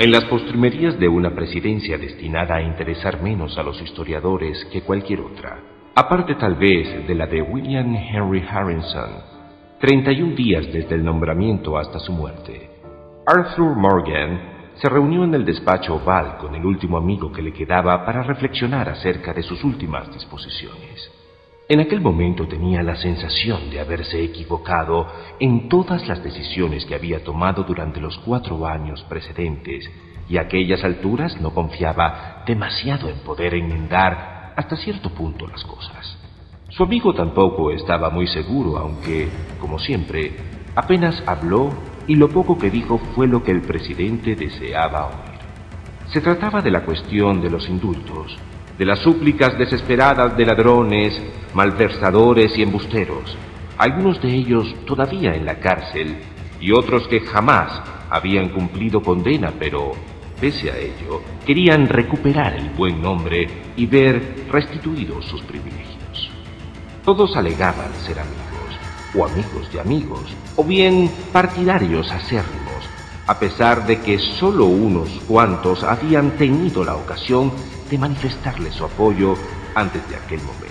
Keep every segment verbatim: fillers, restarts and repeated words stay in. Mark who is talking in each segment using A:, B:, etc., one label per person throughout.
A: En las postrimerías de una presidencia destinada a interesar menos a los historiadores que cualquier otra, aparte tal vez de la de William Henry Harrison, treinta y un días desde el nombramiento hasta su muerte, Arthur Morgan se reunió en el despacho oval con el último amigo que le quedaba para reflexionar acerca de sus últimas disposiciones. En aquel momento tenía la sensación de haberse equivocado en todas las decisiones que había tomado durante los cuatro años precedentes, y a aquellas alturas no confiaba demasiado en poder enmendar hasta cierto punto las cosas. Su amigo tampoco estaba muy seguro, aunque, como siempre, apenas habló y lo poco que dijo fue lo que el presidente deseaba oír. Se trataba de la cuestión de los indultos, de las súplicas desesperadas de ladrones, malversadores y embusteros, algunos de ellos todavía en la cárcel y otros que jamás habían cumplido condena, pero, pese a ello, querían recuperar el buen nombre y ver restituidos sus privilegios. Todos alegaban ser amigos, o amigos de amigos, o bien partidarios acérrimos, a pesar de que solo unos cuantos habían tenido la ocasión de manifestarle su apoyo antes de aquel momento.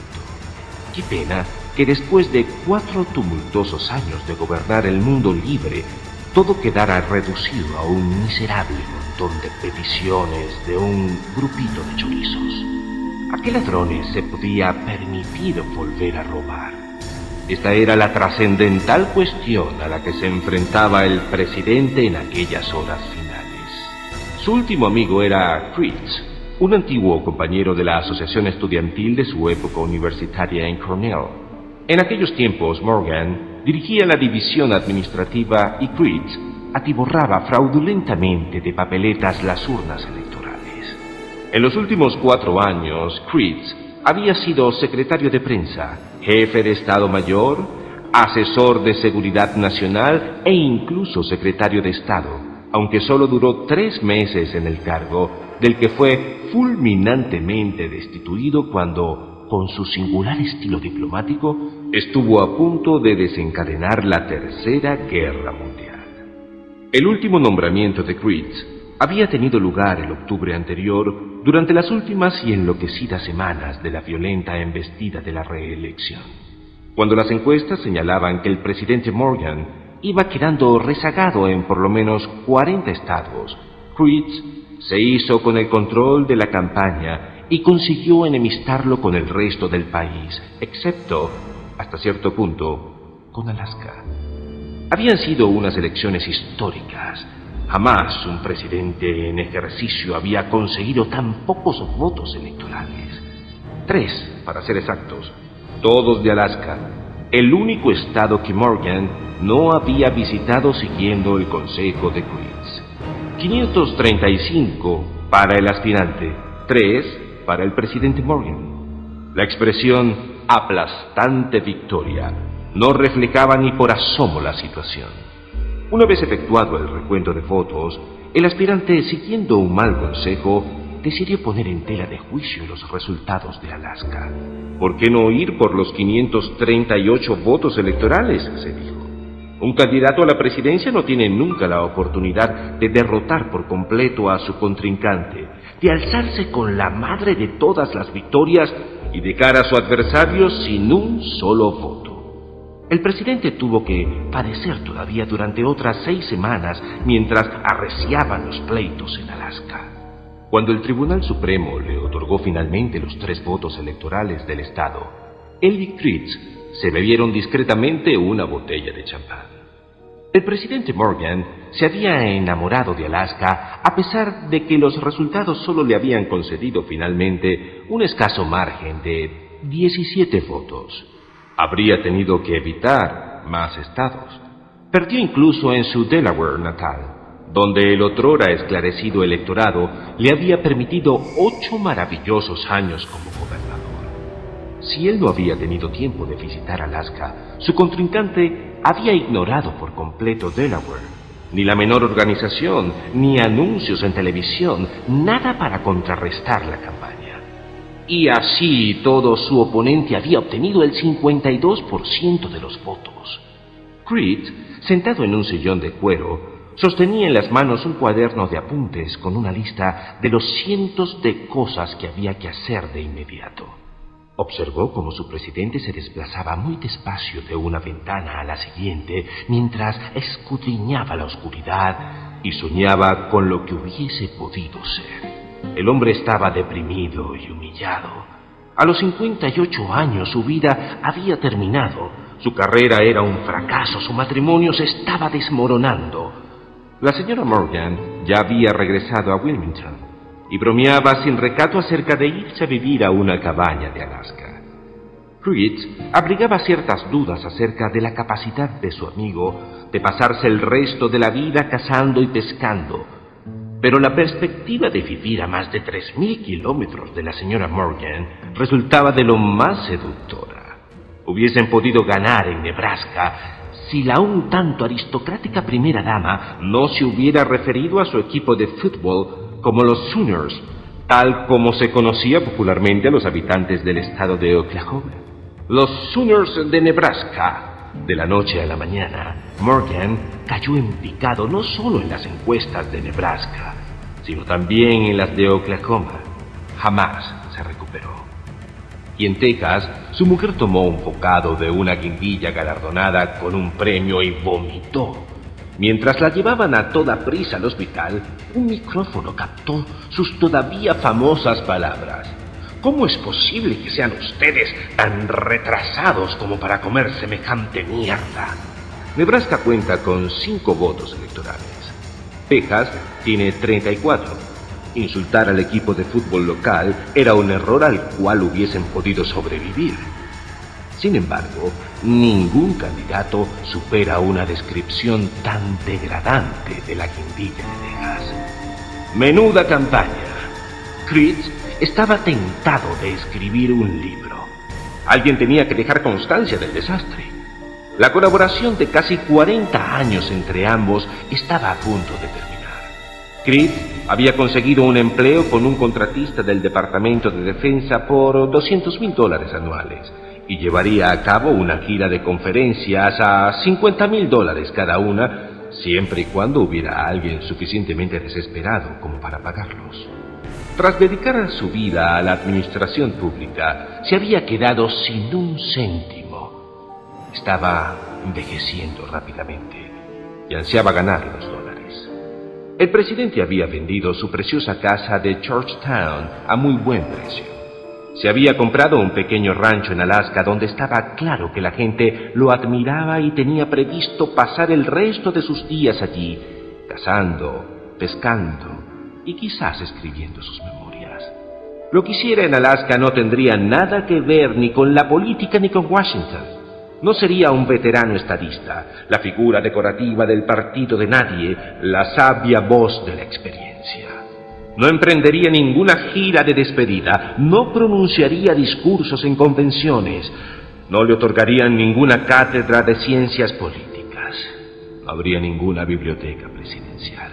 A: Qué pena que después de cuatro tumultuosos años de gobernar el mundo libre, todo quedara reducido a un miserable montón de peticiones de un grupito de chorizos. ¿A qué ladrones se podía permitir volver a robar? Esta era la trascendental cuestión a la que se enfrentaba el presidente en aquellas horas finales. Su último amigo era Creeds, un antiguo compañero de la asociación estudiantil de su época universitaria en Cornell. En aquellos tiempos, Morgan dirigía la división administrativa y Creeds atiborraba fraudulentamente de papeletas las urnas electorales. En los últimos cuatro años, Creeds había sido secretario de prensa, jefe de Estado Mayor, asesor de Seguridad Nacional e incluso secretario de Estado, aunque solo duró tres meses en el cargo, del que fue fulminantemente destituido cuando, con su singular estilo diplomático, estuvo a punto de desencadenar la Tercera Guerra Mundial. El último nombramiento de Creeds había tenido lugar el octubre anterior, durante las últimas y enloquecidas semanas de la violenta embestida de la reelección. Cuando las encuestas señalaban que el presidente Morgan iba quedando rezagado en por lo menos cuarenta estados, Creeds se hizo con el control de la campaña y consiguió enemistarlo con el resto del país, excepto, hasta cierto punto, con Alaska. Habían sido unas elecciones históricas. Jamás un presidente en ejercicio había conseguido tan pocos votos electorales. Tres, para ser exactos, todos de Alaska, el único estado que Morgan no había visitado siguiendo el consejo de Creeds. quinientos treinta y cinco para el aspirante, tres para el presidente Morgan. La expresión aplastante victoria no reflejaba ni por asomo la situación. Una vez efectuado el recuento de votos, el aspirante, siguiendo un mal consejo, decidió poner en tela de juicio los resultados de Alaska. ¿Por qué no ir por los quinientos treinta y ocho votos electorales?, se dijo. Un candidato a la presidencia no tiene nunca la oportunidad de derrotar por completo a su contrincante, de alzarse con la madre de todas las victorias y de cara a su adversario sin un solo voto. El presidente tuvo que padecer todavía durante otras seis semanas mientras arreciaban los pleitos en Alaska. Cuando el Tribunal Supremo le otorgó finalmente los tres votos electorales del Estado, él y Creeds se bebieron discretamente una botella de champán. El presidente Morgan se había enamorado de Alaska a pesar de que los resultados solo le habían concedido finalmente un escaso margen de diecisiete votos. Habría tenido que evitar más estados. Perdió incluso en su Delaware natal, donde el otrora esclarecido electorado le había permitido ocho maravillosos años como gobernador. Si él no había tenido tiempo de visitar Alaska, su contrincante había ignorado por completo Delaware. Ni la menor organización, ni anuncios en televisión, nada para contrarrestar la campaña. Y así todo, su oponente había obtenido el cincuenta y dos por ciento de los votos. Creed, sentado en un sillón de cuero, sostenía en las manos un cuaderno de apuntes con una lista de los cientos de cosas que había que hacer de inmediato. Observó cómo su presidente se desplazaba muy despacio de una ventana a la siguiente mientras escudriñaba la oscuridad y soñaba con lo que hubiese podido ser. El hombre estaba deprimido y humillado. A los cincuenta y ocho años su vida había terminado. Su carrera era un fracaso, su matrimonio se estaba desmoronando. La señora Morgan ya había regresado a Wilmington y bromeaba sin recato acerca de irse a vivir a una cabaña de Alaska. Fritz abrigaba ciertas dudas acerca de la capacidad de su amigo de pasarse el resto de la vida cazando y pescando, pero la perspectiva de vivir a más de tres mil kilómetros de la señora Morgan resultaba de lo más seductora. Hubiesen podido ganar en Nebraska si la un tanto aristocrática primera dama no se hubiera referido a su equipo de fútbol como los Sooners, tal como se conocía popularmente a los habitantes del estado de Oklahoma. Los Sooners de Nebraska. De la noche a la mañana, Morgan cayó en picado no solo en las encuestas de Nebraska, sino también en las de Oklahoma. Jamás se recuperó. Y en Texas, su mujer tomó un bocado de una guindilla galardonada con un premio y vomitó. Mientras la llevaban a toda prisa al hospital, un micrófono captó sus todavía famosas palabras. ¿Cómo es posible que sean ustedes tan retrasados como para comer semejante mierda? Nebraska cuenta con cinco votos electorales. Texas tiene treinta y cuatro. Insultar al equipo de fútbol local era un error al cual hubiesen podido sobrevivir. Sin embargo, ningún candidato supera una descripción tan degradante de la guindilla de Texas. Menuda campaña. Fritz estaba tentado de escribir un libro. Alguien tenía que dejar constancia del desastre. La colaboración de casi cuarenta años entre ambos estaba a punto de terminar. Fritz había conseguido un empleo con un contratista del Departamento de Defensa por doscientos mil dólares anuales y llevaría a cabo una gira de conferencias a cincuenta mil dólares cada una, siempre y cuando hubiera alguien suficientemente desesperado como para pagarlos. Tras dedicar su vida a la administración pública, se había quedado sin un céntimo. Estaba envejeciendo rápidamente y ansiaba ganar los dólares. El presidente había vendido su preciosa casa de Georgetown a muy buen precio. Se había comprado un pequeño rancho en Alaska donde estaba claro que la gente lo admiraba y tenía previsto pasar el resto de sus días allí, cazando, pescando y quizás escribiendo sus memorias. Lo que hiciera en Alaska no tendría nada que ver ni con la política ni con Washington. No sería un veterano estadista, la figura decorativa del partido de nadie, la sabia voz de la experiencia. No emprendería ninguna gira de despedida, no pronunciaría discursos en convenciones, no le otorgarían ninguna cátedra de ciencias políticas, no habría ninguna biblioteca presidencial.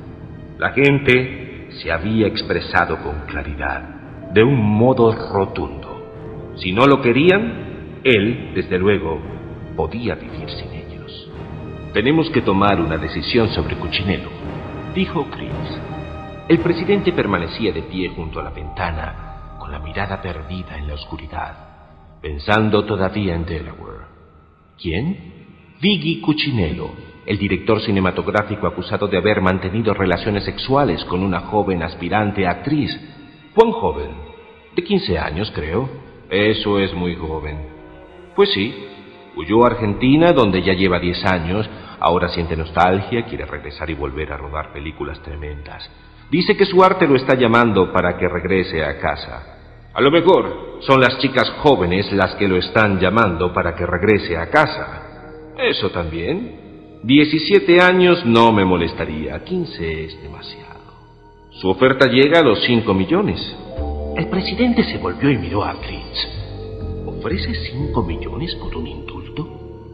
A: La gente se había expresado con claridad, de un modo rotundo. Si no lo querían, él, desde luego, podía vivir sin ellos. Tenemos que tomar una decisión sobre Cuchinello, dijo Fritz. El presidente permanecía de pie junto a la ventana, con la mirada perdida en la oscuridad, pensando todavía en Delaware. ¿Quién? Viggy Cuchinello, el director cinematográfico acusado de haber mantenido relaciones sexuales con una joven aspirante actriz. ¿Cuán joven? De quince años, creo. Eso es muy joven. Pues sí, huyó a Argentina, donde ya lleva diez años, ahora siente nostalgia, quiere regresar y volver a rodar películas tremendas. Dice que su arte lo está llamando para que regrese a casa. A lo mejor son las chicas jóvenes las que lo están llamando para que regrese a casa. Eso también. Diecisiete años no me molestaría, quince es demasiado. Su oferta llega a los cinco millones. El presidente se volvió y miró a Fritz. ¿Ofrece cinco millones por un indulto?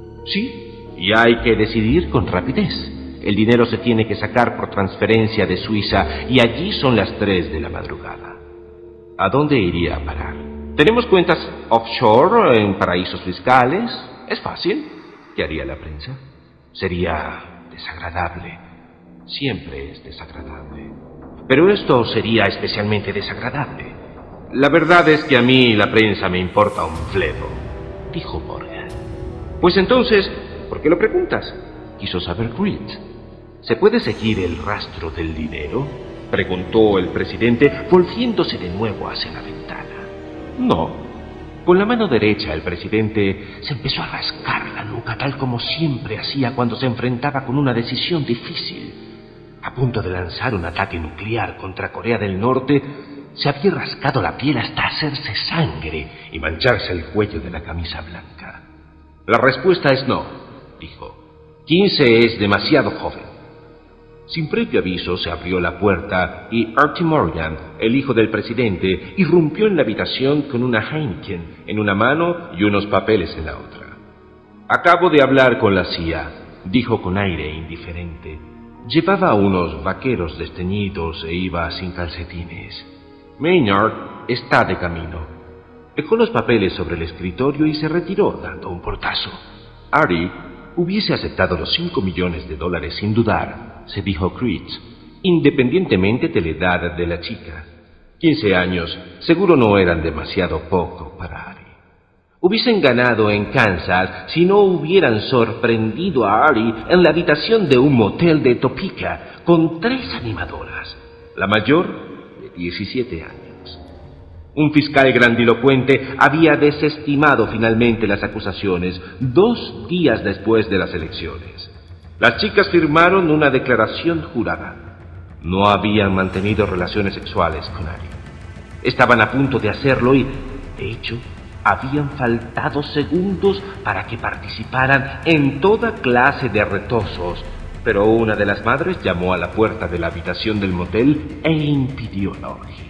A: Sí, y hay que decidir con rapidez. El dinero se tiene que sacar por transferencia de Suiza y allí son las tres de la madrugada. ¿A dónde iría a parar? ¿Tenemos cuentas offshore en paraísos fiscales? Es fácil. ¿Qué haría la prensa? Sería desagradable. siempre es desagradable. Pero esto sería especialmente desagradable. La verdad es que a mí la prensa me importa un bledo, dijo Morgan. Pues entonces, ¿por qué lo preguntas? Quiso saber Creed. ¿Se puede seguir el rastro del dinero?, preguntó el presidente, volviéndose de nuevo hacia la ventana. No. Con la mano derecha el presidente se empezó a rascar la nuca, tal como siempre hacía cuando se enfrentaba con una decisión difícil. A punto de lanzar un ataque nuclear contra Corea del Norte, se había rascado la piel hasta hacerse sangre y mancharse el cuello de la camisa blanca. La respuesta es no, dijo. quince es demasiado joven. Sin previo aviso se abrió la puerta y Artie Morgan, el hijo del presidente, irrumpió en la habitación con una Heineken en una mano y unos papeles en la otra. Acabo de hablar con la C I A, dijo con aire indiferente. Llevaba unos vaqueros desteñidos e iba sin calcetines. Maynard está de camino. Dejó los papeles sobre el escritorio y se retiró dando un portazo. Artie hubiese aceptado los cinco millones de dólares sin dudar, se dijo Creed, independientemente de la edad de la chica. Quince años seguro no eran demasiado poco para Artie. Hubiesen ganado en Kansas si no hubieran sorprendido a Artie en la habitación de un motel de Topeka con tres animadoras, la mayor de diecisiete años. Un fiscal grandilocuente había desestimado finalmente las acusaciones dos días después de las elecciones. Las chicas firmaron una declaración jurada. No habían mantenido relaciones sexuales con Artie. Estaban a punto de hacerlo y, de hecho, habían faltado segundos para que participaran en toda clase de retosos, pero una de las madres llamó a la puerta de la habitación del motel e impidió la orgía.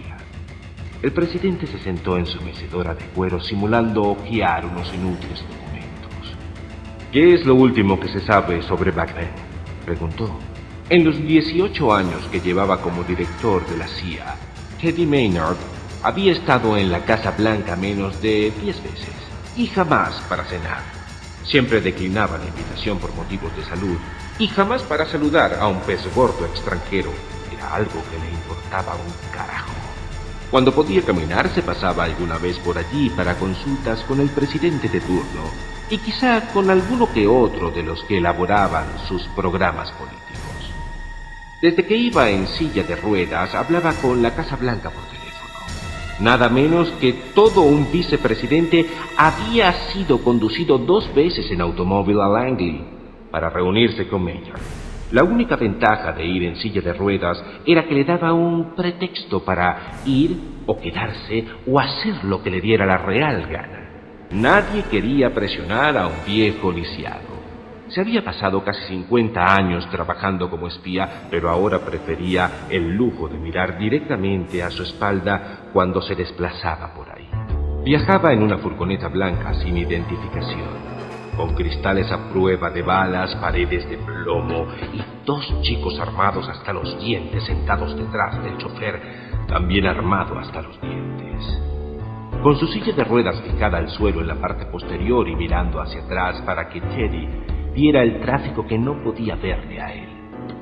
A: El presidente se sentó en su mecedora de cuero simulando hojear unos inútiles documentos. ¿Qué es lo último que se sabe sobre Backman?, preguntó. En los dieciocho años que llevaba como director de la C I A, Teddy Maynard había estado en la Casa Blanca menos de diez veces, y jamás para cenar. Siempre declinaba la invitación por motivos de salud, y jamás para saludar a un pez gordo extranjero. Era algo que le importaba un carajo. Cuando podía caminar, se pasaba alguna vez por allí para consultas con el presidente de turno, y quizá con alguno que otro de los que elaboraban sus programas políticos. Desde que iba en silla de ruedas, hablaba con la Casa Blanca por teléfono. Nada menos que todo un vicepresidente había sido conducido dos veces en automóvil a Langley para reunirse con Maynard. La única ventaja de ir en silla de ruedas era que le daba un pretexto para ir o quedarse o hacer lo que le diera la real gana. Nadie quería presionar a un viejo lisiado. Se había pasado casi cincuenta años trabajando como espía, pero ahora prefería el lujo de mirar directamente a su espalda cuando se desplazaba por ahí. Viajaba en una furgoneta blanca sin identificación, con cristales a prueba de balas, paredes de plomo y dos chicos armados hasta los dientes sentados detrás del chofer, también armado hasta los dientes. Con su silla de ruedas fijada al suelo en la parte posterior y mirando hacia atrás para que Teddy viera el tráfico que no podía verle a él.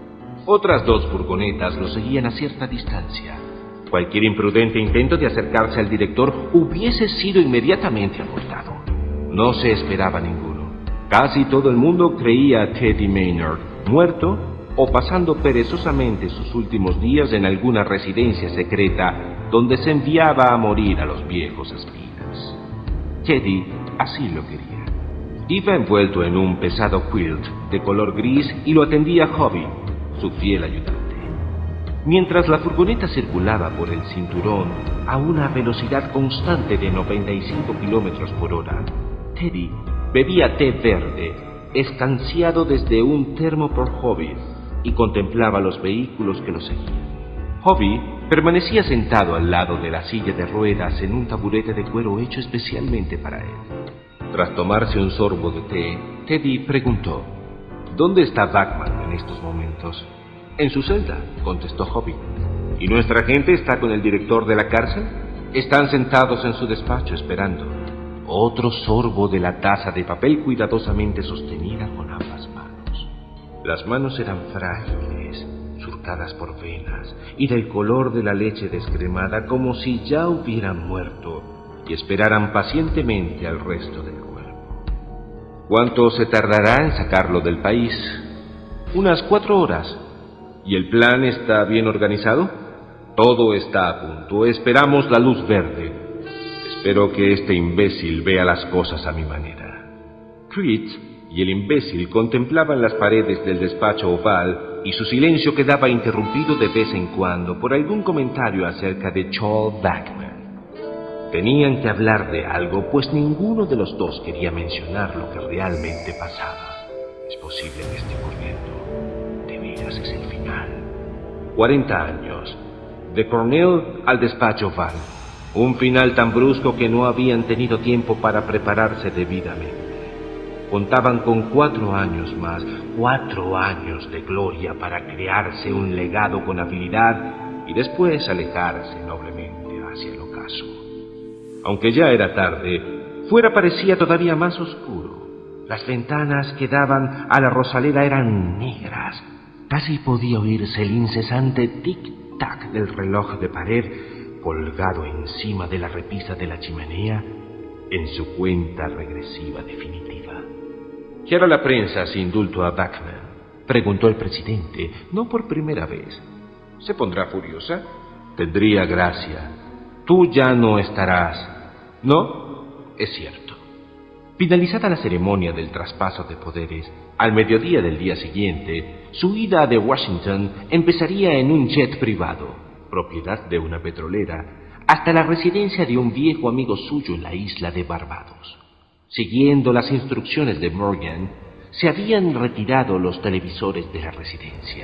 A: Otras dos furgonetas lo seguían a cierta distancia. Cualquier imprudente intento de acercarse al director hubiese sido inmediatamente abortado. No se esperaba ninguno. Casi todo el mundo creía a Teddy Maynard muerto o pasando perezosamente sus últimos días en alguna residencia secreta donde se enviaba a morir a los viejos espinas. Teddy así lo quería. Iba envuelto en un pesado quilt de color gris y lo atendía Hobby, su fiel ayudante. Mientras la furgoneta circulaba por el cinturón a una velocidad constante de noventa y cinco kilómetros por hora, Teddy bebía té verde, escanciado desde un termo por Hobby, y contemplaba los vehículos que lo seguían. Hobby permanecía sentado al lado de la silla de ruedas en un taburete de cuero hecho especialmente para él. Tras tomarse un sorbo de té, Teddy preguntó: ¿Dónde está Backman en estos momentos? En su celda, contestó Hobby. ¿Y nuestra gente está con el director de la cárcel? Están sentados en su despacho esperando. Otro sorbo de la taza de papel cuidadosamente sostenida con ambas manos. Las manos eran frágiles, cortadas por venas y del color de la leche descremada, como si ya hubieran muerto y esperaran pacientemente al resto del cuerpo. ¿Cuánto se tardará en sacarlo del país? Unas cuatro horas. ¿Y el plan está bien organizado? Todo está a punto. Esperamos la luz verde. Espero que este imbécil vea las cosas a mi manera. Creed y el imbécil contemplaban las paredes del despacho oval y su silencio quedaba interrumpido de vez en cuando por algún comentario acerca de Charles Bachman. Tenían que hablar de algo, pues ninguno de los dos quería mencionar lo que realmente pasaba. Es posible que esté ocurriendo. De veras es el final. Cuarenta años. De Cornell al despacho oval. Un final tan brusco que no habían tenido tiempo para prepararse debidamente. Contaban con cuatro años más, cuatro años de gloria para crearse un legado con habilidad y después alejarse noblemente hacia el ocaso. Aunque ya era tarde, fuera parecía todavía más oscuro. Las ventanas que daban a la Rosaleda eran negras. Casi podía oírse el incesante tic-tac del reloj de pared colgado encima de la repisa de la chimenea en su cuenta regresiva definitiva. ¿Qué hará la prensa si indulto a Bachman?, preguntó el presidente, no por primera vez. ¿Se pondrá furiosa? Tendría gracia. Tú ya no estarás. ¿No? Es cierto. Finalizada la ceremonia del traspaso de poderes, al mediodía del día siguiente, su ida de Washington empezaría en un jet privado, propiedad de una petrolera, hasta la residencia de un viejo amigo suyo en la isla de Barbados. Siguiendo las instrucciones de Morgan, se habían retirado los televisores de la residencia.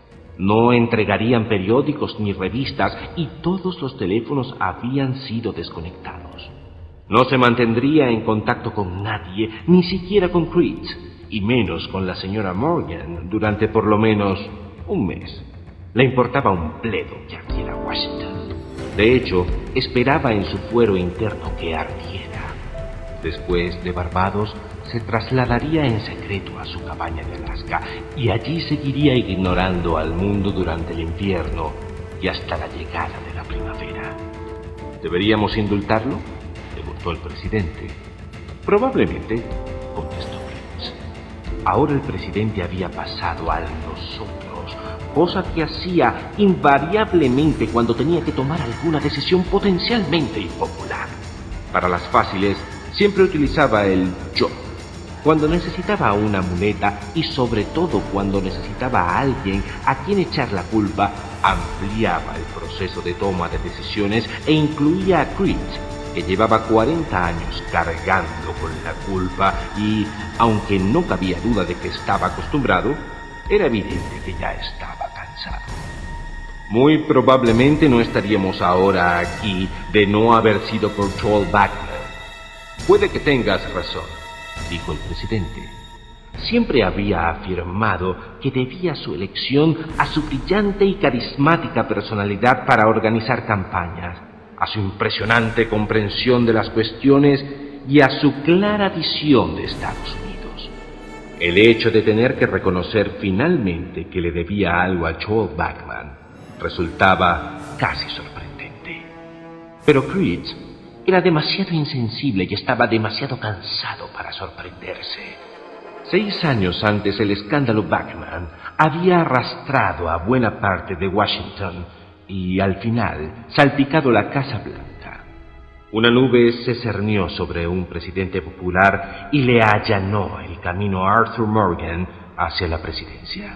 A: No entregarían periódicos ni revistas y todos los teléfonos habían sido desconectados. No se mantendría en contacto con nadie, ni siquiera con Creed, y menos con la señora Morgan durante por lo menos un mes. Le importaba un bledo que ardiera Washington. De hecho, esperaba en su fuero interno que ardiera. Después de Barbados, se trasladaría en secreto a su cabaña de Alaska y allí seguiría ignorando al mundo durante el invierno y hasta la llegada de la primavera. ¿Deberíamos indultarlo?, preguntó el presidente. Probablemente, contestó Prince. Ahora el presidente había pasado a nosotros, cosa que hacía invariablemente cuando tenía que tomar alguna decisión potencialmente impopular. Para las fáciles, siempre utilizaba el yo. Cuando necesitaba una muleta y sobre todo cuando necesitaba a alguien a quien echar la culpa, ampliaba el proceso de toma de decisiones e incluía a Creed, que llevaba cuarenta años cargando con la culpa y, aunque no cabía duda de que estaba acostumbrado, era evidente que ya estaba cansado. Muy probablemente no estaríamos ahora aquí de no haber sido por Charles Bachman. Puede que tengas razón, dijo el presidente. Siempre había afirmado que debía su elección a su brillante y carismática personalidad para organizar campañas, a su impresionante comprensión de las cuestiones y a su clara visión de Estados Unidos. El hecho de tener que reconocer finalmente que le debía algo a Charles Bachman resultaba casi sorprendente. Pero Creed era demasiado insensible y estaba demasiado cansado para sorprenderse. Seis años antes, el escándalo Bachman había arrastrado a buena parte de Washington y, al final, salpicado la Casa Blanca. Una nube se cernió sobre un presidente popular y le allanó el camino a Arthur Morgan hacia la presidencia.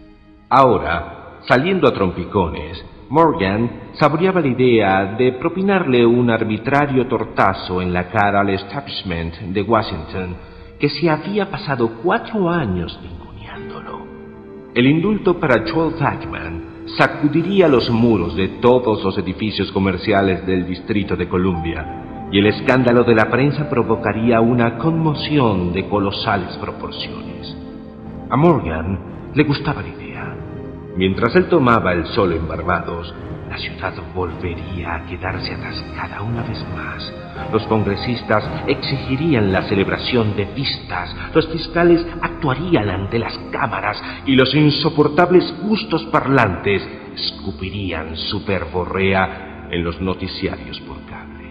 A: Ahora, saliendo a trompicones, Morgan saboreaba la idea de propinarle un arbitrario tortazo en la cara al establishment de Washington, que se había pasado cuatro años ninguneándolo. El indulto para Charles Bachman sacudiría los muros de todos los edificios comerciales del Distrito de Columbia, y el escándalo de la prensa provocaría una conmoción de colosales proporciones. A Morgan le gustaba la idea. Mientras él tomaba el sol en Barbados, la ciudad volvería a quedarse atascada una vez más. Los congresistas exigirían la celebración de vistas, los fiscales actuarían ante las cámaras y los insoportables gustos parlantes escupirían su verborrea en los noticiarios por cable.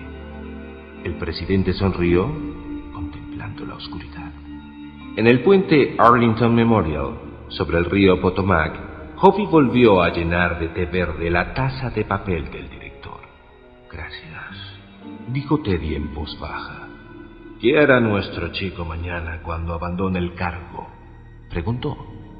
A: El presidente sonrió contemplando la oscuridad. En el puente Arlington Memorial, sobre el río Potomac, Hobby volvió a llenar de té verde la taza de papel del director. Gracias, dijo Teddy en voz baja. ¿Qué hará nuestro chico mañana cuando abandone el cargo?, preguntó.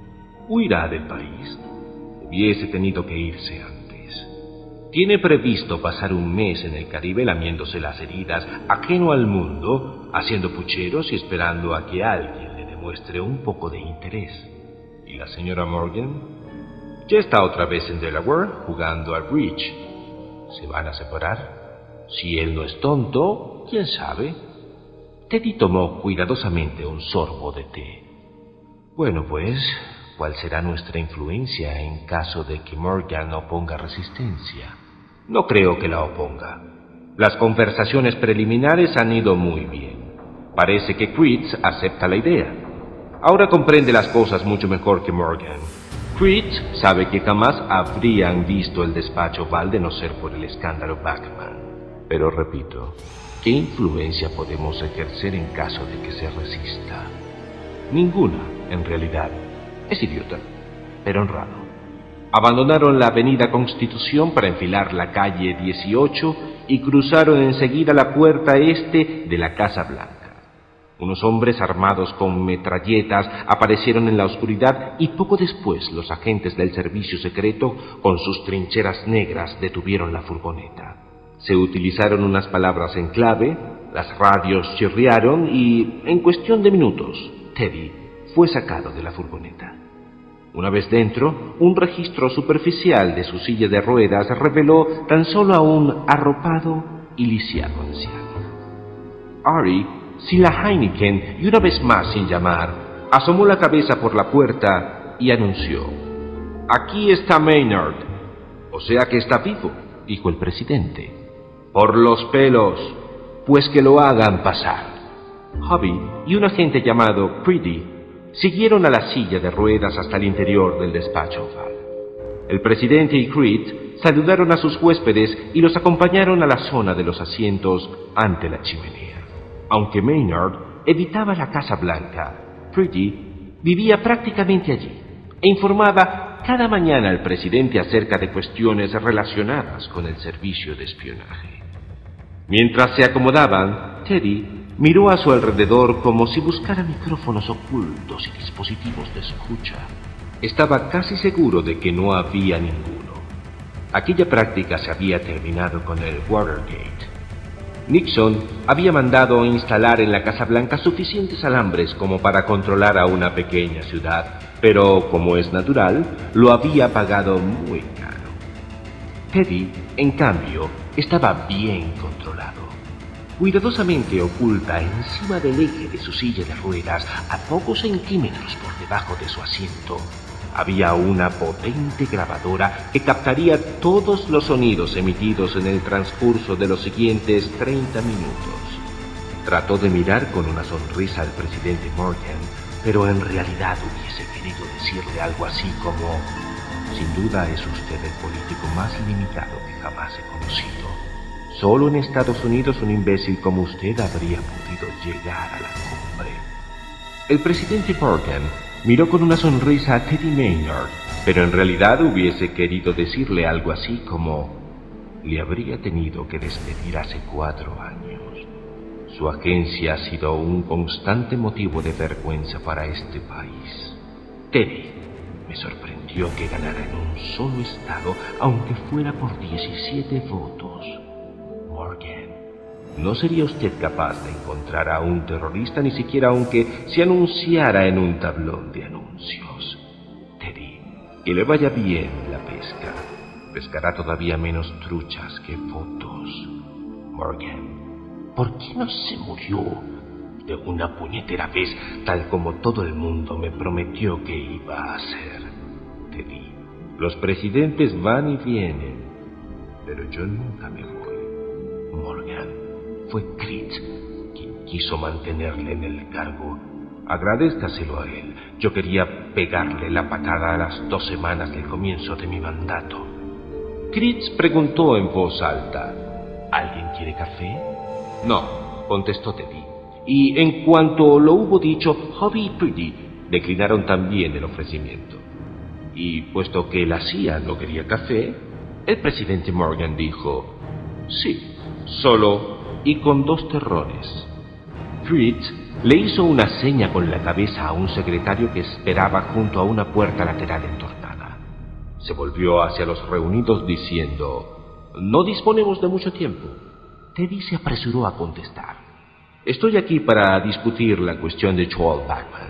A: ¿Huirá del país? Hubiese tenido que irse antes. Tiene previsto pasar un mes en el Caribe lamiéndose las heridas, ajeno al mundo, haciendo pucheros y esperando a que alguien le demuestre un poco de interés. ¿Y la señora Morgan? Ya está otra vez en Delaware jugando al bridge. ¿Se van a separar? Si él no es tonto, ¿quién sabe? Teddy tomó cuidadosamente un sorbo de té. Bueno, pues, ¿cuál será nuestra influencia en caso de que Morgan oponga resistencia? No creo que la oponga. Las conversaciones preliminares han ido muy bien. Parece que Creed acepta la idea. Ahora comprende las cosas mucho mejor que Morgan. Creed sabe que jamás habrían visto el despacho Oval de no ser por el escándalo Bachman. Pero repito, ¿qué influencia podemos ejercer en caso de que se resista? Ninguna, en realidad. Es idiota, pero honrado. Abandonaron la avenida Constitución para enfilar la calle dieciocho y cruzaron enseguida la puerta este de la Casa Blanca. Unos hombres armados con metralletas aparecieron en la oscuridad y poco después los agentes del servicio secreto, con sus trincheras negras, detuvieron la furgoneta. Se utilizaron unas palabras en clave, las radios chirriaron y, en cuestión de minutos, Teddy fue sacado de la furgoneta. Una vez dentro, un registro superficial de su silla de ruedas reveló tan solo a un arropado y lisiado anciano. Ari, sin la Heineken y una vez más sin llamar, asomó la cabeza por la puerta y anunció: «Aquí está Maynard». «O sea que está vivo», dijo el presidente. «Por los pelos, pues que lo hagan pasar». Hobby y un agente llamado Pretty siguieron a la silla de ruedas hasta el interior del despacho oval. El presidente y Creed saludaron a sus huéspedes y los acompañaron a la zona de los asientos ante la chimenea. Aunque Maynard evitaba la Casa Blanca, Pretty vivía prácticamente allí e informaba cada mañana al presidente acerca de cuestiones relacionadas con el servicio de espionaje. Mientras se acomodaban, Teddy miró a su alrededor como si buscara micrófonos ocultos y dispositivos de escucha. Estaba casi seguro de que no había ninguno. Aquella práctica se había terminado con el Watergate. Nixon había mandado instalar en la Casa Blanca suficientes alambres como para controlar a una pequeña ciudad, pero, como es natural, lo había pagado muy caro. Teddy, en cambio, estaba bien controlado. Cuidadosamente oculta encima del eje de su silla de ruedas, a pocos centímetros por debajo de su asiento, había una potente grabadora que captaría todos los sonidos emitidos en el transcurso de los siguientes treinta minutos. Trató de mirar con una sonrisa al presidente Morgan, pero en realidad hubiese querido decirle algo así como: «Sin duda es usted el político más limitado que jamás he conocido. Solo en Estados Unidos un imbécil como usted habría podido llegar a la cumbre». El presidente Morgan miró con una sonrisa a Teddy Maynard, pero en realidad hubiese querido decirle algo así como: «Le habría tenido que despedir hace cuatro años. Su agencia ha sido un constante motivo de vergüenza para este país. Teddy, me sorprendió que ganara en un solo estado, aunque fuera por diecisiete votos. Morgan, no sería usted capaz de encontrar a un terrorista ni siquiera aunque se anunciara en un tablón de anuncios. Teddy, que le vaya bien la pesca. Pescará todavía menos truchas que votos. Morgan, ¿por qué no se murió de una puñetera vez, tal como todo el mundo me prometió que iba a hacer? Teddy, los presidentes van y vienen. pero yo nunca me voy. Morgan, fue Creech quien quiso mantenerle en el cargo. Agradézcaselo a él. Yo quería pegarle la patada a las dos semanas del comienzo de mi mandato. Creech preguntó en voz alta: ¿Alguien quiere café? No, contestó Teddy. Y en cuanto lo hubo dicho, Hobby y Pretty declinaron también el ofrecimiento. Y puesto que la C I A no quería café, el presidente Morgan dijo: sí, solo y con dos terrones. Creech le hizo una seña con la cabeza a un secretario que esperaba junto a una puerta lateral entornada. Se volvió hacia los reunidos diciendo: no disponemos de mucho tiempo. Teddy se apresuró a contestar: estoy aquí para discutir la cuestión de Joel Backman.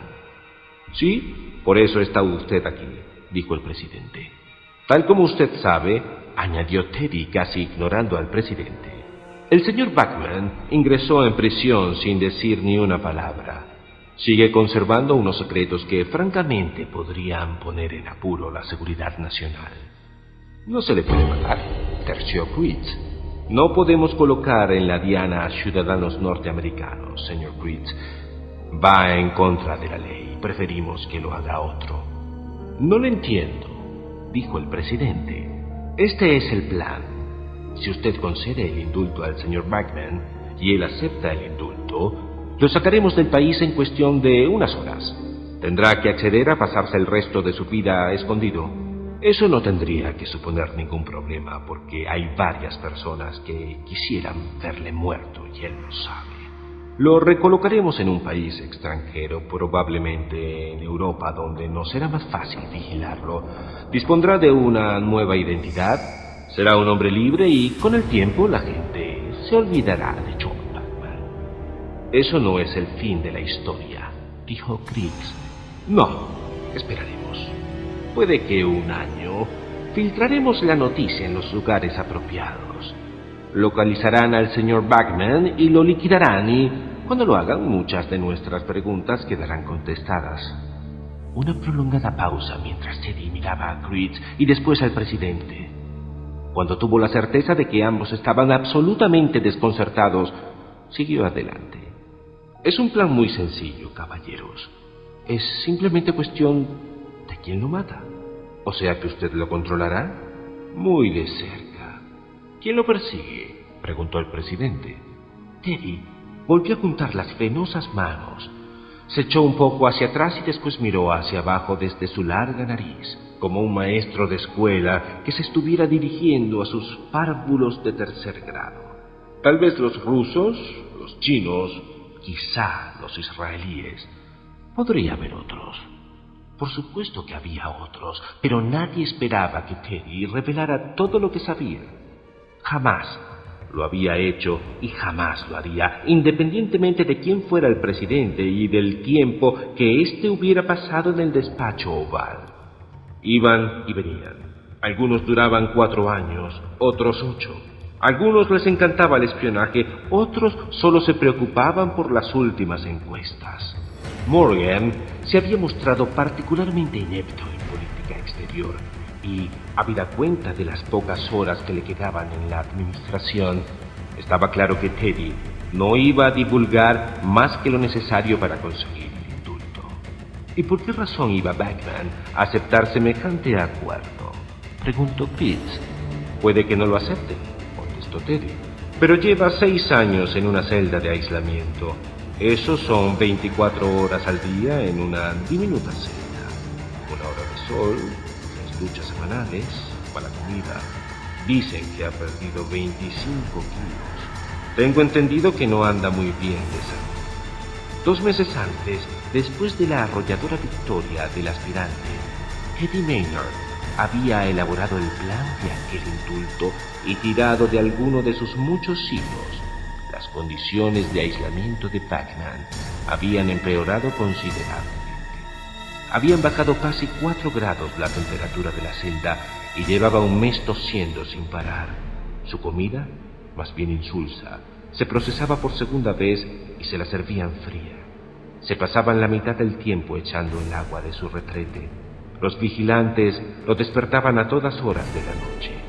A: Sí, por eso está usted aquí, dijo el presidente. Tal como usted sabe, añadió Teddy casi ignorando al presidente, el señor Backman ingresó en prisión sin decir ni una palabra. Sigue conservando unos secretos que francamente podrían poner en apuro la seguridad nacional. No se le puede matar, terció Creech. No podemos colocar en la diana a ciudadanos norteamericanos, señor Creech. Va en contra de la ley. Preferimos que lo haga otro. No lo entiendo, dijo el presidente. Este es el plan. Si usted concede el indulto al señor Backman y él acepta el indulto, lo sacaremos del país en cuestión de unas horas. Tendrá que acceder a pasarse el resto de su vida escondido. Eso no tendría que suponer ningún problema, porque hay varias personas que quisieran verle muerto y él lo sabe. Lo recolocaremos en un país extranjero, probablemente en Europa, donde nos será más fácil vigilarlo. Dispondrá de una nueva identidad, será un hombre libre y con el tiempo la gente se olvidará de Joel Backman. Eso no es el fin de la historia, dijo Creech. No, esperaremos. Puede que un año filtraremos la noticia en los lugares apropiados. Localizarán al señor Backman y lo liquidarán y, cuando lo hagan, muchas de nuestras preguntas quedarán contestadas. Una prolongada pausa mientras Teddy miraba a Creech y después al presidente. Cuando tuvo la certeza de que ambos estaban absolutamente desconcertados, siguió adelante. Es un plan muy sencillo, caballeros. Es simplemente cuestión de quién lo mata. O sea que usted lo controlará muy de cerca. ¿Quién lo persigue?, preguntó el presidente. Teddy volvió a juntar las venosas manos. Se echó un poco hacia atrás y después miró hacia abajo desde su larga nariz, como un maestro de escuela que se estuviera dirigiendo a sus párvulos de tercer grado. Tal vez los rusos, los chinos, quizá los israelíes. Podría haber otros. Por supuesto que había otros, pero nadie esperaba que Teddy revelara todo lo que sabía. Jamás lo había hecho y jamás lo haría, independientemente de quién fuera el presidente y del tiempo que éste hubiera pasado en el despacho oval. Iban y venían. Algunos duraban cuatro años, otros ocho. A algunos les encantaba el espionaje, otros solo se preocupaban por las últimas encuestas. Morgan se había mostrado particularmente inepto en política exterior y, habida cuenta de las pocas horas que le quedaban en la administración, estaba claro que Teddy no iba a divulgar más que lo necesario para conseguir el indulto. ¿Y por qué razón iba Backman a aceptar semejante acuerdo?, preguntó Creech. Puede que no lo acepte, contestó Teddy, pero lleva seis años en una celda de aislamiento. Eso son veinticuatro horas al día en una diminuta celda. Una hora de sol, tres duchas semanales, para la comida. Dicen que ha perdido veinticinco kilos. Tengo entendido que no anda muy bien de salud. Dos meses antes, después de la arrolladora victoria del aspirante, Teddy Maynard había elaborado el plan de aquel indulto y tirado de alguno de sus muchos hilos. Las condiciones de aislamiento de Backman habían empeorado considerablemente. Habían bajado casi cuatro grados la temperatura de la celda y llevaba un mes tosiendo sin parar. Su comida, más bien insulsa, se procesaba por segunda vez y se la servían fría. Se pasaban la mitad del tiempo echando el agua de su retrete. Los vigilantes lo despertaban a todas horas de la noche.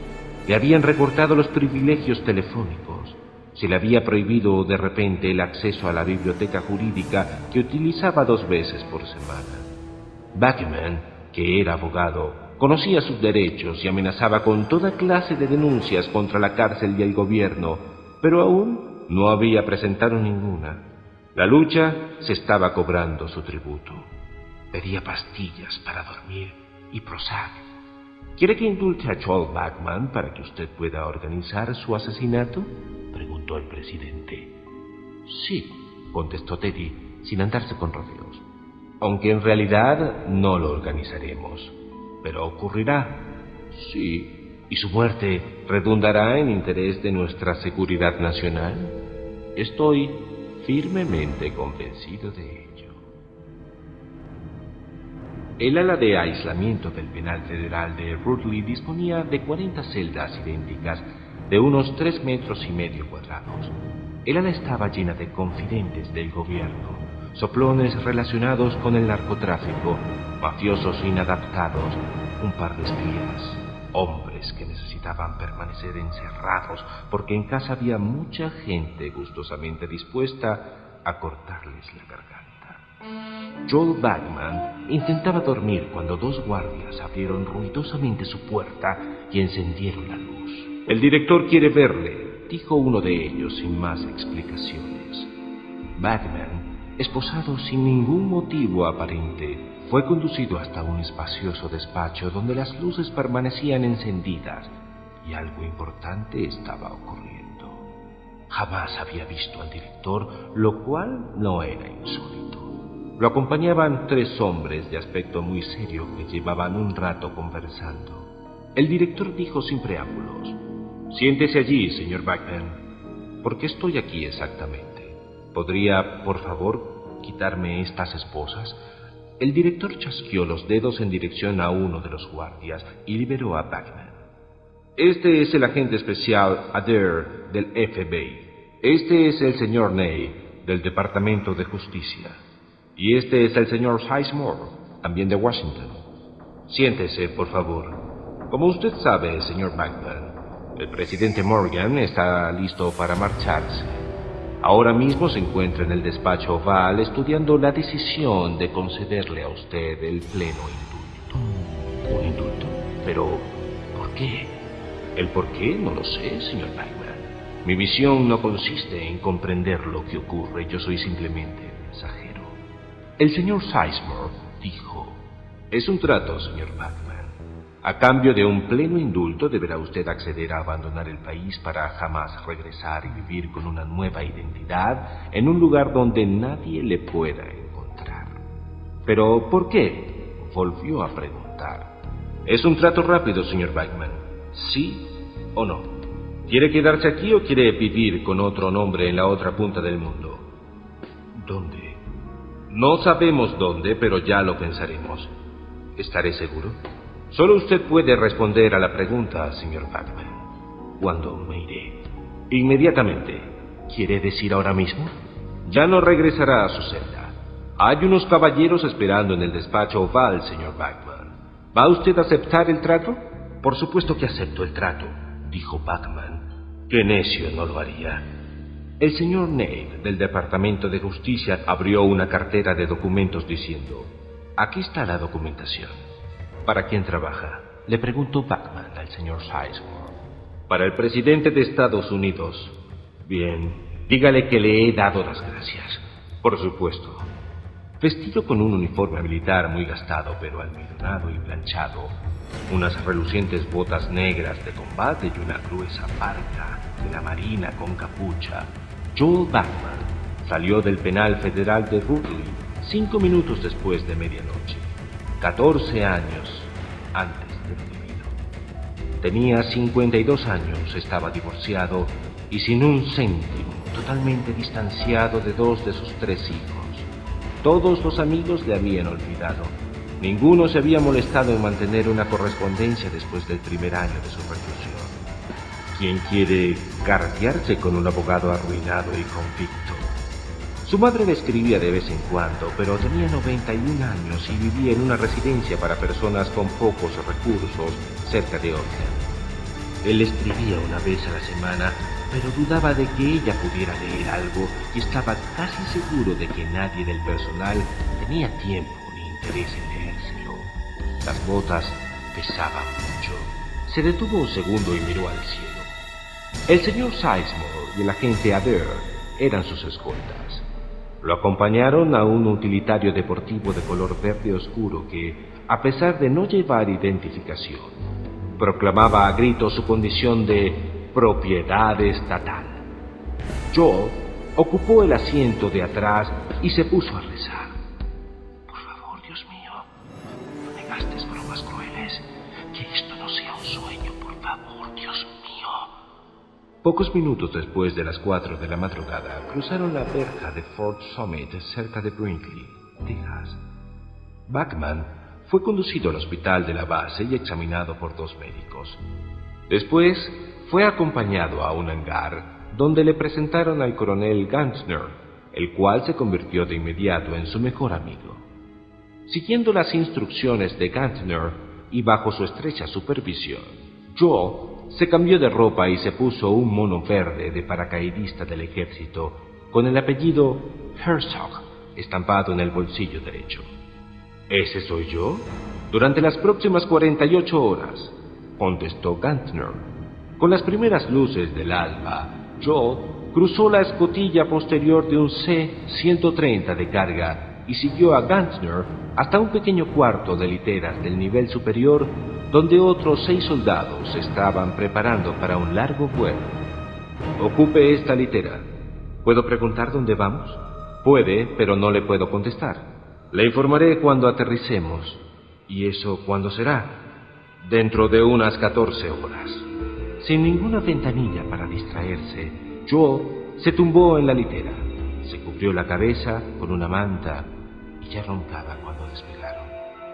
A: Le habían recortado los privilegios telefónicos. Se le había prohibido de repente el acceso a la biblioteca jurídica que utilizaba dos veces por semana. Bachman, que era abogado, conocía sus derechos y amenazaba con toda clase de denuncias contra la cárcel y el gobierno, pero aún no había presentado ninguna. La lucha se estaba cobrando su tributo. Pedía pastillas para dormir y Prozac. ¿Quiere que indulte a Joel Bachman para que usted pueda organizar su asesinato?, preguntó el presidente. Sí, contestó Teddy, sin andarse con rodeos. Aunque en realidad no lo organizaremos. Pero ocurrirá. Sí. ¿Y su muerte redundará en interés de nuestra seguridad nacional? Estoy firmemente convencido de ello. El ala de aislamiento del penal federal de Rutledge disponía de cuarenta celdas idénticas de unos tres metros y medio cuadrados. El ala estaba llena de confidentes del gobierno, soplones relacionados con el narcotráfico, mafiosos inadaptados, un par de espías, hombres que necesitaban permanecer encerrados porque en casa había mucha gente gustosamente dispuesta a cortarles la garganta. Joel Bachman intentaba dormir cuando dos guardias abrieron ruidosamente su puerta y encendieron la luz. «El director quiere verle», dijo uno de ellos sin más explicaciones. Bachman, esposado sin ningún motivo aparente, fue conducido hasta un espacioso despacho donde las luces permanecían encendidas y algo importante estaba ocurriendo. Jamás había visto al director, lo cual no era insólito. Lo acompañaban tres hombres de aspecto muy serio que llevaban un rato conversando. El director dijo sin preámbulos: «Siéntese allí, señor Bachman». «¿Por qué estoy aquí exactamente? ¿Podría, por favor, quitarme estas esposas?» El director chasqueó los dedos en dirección a uno de los guardias y liberó a Bachman. «Este es el agente especial Adair del F B I. Este es el señor Ney del Departamento de Justicia. Y este es el señor Sizemore, también de Washington. Siéntese, por favor. Como usted sabe, señor Bachman, el presidente Morgan está listo para marcharse. Ahora mismo se encuentra en el despacho oval estudiando la decisión de concederle a usted el pleno indulto». «¿Un indulto? Pero, ¿por qué?» «El por qué no lo sé, señor Bachman. Mi visión no consiste en comprender lo que ocurre, yo soy simplemente el mensajero». El señor Sizemore dijo: «Es un trato, señor Bachman. A cambio de un pleno indulto deberá usted acceder a abandonar el país para jamás regresar y vivir con una nueva identidad en un lugar donde nadie le pueda encontrar». «¿Pero por qué?», volvió a preguntar. «Es un trato rápido, señor Bachman. ¿Sí o no? ¿Quiere quedarse aquí o quiere vivir con otro nombre en la otra punta del mundo?» «¿Dónde?» «No sabemos dónde, pero ya lo pensaremos». «¿Estaré seguro?» «Solo usted puede responder a la pregunta, señor Bachman». «¿Cuándo me iré?» «Inmediatamente». ¿Quiere decir ahora mismo?» «Ya no regresará a su celda. Hay unos caballeros esperando en el despacho oval, señor Bachman. ¿Va usted a aceptar el trato?» «Por supuesto que acepto el trato», dijo Bachman. «Qué necio, no lo haría». El señor Nave, del Departamento de Justicia, abrió una cartera de documentos diciendo: «Aquí está la documentación». «¿Para quién trabaja?», le preguntó Bachman al señor Sizemore. «Para el presidente de Estados Unidos». «Bien, dígale que le he dado las gracias». «Por supuesto». Vestido con un uniforme militar muy gastado pero almidonado y planchado, unas relucientes botas negras de combate y una gruesa parca de la marina con capucha, Joel Bachman salió del penal federal de Rutledge cinco minutos después de medianoche, catorce años antes de lo debido. Tenía cincuenta y dos años, estaba divorciado y sin un céntimo, totalmente distanciado de dos de sus tres hijos. Todos los amigos le habían olvidado. Ninguno se había molestado en mantener una correspondencia después del primer año de su reclusión. ¿Quién quiere cartearse con un abogado arruinado y convicto? Su madre le escribía de vez en cuando, pero tenía noventa y un años y vivía en una residencia para personas con pocos recursos cerca de Oakland. Él escribía una vez a la semana, pero dudaba de que ella pudiera leer algo y estaba casi seguro de que nadie del personal tenía tiempo ni interés en leérselo. Las botas pesaban mucho. Se detuvo un segundo y miró al cielo. El señor Sizemore y el agente Adair eran sus escoltas. Lo acompañaron a un utilitario deportivo de color verde oscuro que, a pesar de no llevar identificación, proclamaba a gritos su condición de propiedad estatal. Joe ocupó el asiento de atrás y se puso a rezar. Por favor, Dios mío, no me gastes bromas crueles. Que esto no sea un sueño, por favor, Dios mío. Pocos minutos después de las cuatro de la madrugada, cruzaron la verja de Fort Summit cerca de Brinkley, Texas. Bachman fue conducido al hospital de la base y examinado por dos médicos. Después fue acompañado a un hangar donde le presentaron al coronel Gantner, el cual se convirtió de inmediato en su mejor amigo. Siguiendo las instrucciones de Gantner y bajo su estrecha supervisión, Joe se cambió de ropa y se puso un mono verde de paracaidista del ejército con el apellido Herzog estampado en el bolsillo derecho. ¿Ese soy yo? Durante las próximas cuarenta y ocho horas, contestó Gantner. Con las primeras luces del alba, Joe cruzó la escotilla posterior de un C ciento treinta de carga y siguió a Gantner hasta un pequeño cuarto de literas del nivel superior, donde otros seis soldados se estaban preparando para un largo vuelo. Ocupe esta litera. ¿Puedo preguntar dónde vamos? Puede, pero no le puedo contestar. Le informaré cuando aterricemos. ¿Y eso cuándo será? Dentro de unas catorce horas. Sin ninguna ventanilla para distraerse, Joe se tumbó en la litera, se cubrió la cabeza con una manta y ya roncaba cuando despegaron.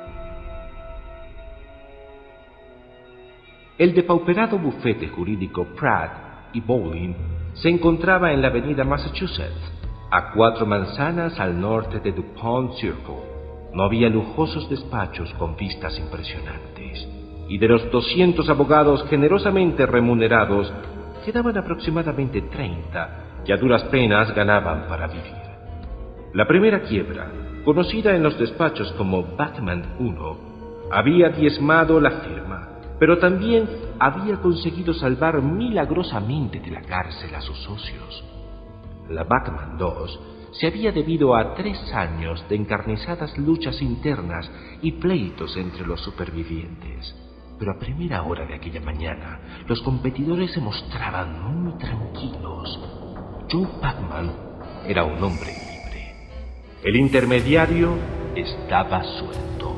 A: El depauperado bufete jurídico Pratt y Bowling se encontraba en la avenida Massachusetts, a cuatro manzanas al norte de DuPont Circle. No había lujosos despachos con vistas impresionantes, y de los doscientos abogados generosamente remunerados, quedaban aproximadamente treinta que a duras penas ganaban para vivir. La primera quiebra, conocida en los despachos como Bachman uno, había diezmado la firma, pero también había conseguido salvar milagrosamente de la cárcel a sus socios. La Bachman dos se había debido a tres años de encarnizadas luchas internas y pleitos entre los supervivientes. Pero a primera hora de aquella mañana, los competidores se mostraban muy tranquilos. Joe Bachman era un hombre libre. El intermediario estaba suelto.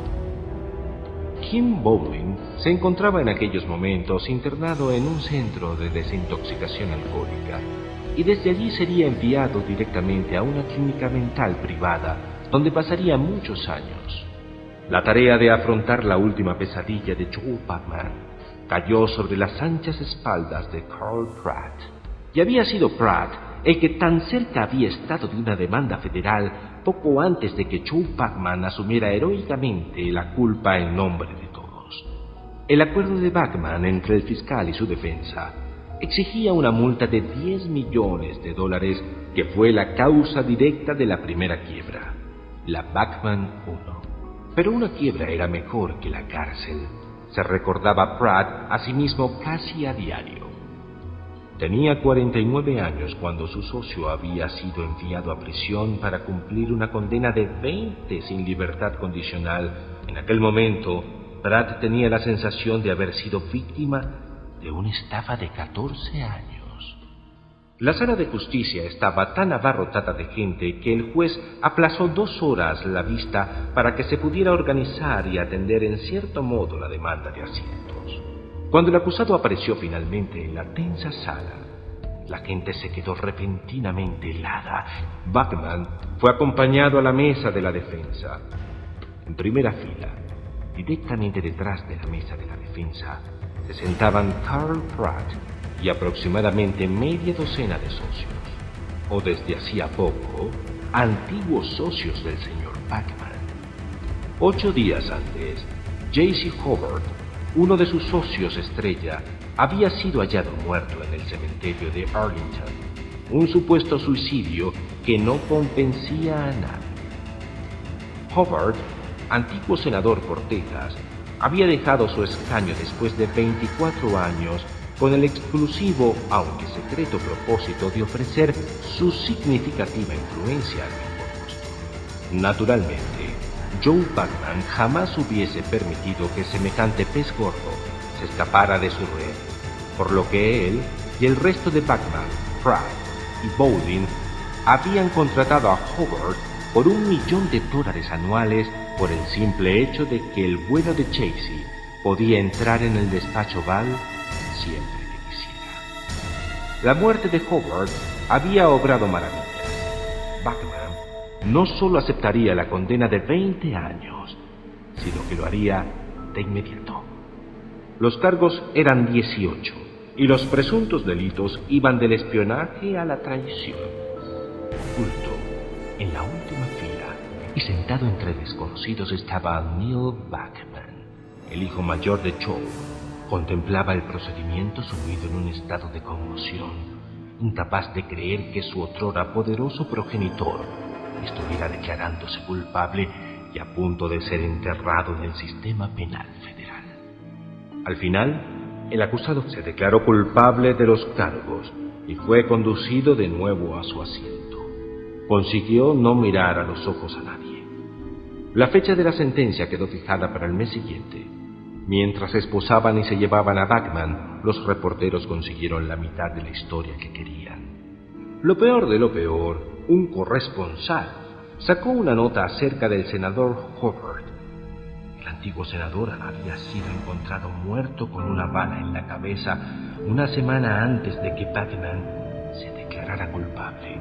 A: Kim Bowling se encontraba en aquellos momentos internado en un centro de desintoxicación alcohólica, y desde allí sería enviado directamente a una clínica mental privada, donde pasaría muchos años. La tarea de afrontar la última pesadilla de Joe Bachman cayó sobre las anchas espaldas de Carl Pratt. Y había sido Pratt el que tan cerca había estado de una demanda federal poco antes de que Joe Bachman asumiera heroicamente la culpa en nombre de todos. El acuerdo de Bachman entre el fiscal y su defensa exigía una multa de diez millones de dólares, que fue la causa directa de la primera quiebra, la Bachman uno. Pero una quiebra era mejor que la cárcel, se recordaba Pratt a sí mismo casi a diario. Tenía cuarenta y nueve años cuando su socio había sido enviado a prisión para cumplir una condena de veinte sin libertad condicional. En aquel momento, Pratt tenía la sensación de haber sido víctima de una estafa de catorce años. La sala de justicia estaba tan abarrotada de gente que el juez aplazó dos horas la vista para que se pudiera organizar y atender en cierto modo la demanda de asientos. Cuando el acusado apareció finalmente en la tensa sala, la gente se quedó repentinamente helada. Bachman fue acompañado a la mesa de la defensa. En primera fila, directamente detrás de la mesa de la defensa, se sentaban Carl Pratt y aproximadamente media docena de socios, o desde hacía poco, antiguos socios del señor Bachman. Ocho días antes, J C Hobart, uno de sus socios estrella, había sido hallado muerto en el cementerio de Arlington, un supuesto suicidio que no convencía a nadie. Hubbard, antiguo senador por Texas, había dejado su escaño después de veinticuatro años con el exclusivo, aunque secreto, propósito de ofrecer su significativa influencia al mismo costo. Naturalmente, Joe Bachman jamás hubiese permitido que semejante pez gordo se escapara de su red, por lo que él y el resto de Bachman, Pratt y Bowling habían contratado a Hubbard por un millón de dólares anuales por el simple hecho de que el bueno de Chasey podía entrar en el despacho Val siempre que quisiera. La muerte de Hubbard había obrado maravillas. Bachman no solo aceptaría la condena de veinte años, sino que lo haría de inmediato. Los cargos eran dieciocho y los presuntos delitos iban del espionaje a la traición. Oculto en la última fila y sentado entre desconocidos estaba Neil Bachman, el hijo mayor de Joe. Contemplaba el procedimiento sumido en un estado de conmoción, incapaz de creer que su otrora poderoso progenitor estuviera declarándose culpable y a punto de ser enterrado en el sistema penal federal. Al final, el acusado se declaró culpable de los cargos y fue conducido de nuevo a su asiento. Consiguió no mirar a los ojos a nadie. La fecha de la sentencia quedó fijada para el mes siguiente. Mientras esposaban y se llevaban a Bachman, los reporteros consiguieron la mitad de la historia que querían. Lo peor de lo peor, un corresponsal sacó una nota acerca del senador Hubbard. El antiguo senador había sido encontrado muerto con una bala en la cabeza una semana antes de que Bachman se declarara culpable.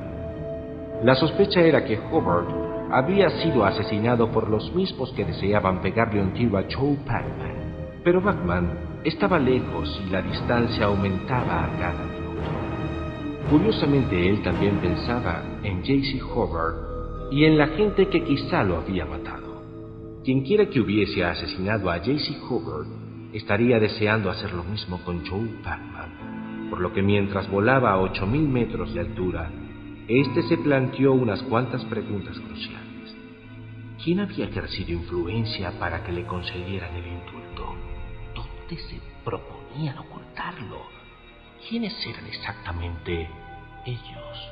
A: La sospecha era que Hubbard había sido asesinado por los mismos que deseaban pegarle un tiro a Joe Bachman. Pero Bachman estaba lejos y la distancia aumentaba a cada minuto. Curiosamente, él también pensaba en Jaycee Hubbard y en la gente que quizá lo había matado. Quienquiera que hubiese asesinado a Jaycee Hubbard estaría deseando hacer lo mismo con Joe Bachman, por lo que mientras volaba a ocho mil metros de altura, este se planteó unas cuantas preguntas cruciales. ¿Quién había ejercido influencia para que le concedieran el indulto? ¿Dónde se proponían ocultarlo? ¿Quiénes eran exactamente ellos?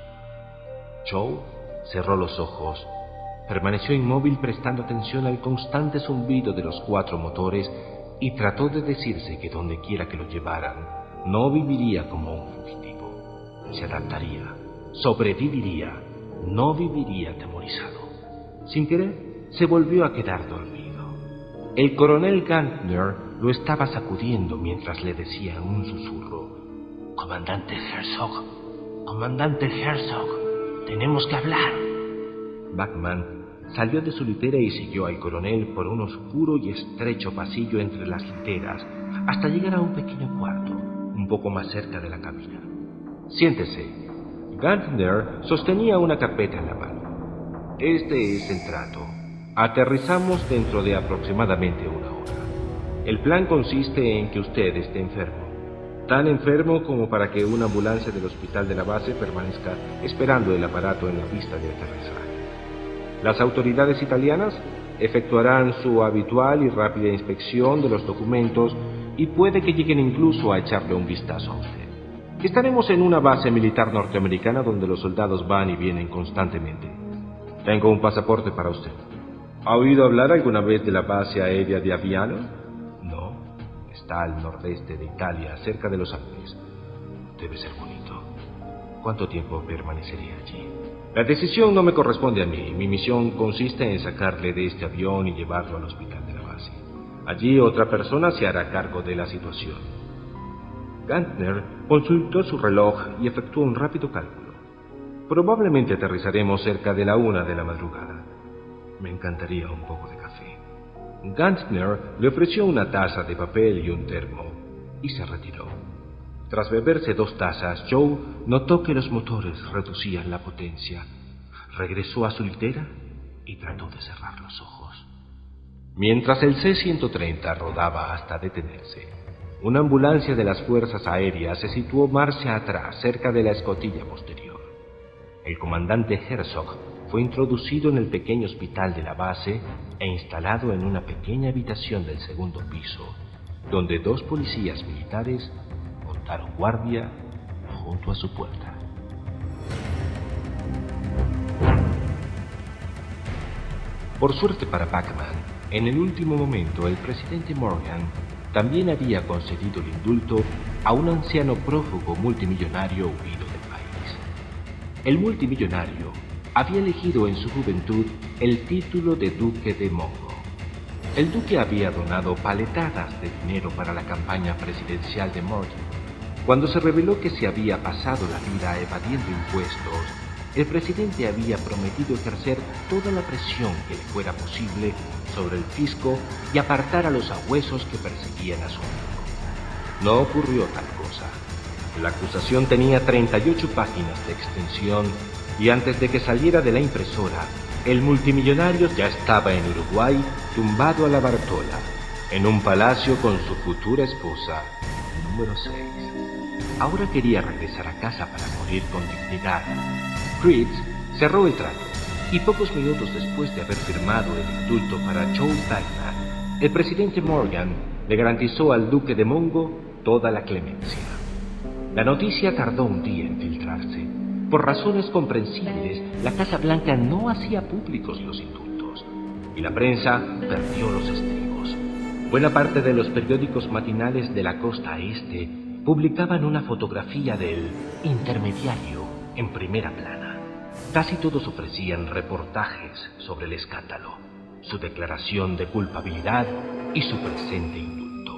A: Joe cerró los ojos, permaneció inmóvil prestando atención al constante zumbido de los cuatro motores y trató de decirse que donde quiera que lo llevaran, no viviría como un fugitivo. Se adaptaría, sobreviviría, no viviría atemorizado. Sin querer, se volvió a quedar dormido. El coronel Gantner lo estaba sacudiendo mientras le decía en un susurro: «Comandante Herzog, comandante Herzog, tenemos que hablar». Bachman salió de su litera y siguió al coronel por un oscuro y estrecho pasillo entre las literas hasta llegar a un pequeño cuarto, un poco más cerca de la cabina. «Siéntese». Gantner sostenía una carpeta en la mano. «Este es el trato. Aterrizamos dentro de aproximadamente una hora. El plan consiste en que usted esté enfermo, tan enfermo como para que una ambulancia del hospital de la base permanezca esperando el aparato en la pista de aterrizaje. Las autoridades italianas efectuarán su habitual y rápida inspección de los documentos y puede que lleguen incluso a echarle un vistazo a usted. Estaremos en una base militar norteamericana donde los soldados van y vienen constantemente. Tengo un pasaporte para usted. ¿Ha oído hablar alguna vez de la base aérea de Aviano? No, está al nordeste de Italia, cerca de los Alpes. Debe ser bonito. ¿Cuánto tiempo permanecería allí? La decisión no me corresponde a mí. Mi misión consiste en sacarle de este avión y llevarlo al hospital de la base. Allí otra persona se hará cargo de la situación. Gantner consultó su reloj y efectuó un rápido cálculo. Probablemente aterrizaremos cerca de la una de la madrugada. Me encantaría un poco de café. Gantner le ofreció una taza de papel y un termo y se retiró. Tras beberse dos tazas, Joe notó que los motores reducían la potencia. Regresó a su litera y trató de cerrar los ojos. Mientras el C ciento treinta rodaba hasta detenerse, una ambulancia de las fuerzas aéreas se situó marcha atrás, cerca de la escotilla posterior. El comandante Herzog fue introducido en el pequeño hospital de la base e instalado en una pequeña habitación del segundo piso, donde dos policías militares montaron guardia junto a su puerta. Por suerte para Bachmann, en el último momento el presidente Morgan también había concedido el indulto a un anciano prófugo multimillonario huido del país. El multimillonario había elegido en su juventud el título de Duque de Mongo. El duque había donado paletadas de dinero para la campaña presidencial de Morgan. Cuando se reveló que se había pasado la vida evadiendo impuestos, el presidente había prometido ejercer toda la presión que le fuera posible sobre el fisco y apartar a los sabuesos que perseguían a su amigo. No ocurrió tal cosa. La acusación tenía treinta y ocho páginas de extensión y antes de que saliera de la impresora, el multimillonario ya estaba en Uruguay, tumbado a la Bartola, en un palacio con su futura esposa, número seis. Ahora quería regresar a casa para morir con dignidad. Fritz cerró el trato y pocos minutos después de haber firmado el indulto para Joe Bachmann, el presidente Morgan le garantizó al duque de Mongo toda la clemencia. La noticia tardó un día en filtrarse. Por razones comprensibles, la Casa Blanca no hacía públicos los indultos y la prensa perdió los estribos. Buena parte de los periódicos matinales de la costa este publicaban una fotografía del intermediario en primera plana. Casi todos ofrecían reportajes sobre el escándalo, su declaración de culpabilidad y su presente indulto.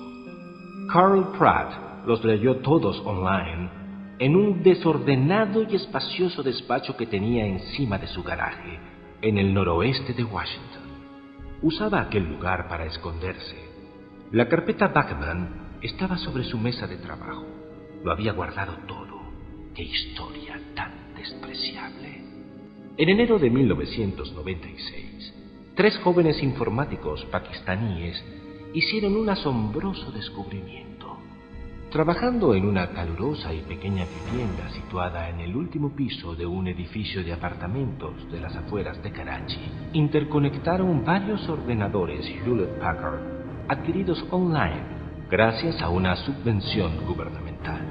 A: Carl Pratt los leyó todos online en un desordenado y espacioso despacho que tenía encima de su garaje, en el noroeste de Washington. Usaba aquel lugar para esconderse. La carpeta Bachmann estaba sobre su mesa de trabajo. Lo había guardado todo. ¡Qué historia tan despreciable! En enero de mil novecientos noventa y seis, tres jóvenes informáticos pakistaníes hicieron un asombroso descubrimiento. Trabajando en una calurosa y pequeña vivienda situada en el último piso de un edificio de apartamentos de las afueras de Karachi, interconectaron varios ordenadores Hewlett Packard adquiridos online gracias a una subvención gubernamental.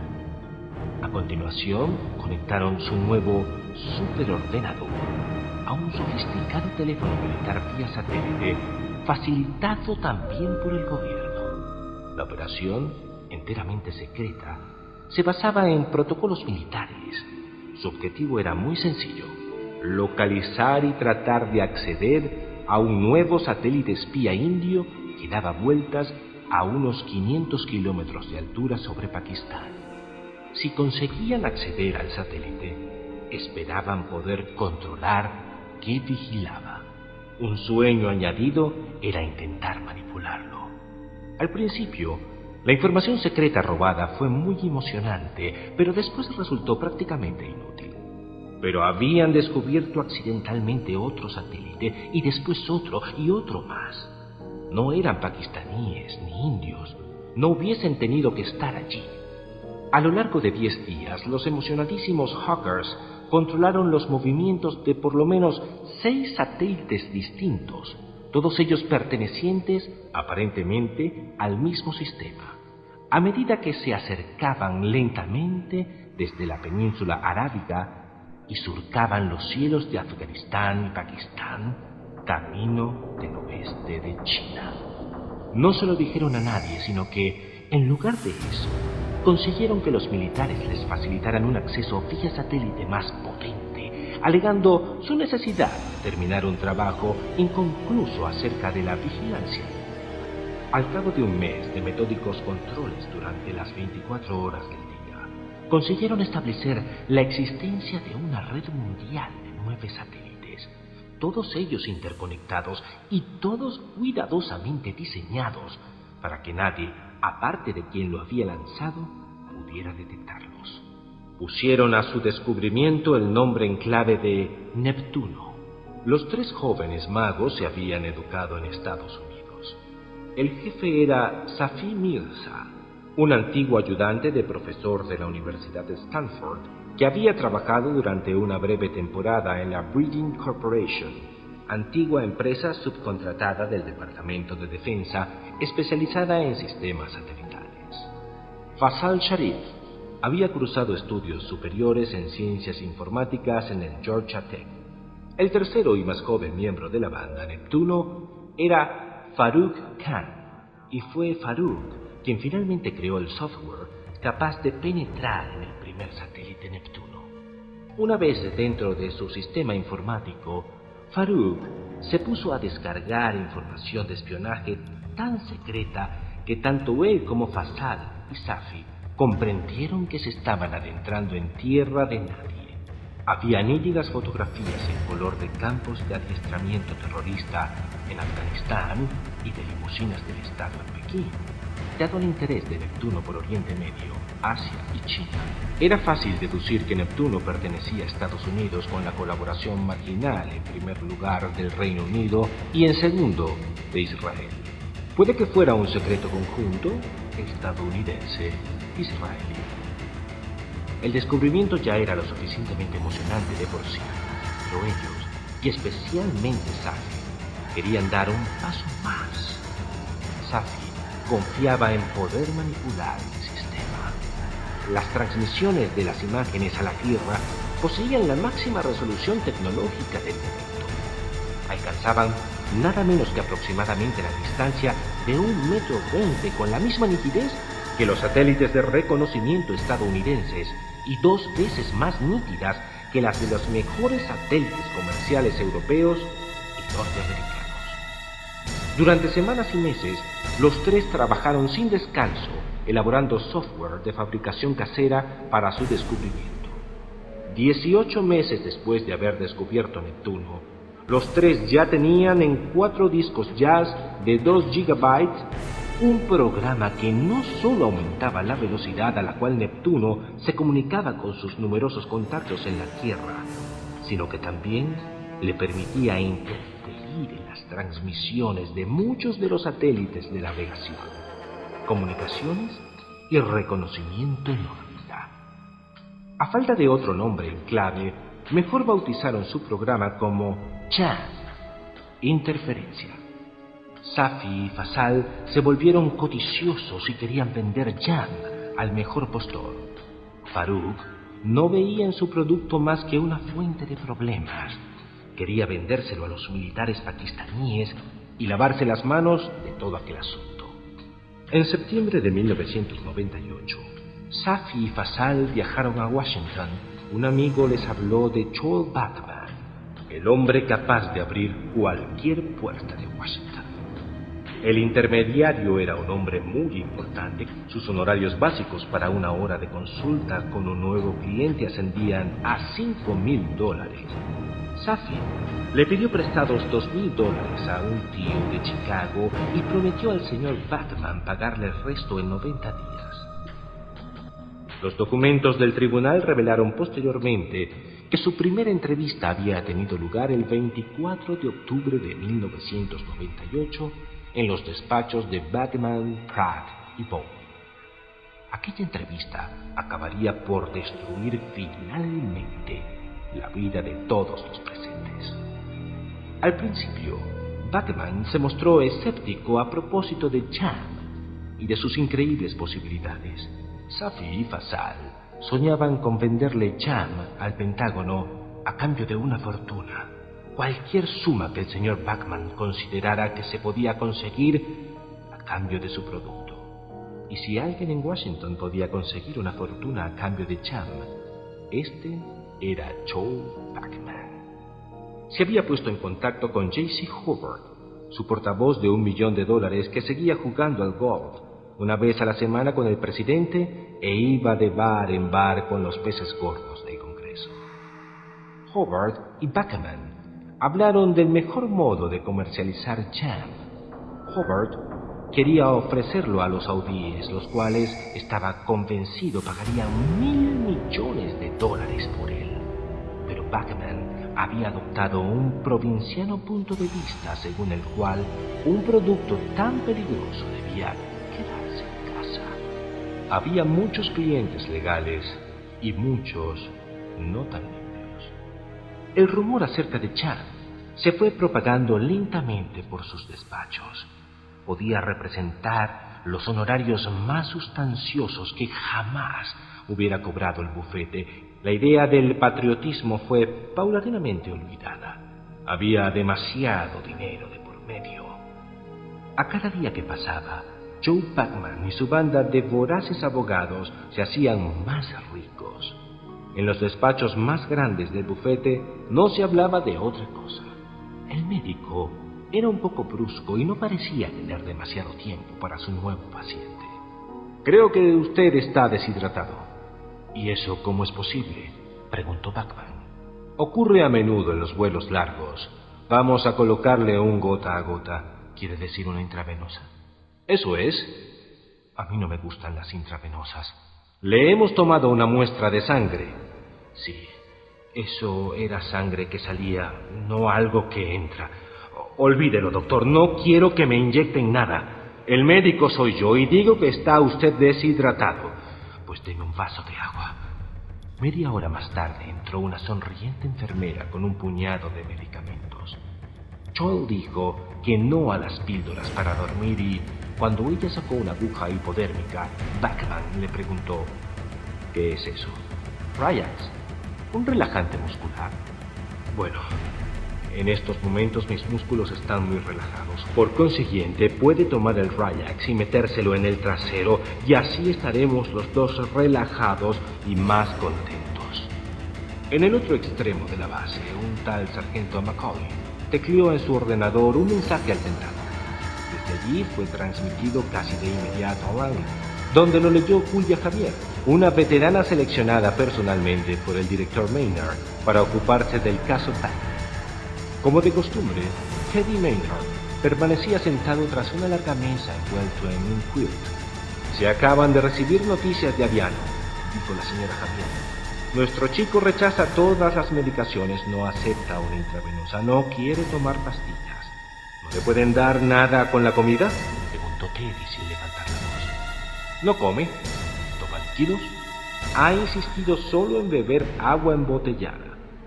A: A continuación, conectaron su nuevo superordenador a un sofisticado teléfono militar vía satélite, facilitado también por el gobierno. La operación, enteramente secreta, se basaba en protocolos militares. Su objetivo era muy sencillo: localizar y tratar de acceder a un nuevo satélite espía indio que daba vueltas a unos quinientos kilómetros de altura sobre Pakistán. Si conseguían acceder al satélite, esperaban poder controlar qué vigilaba. Un sueño añadido era intentar manipularlo. Al principio, la información secreta robada fue muy emocionante, pero después resultó prácticamente inútil. Pero habían descubierto accidentalmente otro satélite, y después otro y otro más. No eran pakistaníes ni indios. No hubiesen tenido que estar allí. A lo largo de diez días, los emocionadísimos hackers controlaron los movimientos de por lo menos seis satélites distintos, todos ellos pertenecientes, aparentemente, al mismo sistema. A medida que se acercaban lentamente desde la península arábiga y surcaban los cielos de Afganistán y Pakistán, camino del oeste de China. No se lo dijeron a nadie, sino que, en lugar de eso, consiguieron que los militares les facilitaran un acceso vía satélite más potente, alegando su necesidad de terminar un trabajo inconcluso acerca de la vigilancia. Al cabo de un mes de metódicos controles durante las veinticuatro horas del día, consiguieron establecer la existencia de una red mundial de nueve satélites, todos ellos interconectados y todos cuidadosamente diseñados para que nadie, aparte de quien lo había lanzado, pudiera detectarlos. Pusieron a su descubrimiento el nombre en clave de Neptuno. Los tres jóvenes magos se habían educado en Estados Unidos. El jefe era Safi Mirza, un antiguo ayudante de profesor de la Universidad de Stanford, que había trabajado durante una breve temporada en la Breeding Corporation, antigua empresa subcontratada del Departamento de Defensa especializada en sistemas satelitales. Faisal Sharif había cruzado estudios superiores en ciencias informáticas en el Georgia Tech. El tercero y más joven miembro de la banda Neptuno era Farouk Khan, y fue Farouk quien finalmente creó el software capaz de penetrar en el primer satélite Neptuno. Una vez dentro de su sistema informático, Farouk se puso a descargar información de espionaje tan secreta que tanto él como Faisal y Safi comprendieron que se estaban adentrando en tierra de nadie. Había nítidas fotografías en color de campos de adiestramiento terrorista en Afganistán y de limusinas del Estado en Pekín. Dado el interés de Neptuno por Oriente Medio, Asia y China, era fácil deducir que Neptuno pertenecía a Estados Unidos con la colaboración marginal en primer lugar del Reino Unido y en segundo de Israel. Puede que fuera un secreto conjunto estadounidense-israelí. El descubrimiento ya era lo suficientemente emocionante de por sí, pero ellos, y especialmente Safi, querían dar un paso más. Safi confiaba en poder manipular el sistema. Las transmisiones de las imágenes a la Tierra poseían la máxima resolución tecnológica del momento. Alcanzaban nada menos que aproximadamente la distancia de un metro veinte con la misma nitidez que los satélites de reconocimiento estadounidenses y dos veces más nítidas que las de los mejores satélites comerciales europeos y norteamericanos. Durante semanas y meses, los tres trabajaron sin descanso, elaborando software de fabricación casera para su descubrimiento. Dieciocho meses después de haber descubierto Neptuno, los tres ya tenían en cuatro discos jazz de dos gigabytes un programa que no solo aumentaba la velocidad a la cual Neptuno se comunicaba con sus numerosos contactos en la Tierra, sino que también le permitía interferir en las transmisiones de muchos de los satélites de navegación, comunicaciones y reconocimiento en órbita. A falta de otro nombre en clave, mejor bautizaron su programa como Jam, interferencia. Safi y Faisal se volvieron codiciosos y querían vender Jam al mejor postor. Farouk no veía en su producto más que una fuente de problemas. Quería vendérselo a los militares pakistaníes y lavarse las manos de todo aquel asunto. En septiembre de mil novecientos noventa y ocho, Safi y Faisal viajaron a Washington. Un amigo les habló de Joel Bachman, el hombre capaz de abrir cualquier puerta de Washington. El intermediario era un hombre muy importante. Sus honorarios básicos para una hora de consulta con un nuevo cliente ascendían a cinco mil dólares. Safi le pidió prestados dos mil dólares a un tío de Chicago y prometió al señor Bachman pagarle el resto en noventa días. Los documentos del tribunal revelaron posteriormente que su primera entrevista había tenido lugar el veinticuatro de octubre de mil novecientos noventa y ocho en los despachos de Bachman, Pratt y Bowen. Aquella entrevista acabaría por destruir finalmente la vida de todos los presentes. Al principio, Bachman se mostró escéptico a propósito de Jam y de sus increíbles posibilidades. Safi y Faisal soñaban con venderle Jam al Pentágono a cambio de una fortuna. Cualquier suma que el señor Bachman considerara que se podía conseguir a cambio de su producto. Y si alguien en Washington podía conseguir una fortuna a cambio de Jam, este era Joel Bachman. Se había puesto en contacto con J C Hobart, su portavoz de un millón de dólares que seguía jugando al golf una vez a la semana con el presidente e iba de bar en bar con los peces gordos del Congreso. Hobart y Bachman hablaron del mejor modo de comercializar Jam. Hobart quería ofrecerlo a los saudíes, los cuales, estaba convencido, pagarían mil millones de dólares por él. Pero Bachman había adoptado un provinciano punto de vista según el cual un producto tan peligroso debía quedarse en casa. había muchos clientes legales y muchos no tan limpios. El rumor acerca de Champ se fue propagando lentamente por sus despachos. Podía representar los honorarios más sustanciosos que jamás hubiera cobrado el bufete. La idea del patriotismo fue paulatinamente olvidada. Había demasiado dinero de por medio. A cada día que pasaba, Joe Pac-Man y su banda de voraces abogados se hacían más ricos. En los despachos más grandes del bufete no se hablaba de otra cosa. El médico era un poco brusco y no parecía tener demasiado tiempo para su nuevo paciente. «Creo que usted está deshidratado». «¿Y eso cómo es posible?», preguntó Pac-Man. «Ocurre a menudo en los vuelos largos. Vamos a colocarle un gota a gota». «¿Quiere decir una intravenosa?». «Eso es». «A mí no me gustan las intravenosas». «Le hemos tomado una muestra de sangre». «Sí, eso era sangre que salía, no algo que entra». «Olvídelo, doctor, no quiero que me inyecten nada. El médico soy yo y digo que está usted deshidratado». «Pues deme un vaso de agua». Media hora más tarde entró una sonriente enfermera con un puñado de medicamentos. Joel dijo que no a las píldoras para dormir y, cuando ella sacó una aguja hipodérmica, Pac-Man le preguntó: «¿Qué es eso?». «Ryax, un relajante muscular». «Bueno, en estos momentos mis músculos están muy relajados. Por consiguiente, puede tomar el Ryax y metérselo en el trasero y así estaremos los dos relajados y más contentos». En el otro extremo de la base, un tal sargento Macaulay tecleó en su ordenador un mensaje al pentágono. Desde allí fue transmitido casi de inmediato a Langley, donde lo leyó Julia Javier, una veterana seleccionada personalmente por el director Maynard para ocuparse del caso Pac-Man. Como de costumbre, Teddy Maynard permanecía sentado tras una larga mesa envuelto en un quilt. «Se acaban de recibir noticias de Aviano», dijo la señora Javier. «Nuestro chico rechaza todas las medicaciones, no acepta una intravenosa, no quiere tomar pastillas». «¿No le pueden dar nada con la comida?», preguntó Teddy sin levantar la voz. «No come, toma líquidos, ha insistido solo en beber agua embotellada».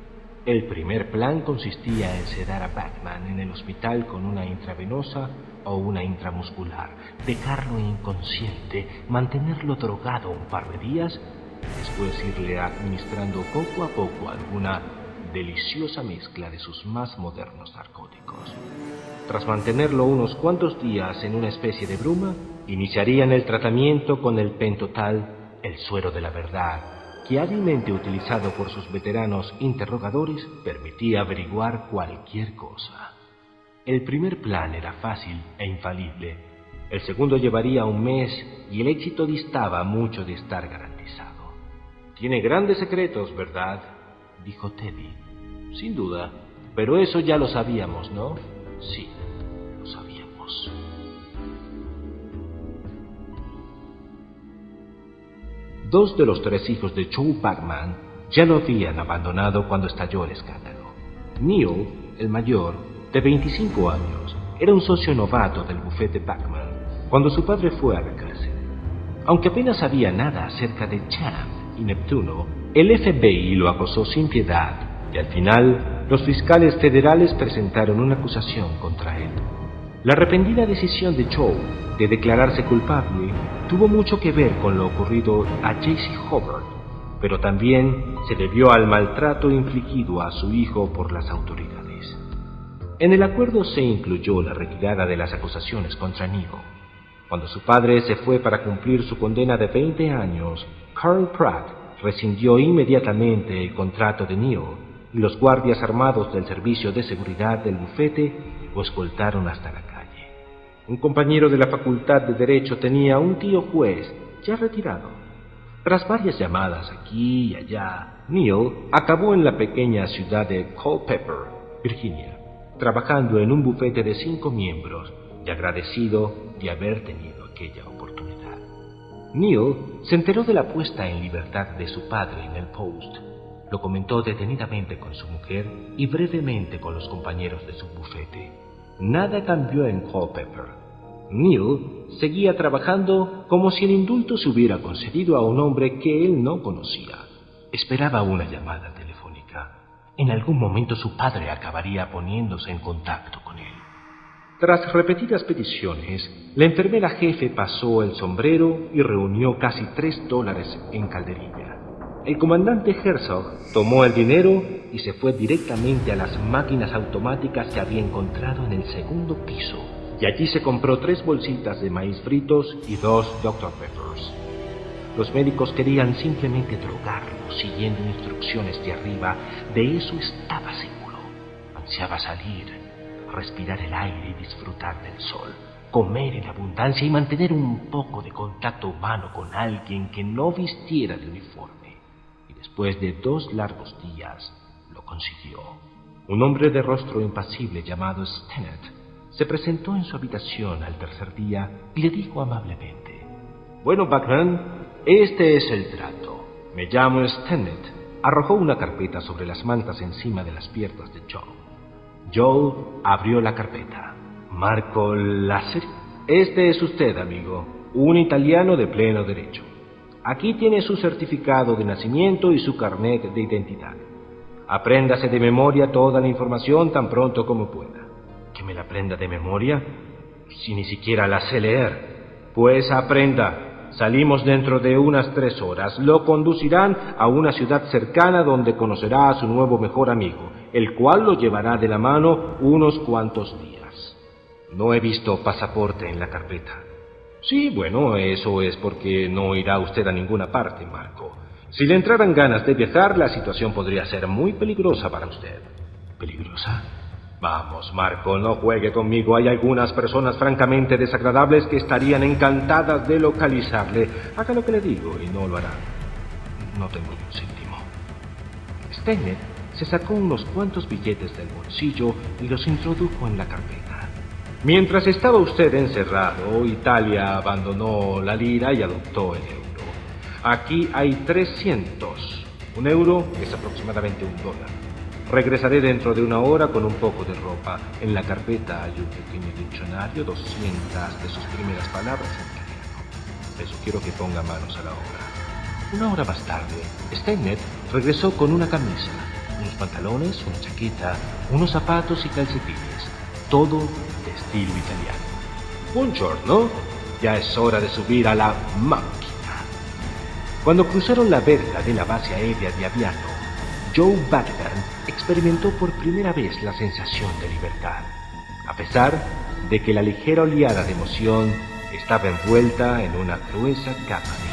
A: El primer plan consistía en sedar a Pac-Man en el hospital con una intravenosa o una intramuscular, dejarlo inconsciente, mantenerlo drogado un par de días, después irle administrando poco a poco alguna deliciosa mezcla de sus más modernos narcóticos. Tras mantenerlo unos cuantos días en una especie de bruma, iniciarían el tratamiento con el pentotal, el suero de la verdad, que hábilmente utilizado por sus veteranos interrogadores permitía averiguar cualquier cosa. El primer plan era fácil e infalible. El segundo llevaría un mes y el éxito distaba mucho de estar garantizado. «Tiene grandes secretos, ¿verdad?», dijo Teddy. «Sin duda, pero eso ya lo sabíamos, ¿no?». «Sí, lo sabíamos». Dos de los tres hijos de Joe Pac-Man ya lo habían abandonado cuando estalló el escándalo. Neil, el mayor, de veinticinco años, era un socio novato del bufete Pac-Man cuando su padre fue a la cárcel. Aunque apenas sabía nada acerca de Champ y Neptuno, el F B I lo acosó sin piedad y al final los fiscales federales presentaron una acusación contra él. La repentina decisión de Joe de declararse culpable tuvo mucho que ver con lo ocurrido a J C Hubbard, pero también se debió al maltrato infligido a su hijo por las autoridades. En el acuerdo se incluyó la retirada de las acusaciones contra Neil. Cuando su padre se fue para cumplir su condena de veinte años, Carl Pratt rescindió inmediatamente el contrato de Neil y los guardias armados del servicio de seguridad del bufete lo escoltaron hasta la calle. Un compañero de la Facultad de Derecho tenía un tío juez ya retirado. Tras varias llamadas aquí y allá, Neil acabó en la pequeña ciudad de Culpeper, Virginia, trabajando en un bufete de cinco miembros y agradecido de haber tenido aquella oportunidad. Neil se enteró de la puesta en libertad de su padre en el Post. Lo comentó detenidamente con su mujer y brevemente con los compañeros de su bufete. Nada cambió en Culpeper.
B: Neil seguía trabajando como si el indulto se hubiera concedido a un hombre que él no conocía. Esperaba una llamada telefónica. En algún momento su padre acabaría poniéndose en contacto con él. Tras repetidas peticiones, la enfermera jefe pasó el sombrero y reunió casi tres dólares en calderilla. El comandante Herzog tomó el dinero y se fue directamente a las máquinas automáticas que había encontrado en el segundo piso, y allí se compró tres bolsitas de maíz fritos y dos doctor Peppers. Los médicos querían simplemente drogarlo, siguiendo instrucciones de arriba. De eso estaba seguro. Ansiaba salir, respirar el aire y disfrutar del sol, comer en abundancia y mantener un poco de contacto humano con alguien que no vistiera de uniforme. Y después de dos largos días, lo consiguió. Un hombre de rostro impasible llamado Stennett se presentó en su habitación al tercer día y le dijo amablemente: «Bueno, Buckland, este es el trato. Me llamo Stennett». Arrojó una carpeta sobre las mantas encima de las piernas de Joe. Joe abrió la carpeta. «Marco Lazzari. Este es usted, amigo, un italiano de pleno derecho. Aquí tiene su certificado de nacimiento y su carnet de identidad. Apréndase de memoria toda la información tan pronto como pueda». ¿Que me la aprenda de memoria? Si ni siquiera la sé leer. Pues aprenda. Salimos dentro de unas tres horas. Lo conducirán a una ciudad cercana donde conocerá a su nuevo mejor amigo, el cual lo llevará de la mano unos cuantos días. No he visto pasaporte en la carpeta. Sí, bueno, eso es porque no irá usted a ninguna parte, Marco. Si le entraran ganas de viajar, la situación podría ser muy peligrosa para usted. ¿Peligrosa? Vamos, Marco, no juegue conmigo. Hay algunas personas francamente desagradables que estarían encantadas de localizarle. Haga lo que le digo y no lo hará. No tengo ni un céntimo. Stennett se sacó unos cuantos billetes del bolsillo y los introdujo en la carpeta. Mientras estaba usted encerrado, Italia abandonó la lira y adoptó el euro. Aquí hay trescientos. Un euro es aproximadamente un dólar. Regresaré dentro de una hora con un poco de ropa. En la carpeta hay un pequeño diccionario, doscientas de sus primeras palabras en italiano. Le sugiero que ponga manos a la obra. Una hora más tarde, Stennett regresó con una camisa, unos pantalones, una chaqueta, unos zapatos y calcetines. Todo de estilo italiano. Buongiorno, ya es hora de subir a la máquina. Cuando cruzaron la verga de la base aérea de Aviano, Joe Buckland experimentó por primera vez la sensación de libertad, a pesar de que la ligera oleada de emoción estaba envuelta en una gruesa capa de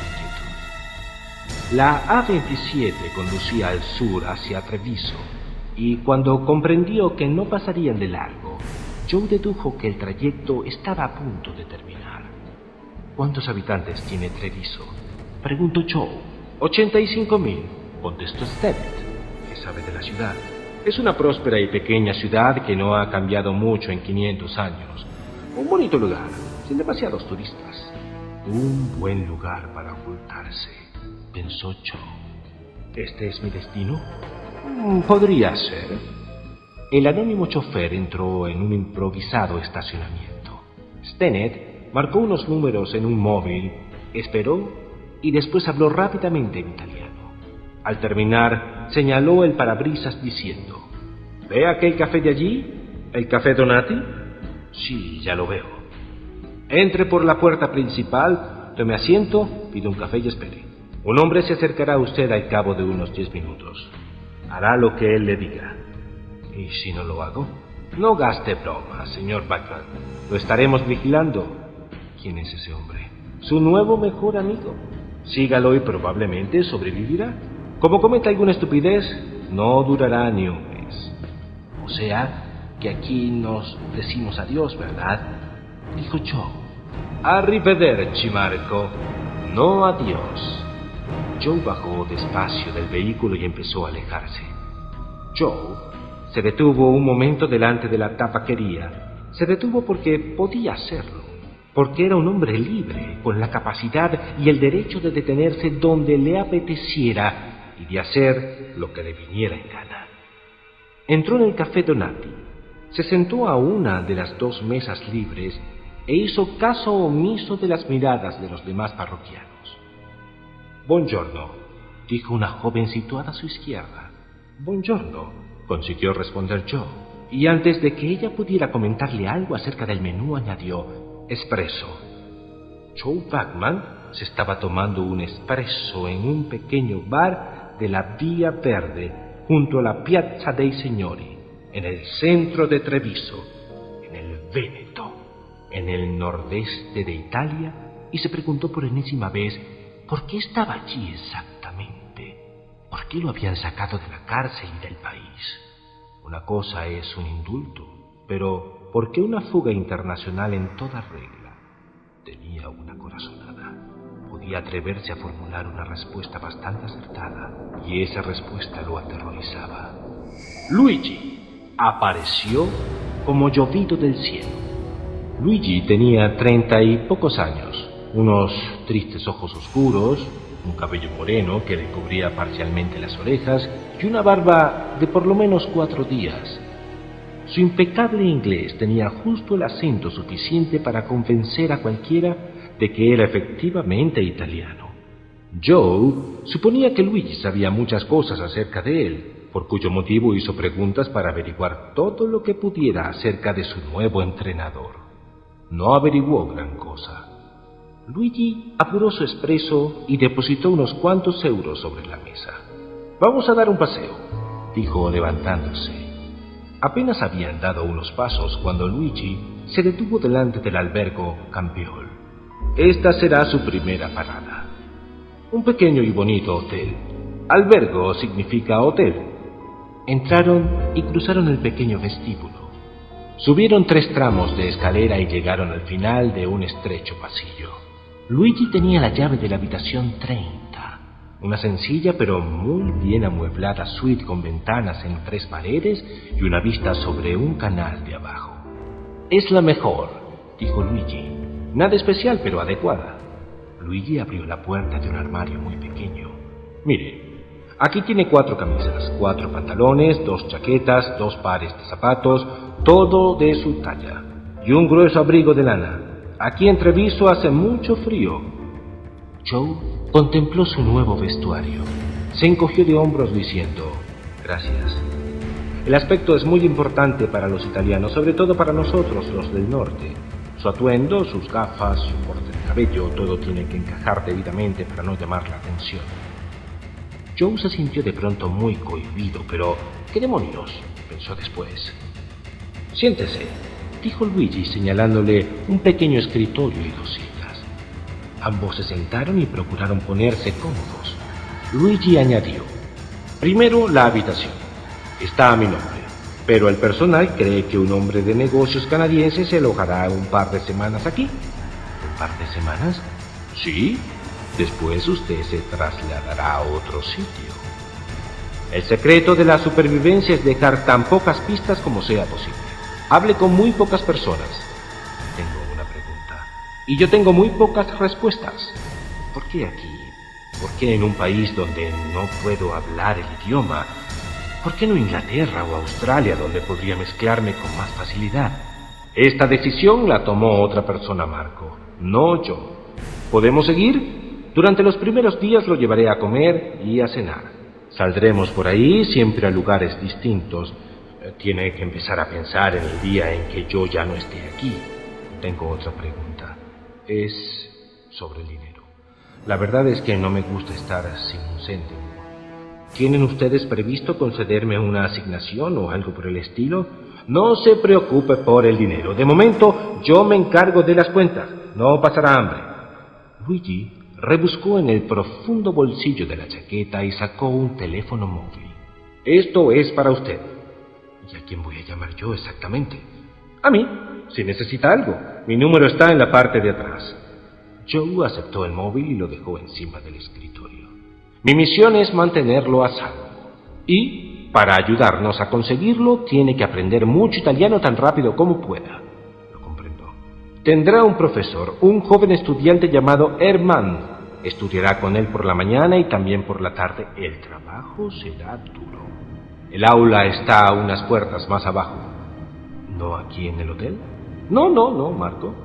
B: inquietud. La A veintisiete conducía al sur hacia Treviso, y cuando comprendió que no pasarían de largo, Joe dedujo que el trayecto estaba a punto de terminar. ¿Cuántos habitantes tiene Treviso?, preguntó Joe. «Ochenta y cinco mil», contestó Stennett, que sabe de la ciudad. «Es una próspera y pequeña ciudad que no ha cambiado mucho en quinientos años. Un bonito lugar, sin demasiados turistas. Un buen lugar para ocultarse», pensó Joe. ¿Este es mi destino? Mm, podría ser. El anónimo chofer entró en un improvisado estacionamiento. Stennett marcó unos números en un móvil, esperó y después habló rápidamente en italiano. Al terminar, señaló el parabrisas diciendo: «¿Ve aquel café de allí? ¿El Café Donati?» «Sí, ya lo veo». «Entre por la puerta principal, tome asiento, pide un café y espere. Un hombre se acercará a usted al cabo de unos diez minutos. Hará lo que él le diga». «¿Y si no lo hago?» «No gaste bromas, señor Buckland. Lo estaremos vigilando». «¿Quién es ese hombre?» «Su nuevo mejor amigo. Sígalo y probablemente sobrevivirá. Como cometa alguna estupidez, no durará ni un mes». «O sea, que aquí nos decimos adiós, ¿verdad?», dijo Joe. «Arrivederci, Marco. No adiós». Joe bajó despacio del vehículo y empezó a alejarse. Joe se detuvo un momento delante de la tabaquería. Se detuvo porque podía hacerlo, porque era un hombre libre, con la capacidad y el derecho de detenerse donde le apeteciera y de hacer lo que le viniera en gana. Entró en el Café Donati, se sentó a una de las dos mesas libres e hizo caso omiso de las miradas de los demás parroquianos. «Buongiorno», dijo una joven situada a su izquierda. «Buongiorno», consiguió responder Joe, y antes de que ella pudiera comentarle algo acerca del menú añadió «espresso». Joe Bachman se estaba tomando un espresso en un pequeño bar de la Vía Verde, junto a la Piazza dei Signori, en el centro de Treviso, en el Véneto, en el nordeste de Italia, y se preguntó por enésima vez por qué estaba allí exactamente, por qué lo habían sacado de la cárcel y del país. Una cosa es un indulto, pero ¿por qué una fuga internacional en toda regla? Tenía una corazonada. Podía atreverse a formular una respuesta bastante acertada, y esa respuesta lo aterrorizaba. Luigi apareció como llovido del cielo. Luigi tenía treinta y pocos años, unos tristes ojos oscuros, un cabello moreno que le cubría parcialmente las orejas y una barba de por lo menos cuatro días. Su impecable inglés tenía justo el acento suficiente para convencer a cualquiera de que era efectivamente italiano. Joe suponía que Luigi sabía muchas cosas acerca de él, por cuyo motivo hizo preguntas para averiguar todo lo que pudiera acerca de su nuevo entrenador. No averiguó gran cosa. Luigi apuró su espresso y depositó unos cuantos euros sobre la mesa. «Vamos a dar un paseo», dijo levantándose. Apenas habían dado unos pasos cuando Luigi se detuvo delante del albergo Campiol. Esta será su primera parada. Un pequeño y bonito hotel. Albergo significa hotel. Entraron y cruzaron el pequeño vestíbulo. Subieron tres tramos de escalera y llegaron al final de un estrecho pasillo. Luigi tenía la llave de la habitación treinta, una sencilla pero muy bien amueblada suite con ventanas en tres paredes y una vista sobre un canal de abajo. «Es la mejor», dijo Luigi. «Nada especial, pero adecuada». Luigi abrió la puerta de un armario muy pequeño. «Mire, aquí tiene cuatro camisas, cuatro pantalones, dos chaquetas, dos pares de zapatos, todo de su talla, y un grueso abrigo de lana. Aquí en Treviso hace mucho frío». Joe contempló su nuevo vestuario. Se encogió de hombros diciendo: «Gracias. El aspecto es muy importante para los italianos, sobre todo para nosotros, los del norte. Su atuendo, sus gafas, su corte de cabello, todo tiene que encajar debidamente para no llamar la atención». Joe se sintió de pronto muy cohibido, pero ¿qué demonios?, pensó después. «Siéntese», dijo Luigi señalándole un pequeño escritorio y dos sillas. Ambos se sentaron y procuraron ponerse cómodos. Luigi añadió: «Primero, la habitación. Está a mi nombre, pero el personal cree que un hombre de negocios canadiense se alojará un par de semanas aquí». ¿Un par de semanas? «Sí. Después usted se trasladará a otro sitio. El secreto de la supervivencia es dejar tan pocas pistas como sea posible. Hable con muy pocas personas». «Tengo una pregunta. Y yo tengo muy pocas respuestas. ¿Por qué aquí? ¿Por qué en un país donde no puedo hablar el idioma? ¿Por qué no Inglaterra o Australia, donde podría mezclarme con más facilidad?» «Esta decisión la tomó otra persona, Marco, no yo. ¿Podemos seguir? Durante los primeros días lo llevaré a comer y a cenar. Saldremos por ahí, siempre a lugares distintos. Tiene que empezar a pensar en el día en que yo ya no esté aquí». «Tengo otra pregunta. Es sobre el dinero. La verdad es que no me gusta estar sin un céntimo. ¿Tienen ustedes previsto concederme una asignación o algo por el estilo?» «No se preocupe por el dinero. De momento yo me encargo de las cuentas. No pasará hambre». Luigi rebuscó en el profundo bolsillo de la chaqueta y sacó un teléfono móvil. «Esto es para usted». «¿Y a quién voy a llamar yo exactamente?» «A mí, si necesita algo. Mi número está en la parte de atrás». Joe aceptó el móvil y lo dejó encima del escritorio. «Mi misión es mantenerlo a salvo. Y, para ayudarnos a conseguirlo, tiene que aprender mucho italiano tan rápido como pueda». «Lo comprendo». «Tendrá un profesor, un joven estudiante llamado Herman. Estudiará con él por la mañana y también por la tarde. El trabajo será duro. El aula está a unas puertas más abajo». «¿No aquí en el hotel?» «No, no, no, Marco.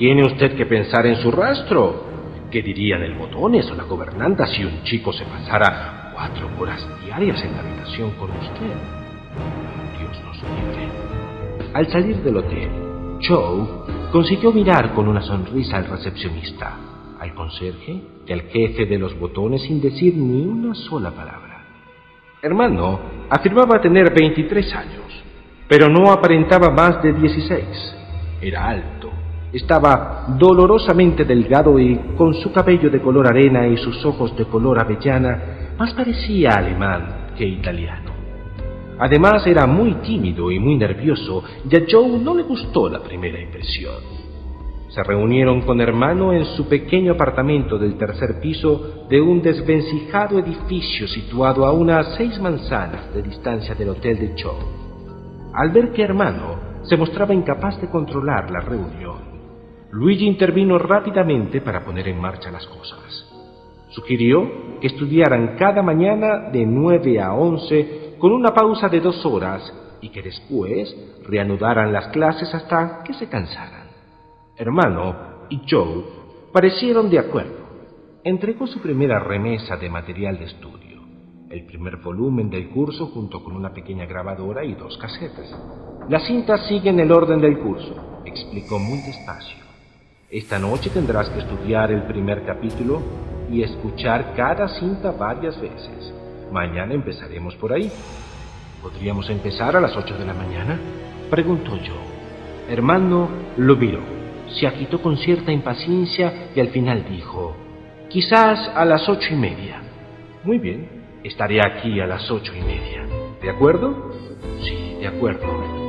B: Tiene usted que pensar en su rastro. ¿Qué dirían el botones o la gobernanta si un chico se pasara cuatro horas diarias en la habitación con usted? Dios nos libre. Al salir del hotel, Joe consiguió mirar con una sonrisa al recepcionista, al conserje y al jefe de los botones sin decir ni una sola palabra. Hermano afirmaba tener veintitrés años, pero no aparentaba más de dieciséis. Era alto, estaba dolorosamente delgado y, con su cabello de color arena y sus ojos de color avellana, más parecía alemán que italiano. Además, era muy tímido y muy nervioso, y a Joe no le gustó la primera impresión. Se reunieron con hermano en su pequeño apartamento del tercer piso de un desvencijado edificio situado a unas seis manzanas de distancia del hotel de Joe. Al ver que hermano se mostraba incapaz de controlar la reunión, Luigi intervino rápidamente para poner en marcha las cosas. Sugirió que estudiaran cada mañana de nueve a once con una pausa de dos horas y que después reanudaran las clases hasta que se cansaran. Hermano y Joe parecieron de acuerdo. Entregó su primera remesa de material de estudio, el primer volumen del curso junto con una pequeña grabadora y dos casetas. Las cintas siguen el orden del curso, explicó muy despacio. Esta noche tendrás que estudiar el primer capítulo y escuchar cada cinta varias veces. Mañana empezaremos por ahí. ¿Podríamos empezar a las ocho de la mañana?, preguntó Joe. Hermano lo miró, se agitó con cierta impaciencia y al final dijo: quizás a las ocho y media. Muy bien, estaré aquí a las ocho y media. ¿De acuerdo? Sí, de acuerdo.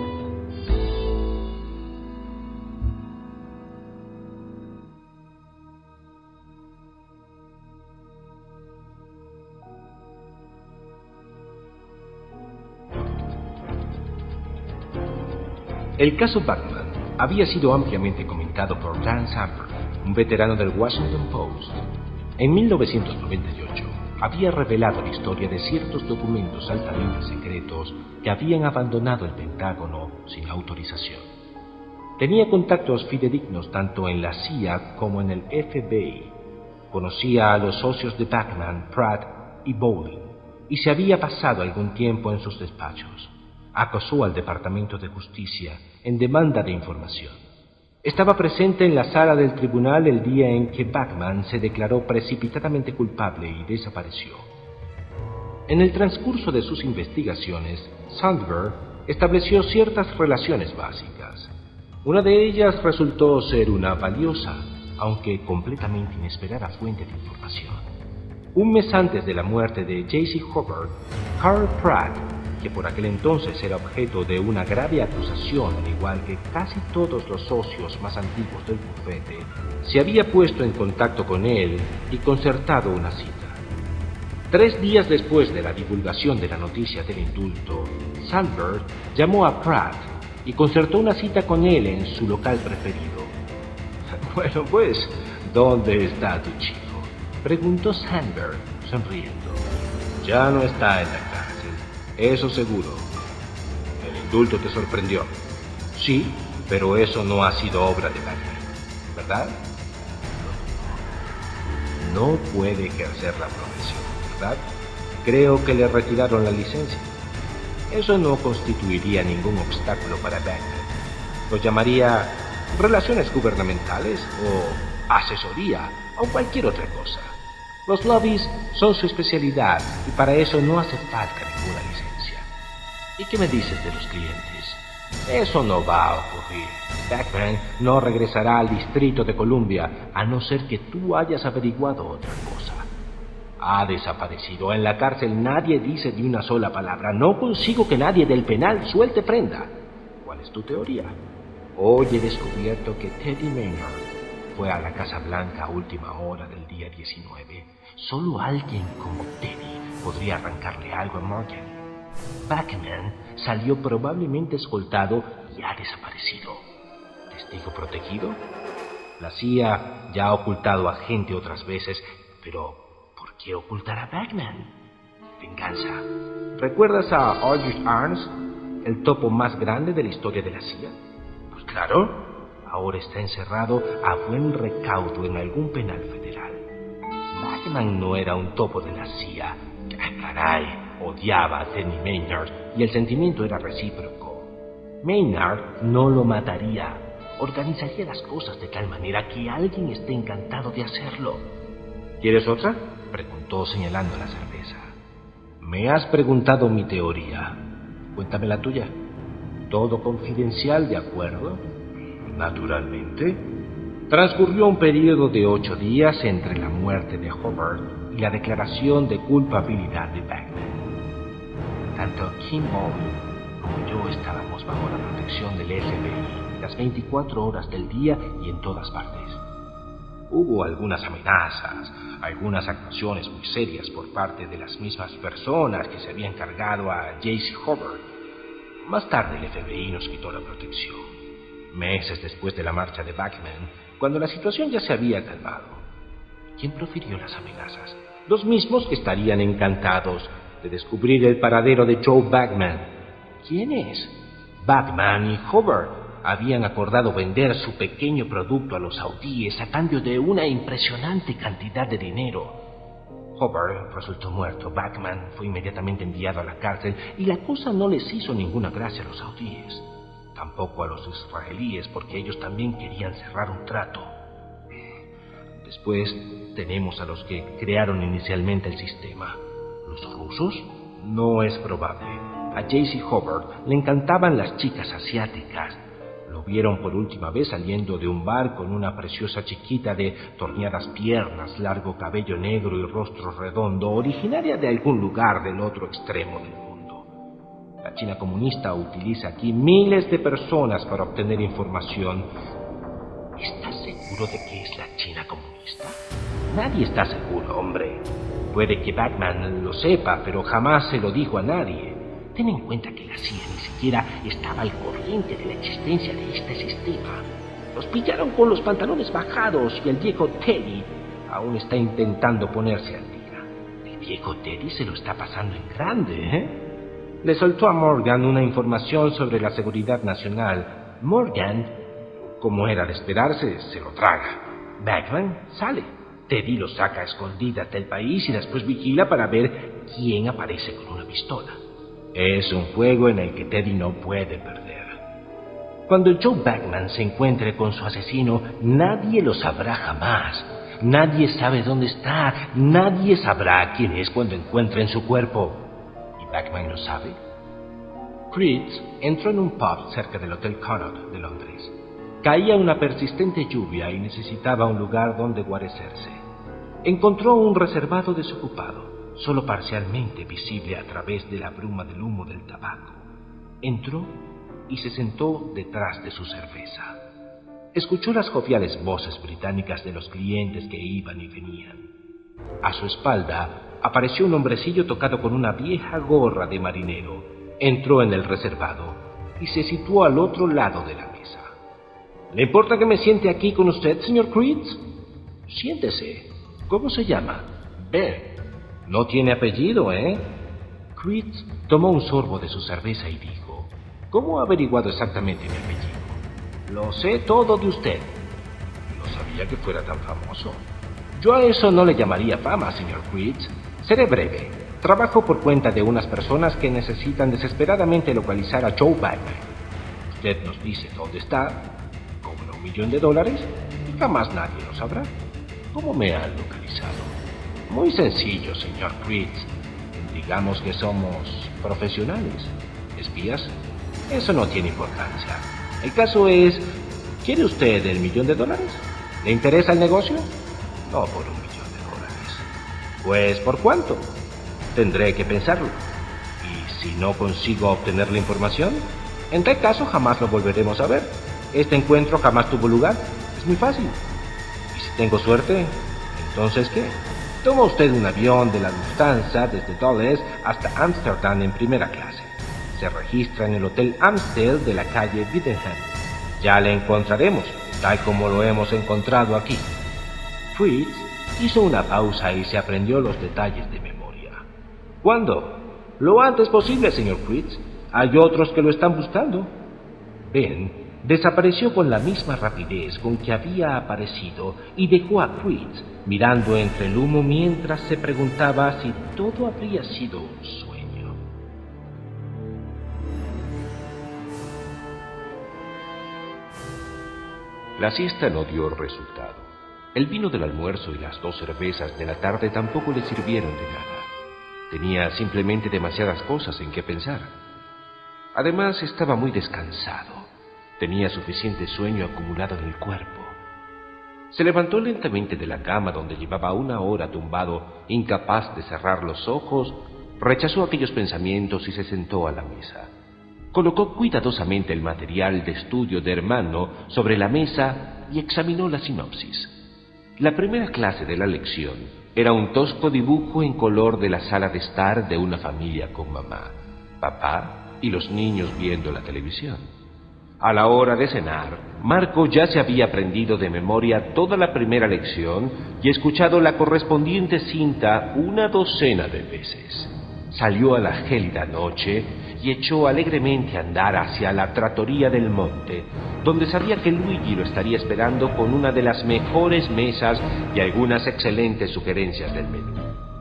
B: El caso Bachman había sido ampliamente comentado por Dan Samper, un veterano del Washington Post. En mil novecientos noventa y ocho había revelado la historia de ciertos documentos altamente secretos que habían abandonado el Pentágono sin autorización. Tenía contactos fidedignos tanto en la C I A como en el F B I. Conocía a los socios de Bachman, Pratt y Bowling, y se había pasado algún tiempo en sus despachos. Acosó al Departamento de Justicia en demanda de información. Estaba presente en la sala del tribunal el día en que Bachman se declaró precipitadamente culpable y desapareció. En el transcurso de sus investigaciones, Sandberg estableció ciertas relaciones básicas. Una de ellas resultó ser una valiosa, aunque completamente inesperada fuente de información. Un mes antes de la muerte de J C Hubbard, Carl Pratt, que por aquel entonces era objeto de una grave acusación, al igual que casi todos los socios más antiguos del bufete, se había puesto en contacto con él y concertado una cita. Tres días después de la divulgación de la noticia del indulto, Sandberg llamó a Pratt y concertó una cita con él en su local preferido. «Bueno, pues, ¿dónde está tu chico?», preguntó Sandberg, sonriendo. «Ya no está en la cárcel. Eso seguro. El indulto te sorprendió». «Sí, pero eso no ha sido obra de Bachman, ¿verdad?». «No puede ejercer la profesión, ¿verdad? Creo que le retiraron la licencia. Eso no constituiría ningún obstáculo para Bachman. Lo llamaría relaciones gubernamentales o asesoría o cualquier otra cosa. Los lobbies son su especialidad y para eso no hace falta ninguna licencia. ¿Y qué me dices de los clientes? Eso no va a ocurrir. Bachman no regresará al Distrito de Columbia a no ser que tú hayas averiguado otra cosa. Ha desaparecido. En la cárcel nadie dice ni una sola palabra. No consigo que nadie del penal suelte prenda. ¿Cuál es tu teoría? Hoy he descubierto que Teddy Maynard fue a la Casa Blanca a última hora del día diecinueve. Solo alguien como Teddy podría arrancarle algo a Morgan. Bachman salió probablemente escoltado y ha desaparecido. ¿Testigo protegido? La C I A ya ha ocultado a gente otras veces, pero ¿por qué ocultar a Bachman? Venganza. ¿Recuerdas a Aldrich Arns, el topo más grande de la historia de la C I A? Pues claro. Ahora está encerrado a buen recaudo en algún penal federal. Bachman no era un topo de la C I A. Caray, odiaba a Denny Maynard y el sentimiento era recíproco. Maynard no lo mataría. Organizaría las cosas de tal manera que alguien esté encantado de hacerlo. ¿Quieres otra?, preguntó señalando la cerveza. Me has preguntado mi teoría. Cuéntame la tuya. Todo confidencial, ¿de acuerdo? Naturalmente. Transcurrió un periodo de ocho días entre la muerte de Hubbard y la declaración de culpabilidad de Bachman. Tanto Kimball como yo estábamos bajo la protección del F B I las veinticuatro horas del día y en todas partes. Hubo algunas amenazas, algunas actuaciones muy serias por parte de las mismas personas que se habían cargado a J C Hubbard. Más tarde el F B I nos quitó la protección. Meses después de la marcha de Bachman, cuando la situación ya se había calmado. ¿Quién profirió las amenazas? Los mismos que estarían encantados de descubrir el paradero de Joe Bachman. ¿Quiénes? Bachman y Hubbard habían acordado vender su pequeño producto a los saudíes a cambio de una impresionante cantidad de dinero. Hubbard resultó muerto, Bachman fue inmediatamente enviado a la cárcel y la cosa no les hizo ninguna gracia a los saudíes. Tampoco a los israelíes, porque ellos también querían cerrar un trato. Después tenemos a los que crearon inicialmente el sistema. ¿Los rusos? No es probable. A J C Hubbard le encantaban las chicas asiáticas. Lo vieron por última vez saliendo de un bar con una preciosa chiquita de torneadas piernas, largo cabello negro y rostro redondo, originaria de algún lugar del otro extremo del mundo. La China comunista utiliza aquí miles de personas para obtener información. ¿Estás seguro de que es la China comunista? Nadie está seguro, hombre. Puede que Bachman lo sepa, pero jamás se lo dijo a nadie. Ten en cuenta que la C I A ni siquiera estaba al corriente de la existencia de este sistema. Los pillaron con los pantalones bajados y el viejo Teddy aún está intentando ponerse al día. El viejo Teddy se lo está pasando en grande, ¿eh? Le soltó a Morgan una información sobre la seguridad nacional. Morgan, como era de esperarse, se lo traga. Bachman sale. Teddy lo saca a escondidas del país y después vigila para ver quién aparece con una pistola. Es un juego en el que Teddy no puede perder. Cuando Joe Bachman se encuentre con su asesino, nadie lo sabrá jamás. Nadie sabe dónde está. Nadie sabrá quién es cuando encuentren su cuerpo. ¿Y Bachman lo sabe? Creeds entró en un pub cerca del Hotel Connaught de Londres. Caía una persistente lluvia y necesitaba un lugar donde guarecerse. Encontró un reservado desocupado, solo parcialmente visible a través de la bruma del humo del tabaco. Entró y se sentó detrás de su cerveza. Escuchó las joviales voces británicas de los clientes que iban y venían. A su espalda apareció un hombrecillo tocado con una vieja gorra de marinero. Entró en el reservado y se situó al otro lado de la mesa. ¿Le importa que me siente aquí con usted, señor Creeds? Siéntese. ¿Cómo se llama? Ben. No tiene apellido, ¿eh? Creeds tomó un sorbo de su cerveza y dijo: ¿Cómo ha averiguado exactamente mi apellido? Lo sé todo de usted. No sabía que fuera tan famoso. Yo a eso no le llamaría fama, señor Creeds. Seré breve. Trabajo por cuenta de unas personas que necesitan desesperadamente localizar a Joe Bachman. Usted nos dice dónde está, cobra un millón de dólares y jamás nadie lo sabrá. ¿Cómo me han localizado? Muy sencillo, señor Creeds. Digamos que somos profesionales. ¿Espías? Eso no tiene importancia. El caso es, ¿quiere usted el millón de dólares? ¿Le interesa el negocio? No por un millón de dólares. Pues, ¿por cuánto? Tendré que pensarlo. ¿Y si no consigo obtener la información? En tal caso, jamás lo volveremos a ver. Este encuentro jamás tuvo lugar. Es muy fácil. ¿Y si tengo suerte? ¿Entonces qué? Toma usted un avión de la Lufthansa desde Dulles hasta Ámsterdam en primera clase. Se registra en el Hotel Amstel de la calle Wittenham. Ya le encontraremos, tal como lo hemos encontrado aquí. Creeds hizo una pausa y se aprendió los detalles de memoria. ¿Cuándo? Lo antes posible, señor Creeds. Hay otros que lo están buscando. Ben desapareció con la misma rapidez con que había aparecido y dejó a Fritz mirando entre el humo mientras se preguntaba si todo habría sido un sueño.
A: La siesta no dio resultado. El vino del almuerzo y las dos cervezas de la tarde tampoco le sirvieron de nada. Tenía simplemente demasiadas cosas en que pensar. Además, estaba muy descansado. Tenía suficiente sueño acumulado en el cuerpo. Se levantó lentamente de la cama donde llevaba una hora tumbado, incapaz de cerrar los ojos, rechazó aquellos pensamientos y se sentó a la mesa. Colocó cuidadosamente el material de estudio de Hermano sobre la mesa y examinó la sinopsis. La primera clase de la lección era un tosco dibujo en color de la sala de estar de una familia con mamá, papá y los niños viendo la televisión. A la hora de cenar, Marco ya se había aprendido de memoria toda la primera lección y escuchado la correspondiente cinta una docena de veces. Salió a la gélida noche y echó alegremente a andar hacia la trattoria del monte, donde sabía que Luigi lo estaría esperando con una de las mejores mesas y algunas excelentes sugerencias del menú.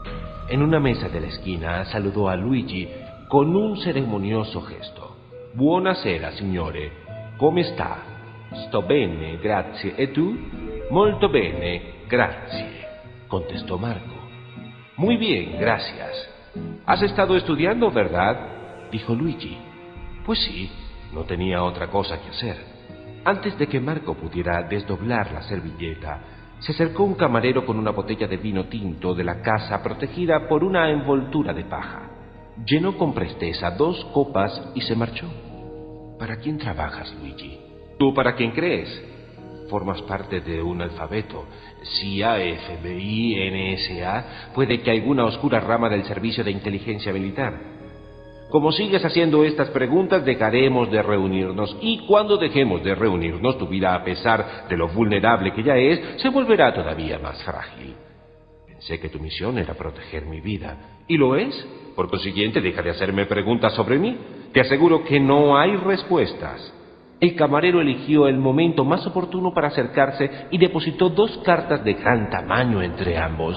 A: En una mesa de la esquina saludó a Luigi con un ceremonioso gesto. «Buonasera, signore. Come sta?» «Sto bene, grazie. E tu?» «Molto bene, grazie», contestó Marco. «Muy bien, gracias. ¿Has estado estudiando, verdad?», dijo Luigi. Pues sí, no tenía otra cosa que hacer. Antes de que Marco pudiera desdoblar la servilleta, se acercó un camarero con una botella de vino tinto de la casa protegida por una envoltura de paja. Llenó con presteza dos copas y se marchó. ¿Para quién trabajas, Luigi? ¿Tú para quién crees? Formas parte de un alfabeto. C I A, F B I, N S A, puede que alguna oscura rama del servicio de inteligencia militar. Como sigues haciendo estas preguntas, dejaremos de reunirnos, y cuando dejemos de reunirnos, tu vida, a pesar de lo vulnerable que ya es, se volverá todavía más frágil. Pensé que tu misión era proteger mi vida, y lo es. Por consiguiente, deja de hacerme preguntas sobre mí. Te aseguro que no hay respuestas. El camarero eligió el momento más oportuno para acercarse y depositó dos cartas de gran tamaño entre ambos.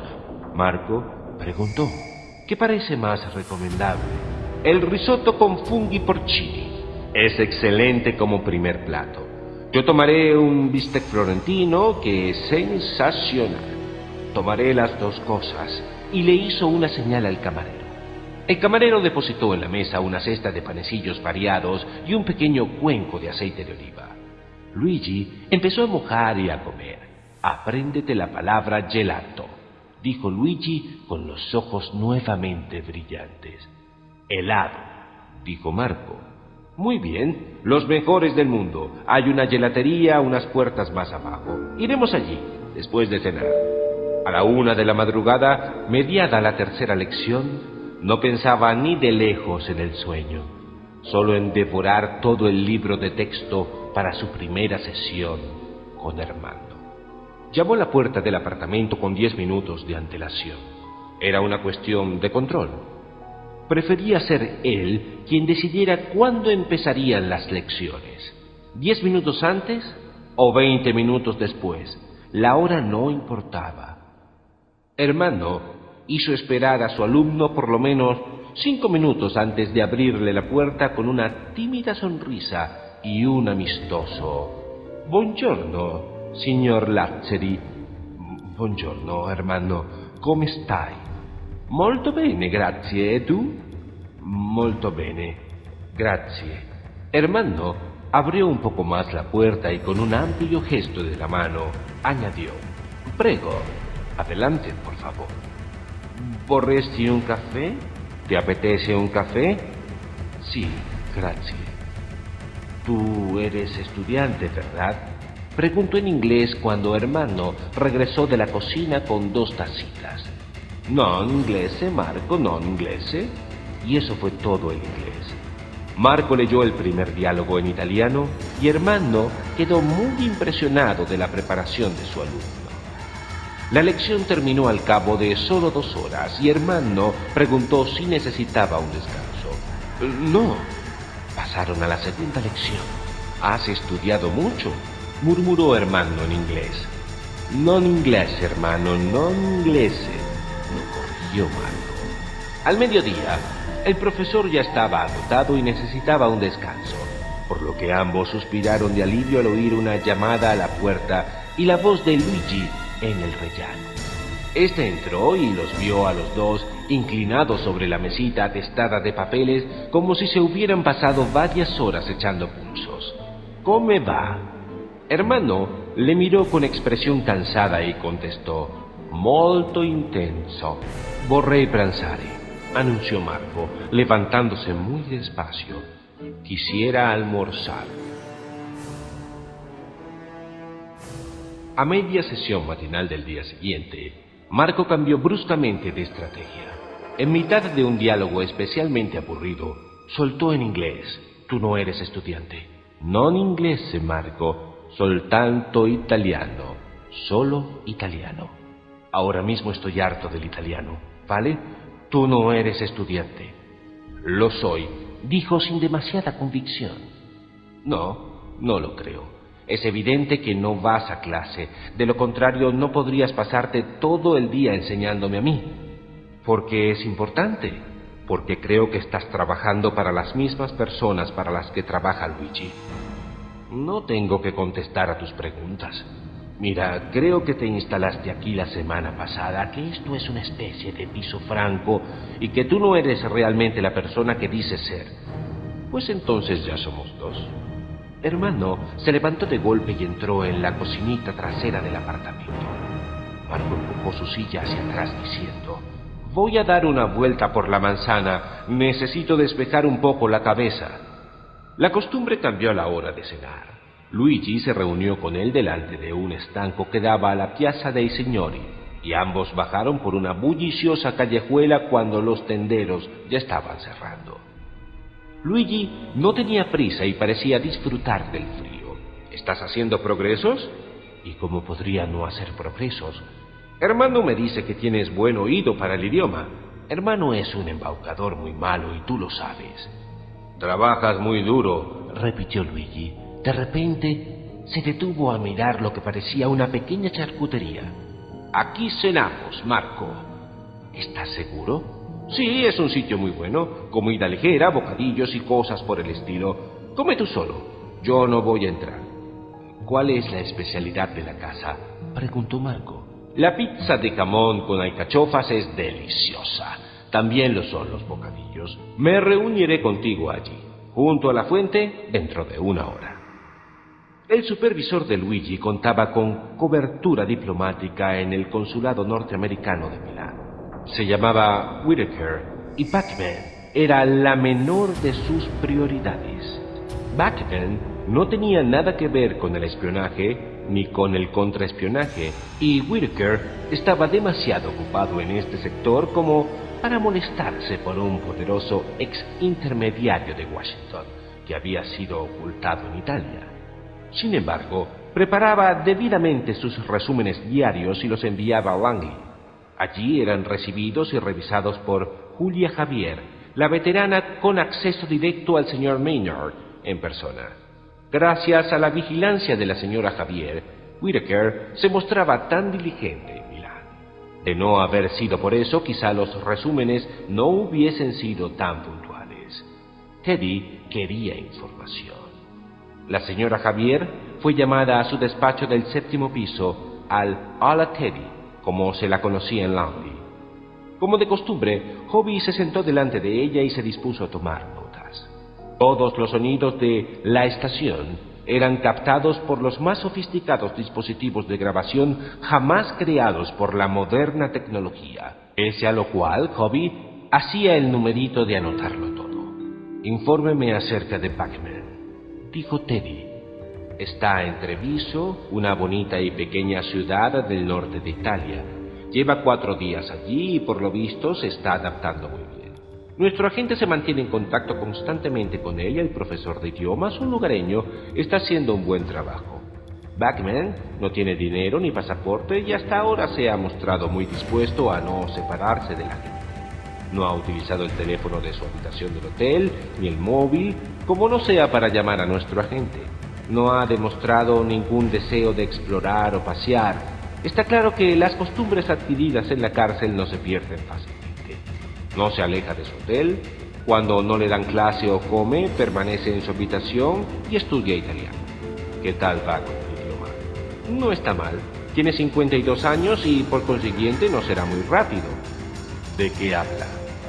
A: Marco preguntó: ¿qué parece más recomendable? El risotto con funghi porcini. Es excelente como primer plato. Yo tomaré un bistec florentino que es sensacional. Tomaré las dos cosas. Y le hizo una señal al camarero. El camarero depositó en la mesa una cesta de panecillos variados y un pequeño cuenco de aceite de oliva. Luigi empezó a mojar y a comer. Apréndete la palabra gelato, dijo Luigi con los ojos nuevamente brillantes. Helado, dijo Marco. Muy bien, los mejores del mundo. Hay una gelatería unas puertas más abajo. Iremos allí, después de cenar. A la una de la madrugada, mediada la tercera lección, no pensaba ni de lejos en el sueño, solo en devorar todo el libro de texto para su primera sesión con Armando. Llamó a la puerta del apartamento con diez minutos de antelación. Era una cuestión de control. Prefería ser él quien decidiera cuándo empezarían las lecciones. ¿Diez minutos antes o veinte minutos después? La hora no importaba. Armando hizo esperar a su alumno por lo menos cinco minutos antes de abrirle la puerta con una tímida sonrisa y un amistoso «Buongiorno, signor Lazzeri». «Buongiorno, Armando. Come stai?» «Molto bene, grazie. E tu?» «Molto bene, grazie». Armando abrió un poco más la puerta y con un amplio gesto de la mano añadió: «Prego, adelante, por favor». «¿Vorresti un café? ¿Te apetece un café?» «Sí, grazie». «Tú eres estudiante, ¿verdad?», preguntó en inglés cuando Armando regresó de la cocina con dos tacitas. «Non inglese, Marco, non inglese». Y eso fue todo el inglés. Marco leyó el primer diálogo en italiano y Armando quedó muy impresionado de la preparación de su alumno. La lección terminó al cabo de solo dos horas y Armando preguntó si necesitaba un descanso. «No». Pasaron a la segunda lección. Has estudiado mucho, murmuró Hermano en inglés. Non inglés, hermano, non inglés, lo corrigió Marco. Al mediodía, el profesor ya estaba agotado y necesitaba un descanso, por lo que ambos suspiraron de alivio al oír una llamada a la puerta y la voz de Luigi en el rellano. Este entró y los vio a los dos inclinados sobre la mesita atestada de papeles como si se hubieran pasado varias horas echando pulsos. «¿Come va?» Hermano le miró con expresión cansada y contestó: «Molto intenso. Vorrei pranzare», anunció Marco, levantándose muy despacio. «Quisiera almorzar». A media sesión matinal del día siguiente, Marco cambió bruscamente de estrategia. En mitad de un diálogo especialmente aburrido, soltó en inglés: «Tú no eres estudiante». «Non inglese, Marco, soltanto italiano, solo italiano». «Ahora mismo estoy harto del italiano, ¿vale? Tú no eres estudiante». «Lo soy», dijo sin demasiada convicción. «No, no lo creo. Es evidente que no vas a clase. De lo contrario, no podrías pasarte todo el día enseñándome a mí». «¿Por qué es importante?» «Porque creo que estás trabajando para las mismas personas para las que trabaja Luigi». «No tengo que contestar a tus preguntas. Mira, creo que te instalaste aquí la semana pasada, que esto es una especie de piso franco y que tú no eres realmente la persona que dices ser. Pues entonces ya somos dos». Hermano se levantó de golpe y entró en la cocinita trasera del apartamento. Marco empujó su silla hacia atrás diciendo: «Voy a dar una vuelta por la manzana. Necesito despejar un poco la cabeza». La costumbre cambió a la hora de cenar. Luigi se reunió con él delante de un estanco que daba a la Piazza dei Signori, y ambos bajaron por una bulliciosa callejuela cuando los tenderos ya estaban cerrando. Luigi no tenía prisa y parecía disfrutar del frío. «¿Estás haciendo progresos?» «¿Y cómo podría no hacer progresos? Hermano me dice que tienes buen oído para el idioma». «Hermano es un embaucador muy malo y tú lo sabes». «Trabajas muy duro», repitió Luigi. De repente se detuvo a mirar lo que parecía una pequeña charcutería. «Aquí cenamos, Marco». «¿Estás seguro?» «Sí, es un sitio muy bueno. Comida ligera, bocadillos y cosas por el estilo. Come tú solo. Yo no voy a entrar». «¿Cuál es la especialidad de la casa?», preguntó Marco. «La pizza de jamón con alcachofas es deliciosa. También lo son los bocadillos. Me reuniré contigo allí, junto a la fuente, dentro de una hora». El supervisor de Luigi contaba con cobertura diplomática en el consulado norteamericano de Milán. Se llamaba Whitaker y Bachman era la menor de sus prioridades. Bachman no tenía nada que ver con el espionaje ni con el contraespionaje, y Whitaker estaba demasiado ocupado en este sector como para molestarse por un poderoso ex intermediario de Washington que había sido ocultado en Italia. Sin embargo, preparaba debidamente sus resúmenes diarios y los enviaba a Langley. Allí eran recibidos y revisados por Julia Javier, la veterana con acceso directo al señor Maynard en persona. Gracias a la vigilancia de la señora Javier, Whitaker se mostraba tan diligente en Milán. De no haber sido por eso, quizá los resúmenes no hubiesen sido tan puntuales. Teddy quería información. La señora Javier fue llamada a su despacho del séptimo piso, al Ala Teddy, como se la conocía en Langley. Como de costumbre, Hobby se sentó delante de ella y se dispuso a tomar notas. Todos los sonidos de la estación eran captados por los más sofisticados dispositivos de grabación jamás creados por la moderna tecnología, pese a lo cual Hobby hacía el numerito de anotarlo todo. «Infórmeme acerca de Bachman», dijo Teddy. «Está en Treviso, una bonita y pequeña ciudad del norte de Italia. Lleva cuatro días allí y por lo visto se está adaptando muy bien. Nuestro agente se mantiene en contacto constantemente con él y el profesor de idiomas, un lugareño, está haciendo un buen trabajo. Bachman no tiene dinero ni pasaporte y hasta ahora se ha mostrado muy dispuesto a no separarse de la gente. No ha utilizado el teléfono de su habitación del hotel, ni el móvil, como no sea para llamar a nuestro agente.
B: No ha demostrado ningún deseo de explorar o pasear. Está claro que las costumbres adquiridas en la cárcel no se pierden fácilmente. No se aleja de su hotel. Cuando no le dan clase o come, permanece en su habitación y estudia italiano. ¿Qué tal va con el idioma? No está mal. Tiene cincuenta y dos años y por consiguiente no será muy rápido. ¿De qué habla?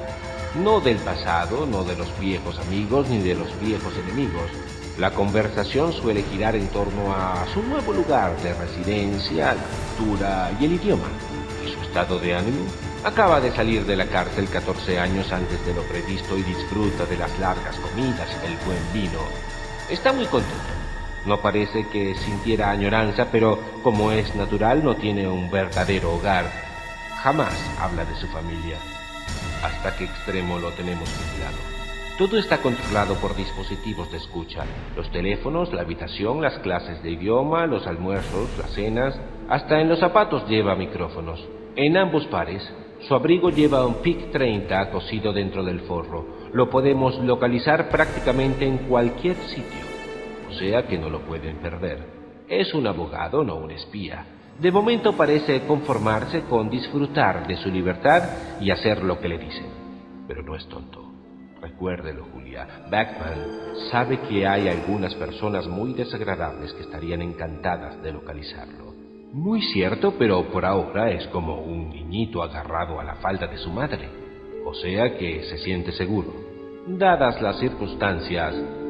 B: No del pasado, no de los viejos amigos ni de los viejos enemigos. La conversación suele girar en torno a su nuevo lugar de residencia, la cultura y el idioma. ¿Y su estado de ánimo? Acaba de salir de la cárcel catorce años antes de lo previsto y disfruta de las largas comidas y del buen vino. Está muy contento. No parece que sintiera añoranza, pero como es natural, no tiene un verdadero hogar. Jamás habla de su familia. ¿Hasta qué extremo lo tenemos vigilado? Todo está controlado por dispositivos de escucha. Los teléfonos, la habitación, las clases de idioma, los almuerzos, las cenas. Hasta en los zapatos lleva micrófonos. En ambos pares. Su abrigo lleva un P I C treinta cosido dentro del forro. Lo podemos localizar prácticamente en cualquier sitio. O sea que no lo pueden perder. Es un abogado, no un espía. De momento parece conformarse con disfrutar de su libertad y hacer lo que le dicen. Pero no es tonto. Recuérdelo, Julia. Bachman sabe que hay algunas personas muy desagradables que estarían encantadas de localizarlo. Muy cierto, pero por ahora es como un niñito agarrado a la falda de su madre. O sea que se siente seguro. Dadas las circunstancias,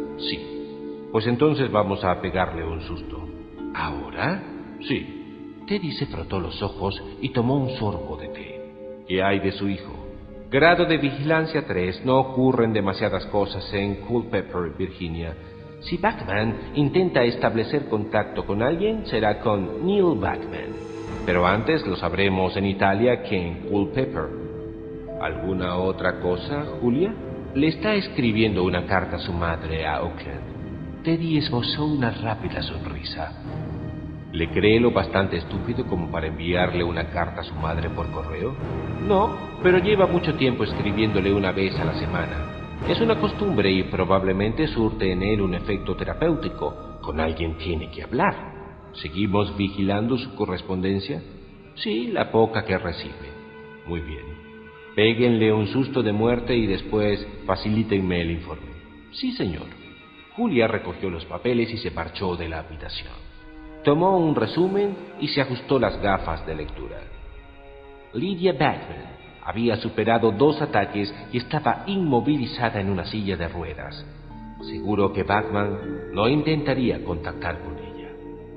B: sí. Pues entonces vamos a pegarle un susto. ¿Ahora? Sí. Teddy se frotó los ojos y tomó un sorbo de té. ¿Qué hay de su hijo? Grado de vigilancia tres. No ocurren demasiadas cosas en Culpeper, Virginia. Si Bachman intenta establecer contacto con alguien, será con Neil Bachman. Pero antes lo sabremos en Italia que en Culpeper. ¿Alguna otra cosa, Julia? Le está escribiendo una carta a su madre a Oakland. Teddy esbozó una rápida sonrisa. ¿Le cree lo bastante estúpido como para enviarle una carta a su madre por correo? No, pero lleva mucho tiempo escribiéndole una vez a la semana. Es una costumbre y probablemente surte en él un efecto terapéutico. Con alguien tiene que hablar. ¿Seguimos vigilando su correspondencia? Sí, la poca que recibe. Muy bien. Péguenle un susto de muerte y después facilítenme el informe. Sí, señor. Julia recogió los papeles y se marchó de la habitación. Tomó un resumen y se ajustó las gafas de lectura. Lydia Bachman había superado dos ataques y estaba inmovilizada en una silla de ruedas. Seguro que Bachman no intentaría contactar con ella.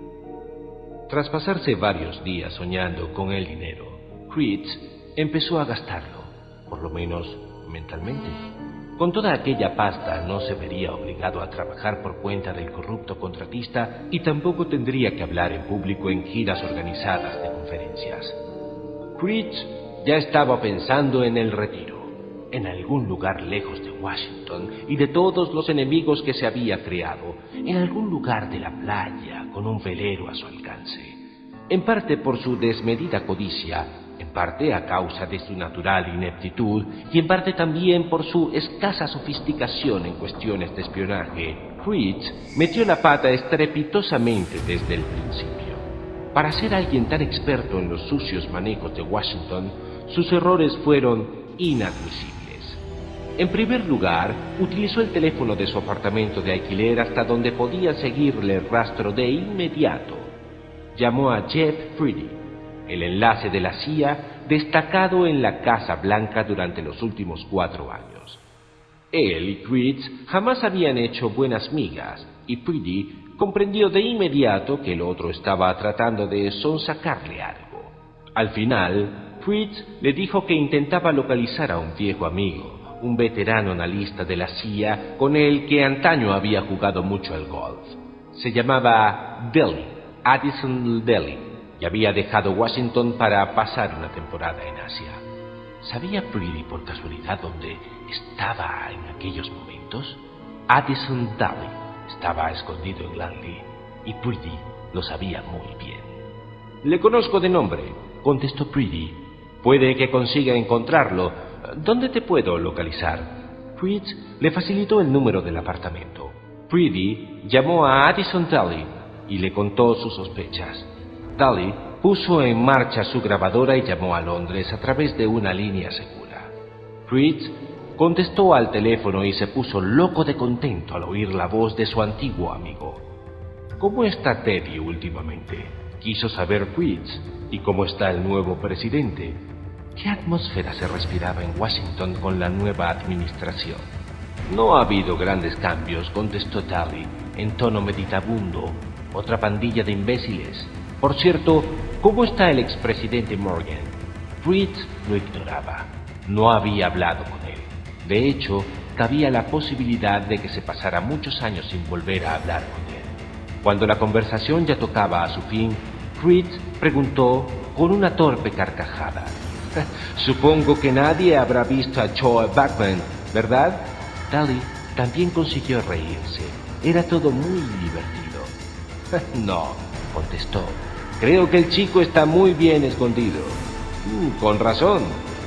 B: Tras pasarse varios días soñando con el dinero, Creeds empezó a gastarlo, por lo menos mentalmente. Con toda aquella pasta no se vería obligado a trabajar por cuenta del corrupto contratista y tampoco tendría que hablar en público en giras organizadas de conferencias. Creeds ya estaba pensando en el retiro, en algún lugar lejos de Washington y de todos los enemigos que se había creado, en algún lugar de la playa con un velero a su alcance. En parte por su desmedida codicia, en parte a causa de su natural ineptitud y en parte también por su escasa sofisticación en cuestiones de espionaje, Creeds metió la pata estrepitosamente desde el principio. Para ser alguien tan experto en los sucios manejos de Washington, sus errores fueron inadmisibles. En primer lugar, utilizó el teléfono de su apartamento de alquiler hasta donde podía seguirle el rastro de inmediato. Llamó a Jeff Freddy, el enlace de la C I A destacado en la Casa Blanca durante los últimos cuatro años. Él y Creeds jamás habían hecho buenas migas, y Freddy comprendió de inmediato que el otro estaba tratando de sonsacarle algo. Al final, Creeds le dijo que intentaba localizar a un viejo amigo, un veterano analista de la C I A con el que antaño había jugado mucho al golf. Se llamaba Deli, Addison Deli, y había dejado Washington para pasar una temporada en Asia. ¿Sabía Freddy por casualidad dónde estaba en aquellos momentos? Addison Deli estaba escondido en Langley, y Freddy lo sabía muy bien. «Le conozco de nombre», contestó Freddy. «Puede que consiga encontrarlo. ¿Dónde te puedo localizar?» Creeds le facilitó el número del apartamento. Preedy llamó a Addison Daly y le contó sus sospechas. Daly puso en marcha su grabadora y llamó a Londres a través de una línea segura. Preedy contestó al teléfono y se puso loco de contento al oír la voz de su antiguo amigo. ¿Cómo está Teddy últimamente?, quiso saber Preedy. ¿Y cómo está el nuevo presidente? ¿Qué atmósfera se respiraba en Washington con la nueva administración? No ha habido grandes cambios, contestó Daly en tono meditabundo. Otra pandilla de imbéciles. Por cierto, ¿cómo está el expresidente Morgan? Preedy lo ignoraba. No había hablado con él. De hecho, cabía la posibilidad de que se pasara muchos años sin volver a hablar con él. Cuando la conversación ya tocaba a su fin, Preedy preguntó con una torpe carcajada. Supongo que nadie habrá visto a Joe Bachman, ¿verdad? Daly también consiguió reírse. Era todo muy divertido. No, contestó. Creo que el chico está muy bien escondido. Mm, con razón.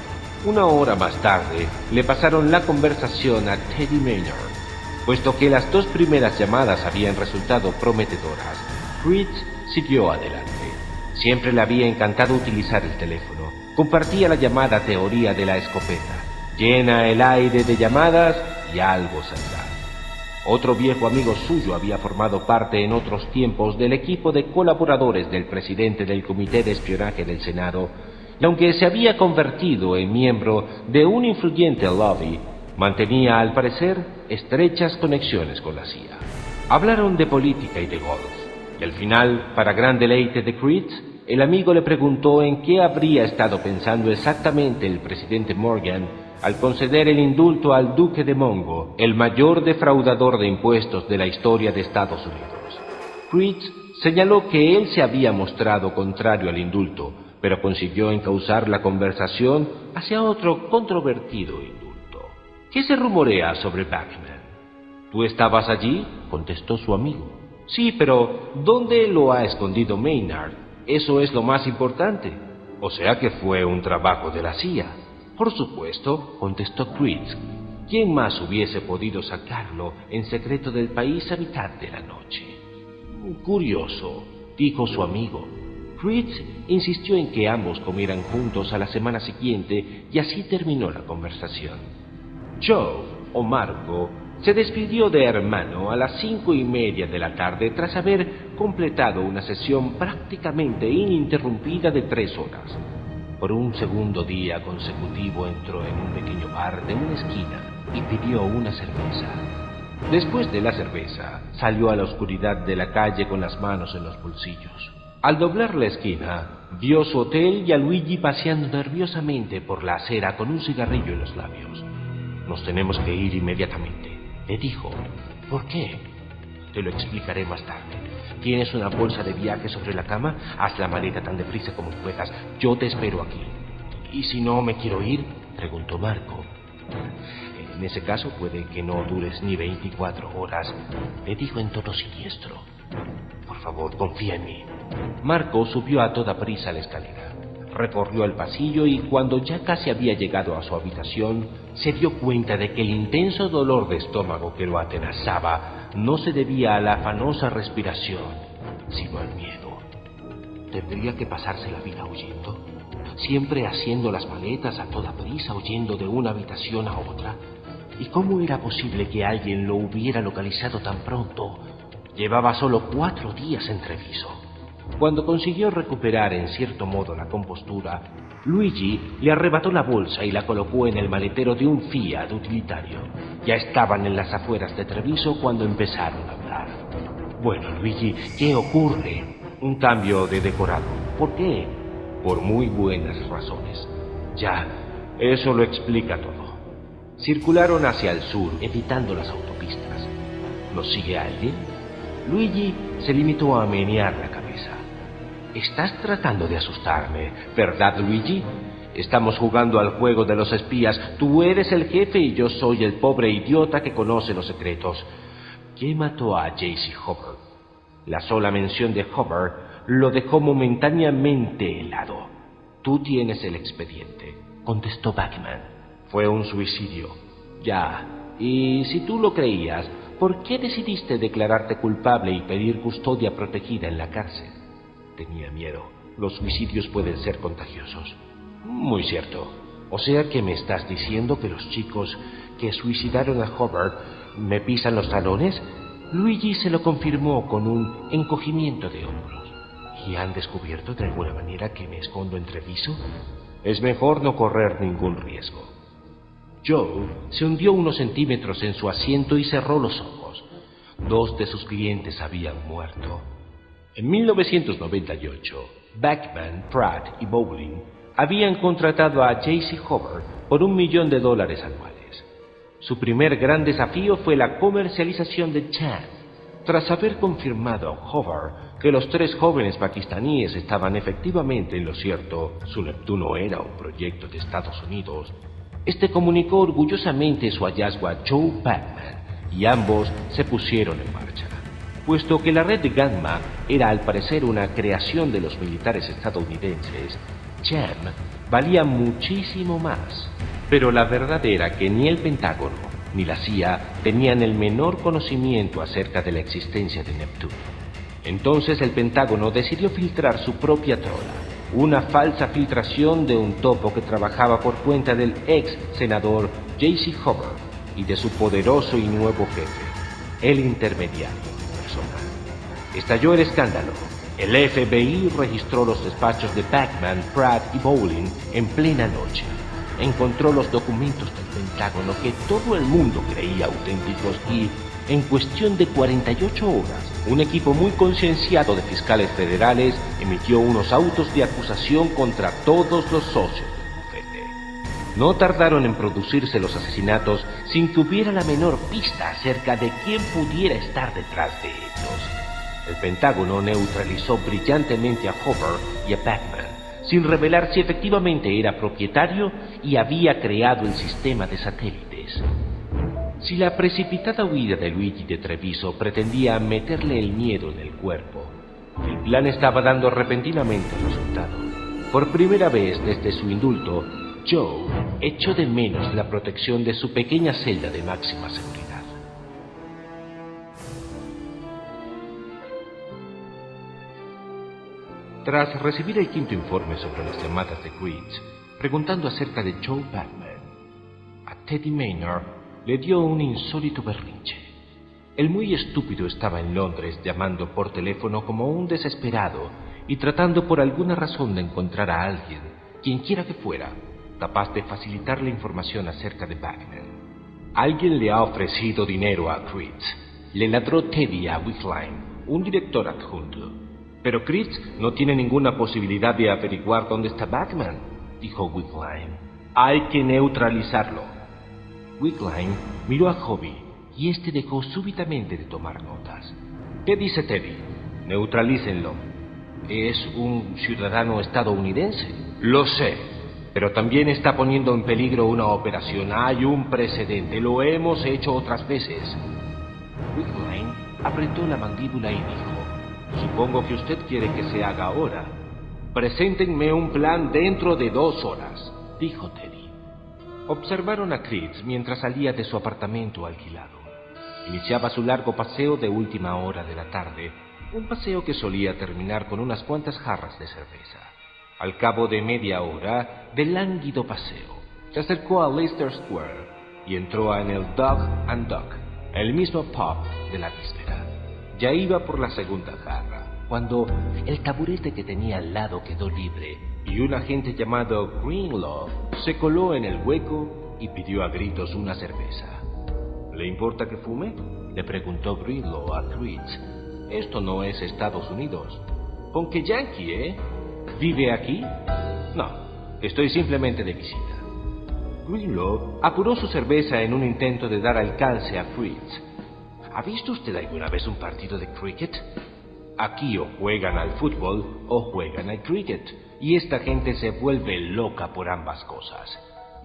B: Una hora más tarde, le pasaron la conversación a Teddy Maynard. Puesto que las dos primeras llamadas habían resultado prometedoras, Preedy siguió adelante. Siempre le había encantado utilizar el teléfono. Compartía la llamada teoría de la escopeta. Llena el aire de llamadas y algo saldrá. Otro viejo amigo suyo había formado parte en otros tiempos del equipo de colaboradores del presidente del Comité de Espionaje del Senado, y aunque se había convertido en miembro de un influyente lobby, mantenía, al parecer, estrechas conexiones con la C I A. Hablaron de política y de golf, y al final, para gran deleite de Preedy, el amigo le preguntó en qué habría estado pensando exactamente el presidente Morgan al conceder el indulto al duque de Mongo, el mayor defraudador de impuestos de la historia de Estados Unidos. Preedy señaló que él se había mostrado contrario al indulto, pero consiguió encauzar la conversación hacia otro controvertido indulto. ¿Qué se rumorea sobre Bachman? ¿Tú estabas allí?, contestó su amigo. Sí, pero ¿dónde lo ha escondido Maynard? Eso es lo más importante. O sea que fue un trabajo de la C I A. Por supuesto, contestó Preedy. ¿Quién más hubiese podido sacarlo en secreto del país a mitad de la noche? Curioso, dijo su amigo. Preedy insistió en que ambos comieran juntos a la semana siguiente y así terminó la conversación. Joe, o Marco, se despidió de hermano a las cinco y media de la tarde tras haber completado una sesión prácticamente ininterrumpida de tres horas. Por un segundo día consecutivo entró en un pequeño bar de una esquina y pidió una cerveza. Después de la cerveza, salió a la oscuridad de la calle con las manos en los bolsillos. Al doblar la esquina, vio su hotel y a Luigi paseando nerviosamente por la acera con un cigarrillo en los labios. Nos tenemos que ir inmediatamente, le dijo. ¿Por qué? Te lo explicaré más tarde. ¿Tienes una bolsa de viaje sobre la cama? Haz la maleta tan deprisa como puedas. Yo te espero aquí. ¿Y si no me quiero ir?, preguntó Marco. En ese caso puede que no dures ni veinticuatro horas, le dijo en tono siniestro. Por favor, confía en mí. Marco subió a toda prisa la escalera. Recorrió el pasillo y cuando ya casi había llegado a su habitación, se dio cuenta de que el intenso dolor de estómago que lo atenazaba no se debía a la afanosa respiración, sino al miedo. ¿Tendría que pasarse la vida huyendo? ¿Siempre haciendo las maletas a toda prisa, huyendo de una habitación a otra? ¿Y cómo era posible que alguien lo hubiera localizado tan pronto? Llevaba solo cuatro días entre viso. Cuando consiguió recuperar en cierto modo la compostura, Luigi le arrebató la bolsa y la colocó en el maletero de un Fiat utilitario. Ya estaban en las afueras de Treviso cuando empezaron a hablar. Bueno, Luigi, ¿qué ocurre? Un cambio de decorado. ¿Por qué? Por muy buenas razones. Ya, eso lo explica todo. Circularon hacia el sur, evitando las autopistas. ¿Nos sigue alguien? Luigi se limitó a menear la cabeza. Estás tratando de asustarme, ¿verdad, Luigi? Estamos jugando al juego de los espías. Tú eres el jefe y yo soy el pobre idiota que conoce los secretos. ¿Quién mató a J C Hubbard? La sola mención de Hubbard lo dejó momentáneamente helado. Tú tienes el expediente, contestó Bachman. Fue un suicidio. Ya, y si tú lo creías, ¿por qué decidiste declararte culpable y pedir custodia protegida en la cárcel?
A: Tenía miedo. Los suicidios pueden ser contagiosos.
B: Muy cierto. O sea que me estás diciendo que los chicos que suicidaron a Hobart me pisan los talones. Luigi se lo confirmó con un encogimiento de hombros.
A: ¿Y han descubierto de alguna manera que me escondo en Treviso?
B: Es mejor no correr ningún riesgo. Joe se hundió unos centímetros en su asiento y cerró los ojos. Dos de sus clientes habían muerto. En mil novecientos noventa y ocho, Bachman, Pratt y Bowling habían contratado a J C Hobart por un millón de dólares anuales. Su primer gran desafío fue la comercialización de Chand. Tras haber confirmado a Hobart que los tres jóvenes pakistaníes estaban efectivamente en lo cierto, su Neptuno era un proyecto de Estados Unidos, este comunicó orgullosamente su hallazgo a Joe Bachman y ambos se pusieron en marcha. Puesto que la red de Gamma era al parecer una creación de los militares estadounidenses, Chand valía muchísimo más. Pero la verdad era que ni el Pentágono ni la C I A tenían el menor conocimiento acerca de la existencia de Neptuno. Entonces el Pentágono decidió filtrar su propia trola, una falsa filtración de un topo que trabajaba por cuenta del ex senador J C Hobart y de su poderoso y nuevo jefe, el intermediario personal. Estalló el escándalo. El F B I registró los despachos de Bachman, Pratt y Bowling en plena noche. Encontró los documentos del Pentágono que todo el mundo creía auténticos y, en cuestión de cuarenta y ocho horas, un equipo muy concienciado de fiscales federales emitió unos autos de acusación contra todos los socios del bufete. No tardaron en producirse los asesinatos sin que hubiera la menor pista acerca de quién pudiera estar detrás de ellos. El Pentágono neutralizó brillantemente a Hobart y a Bachman, sin revelar si efectivamente era propietario y había creado el sistema de satélites. Si la precipitada huida de Luigi de Treviso pretendía meterle el miedo en el cuerpo, el plan estaba dando repentinamente resultado. Por primera vez desde su indulto, Joe echó de menos la protección de su pequeña celda de máxima seguridad. Tras recibir el quinto informe sobre las llamadas de Creech, preguntando acerca de Joe Bachman, a Teddy Maynard le dio un insólito berrinche. El muy estúpido estaba en Londres llamando por teléfono como un desesperado y tratando por alguna razón de encontrar a alguien, quien quiera que fuera, capaz de facilitarle información acerca de Bachman. Alguien le ha ofrecido dinero a Creech, le ladró Teddy a Wickline, un director adjunto. Pero Creech no tiene ninguna posibilidad de averiguar dónde está Bachman, dijo Wickline. Hay que neutralizarlo. Wickline miró a Hobby y este dejó súbitamente de tomar notas. ¿Qué dice Teddy? Neutralícenlo. Es un ciudadano estadounidense. Lo sé, pero también está poniendo en peligro una operación. Hay un precedente, lo hemos hecho otras veces. Wickline apretó la mandíbula y dijo: supongo que usted quiere que se haga ahora. Preséntenme un plan dentro de dos horas, dijo Teddy. Observaron a Creech mientras salía de su apartamento alquilado. Iniciaba su largo paseo de última hora de la tarde, un paseo que solía terminar con unas cuantas jarras de cerveza. Al cabo de media hora de lánguido paseo, se acercó a Leicester Square y entró en el Dog and Duck, el mismo pub de la víspera. Ya iba por la segunda jarra, cuando el taburete que tenía al lado quedó libre y un agente llamado Greenlaw se coló en el hueco y pidió a gritos una cerveza. ¿Le importa que fume?, le preguntó Greenlaw a Creech. Esto no es Estados Unidos. ¿Con qué yankee, eh? ¿Vive aquí? No, estoy simplemente de visita. Greenlaw apuró su cerveza en un intento de dar alcance a Creech. ¿Ha visto usted alguna vez un partido de cricket? Aquí o juegan al fútbol o juegan al cricket, y esta gente se vuelve loca por ambas cosas.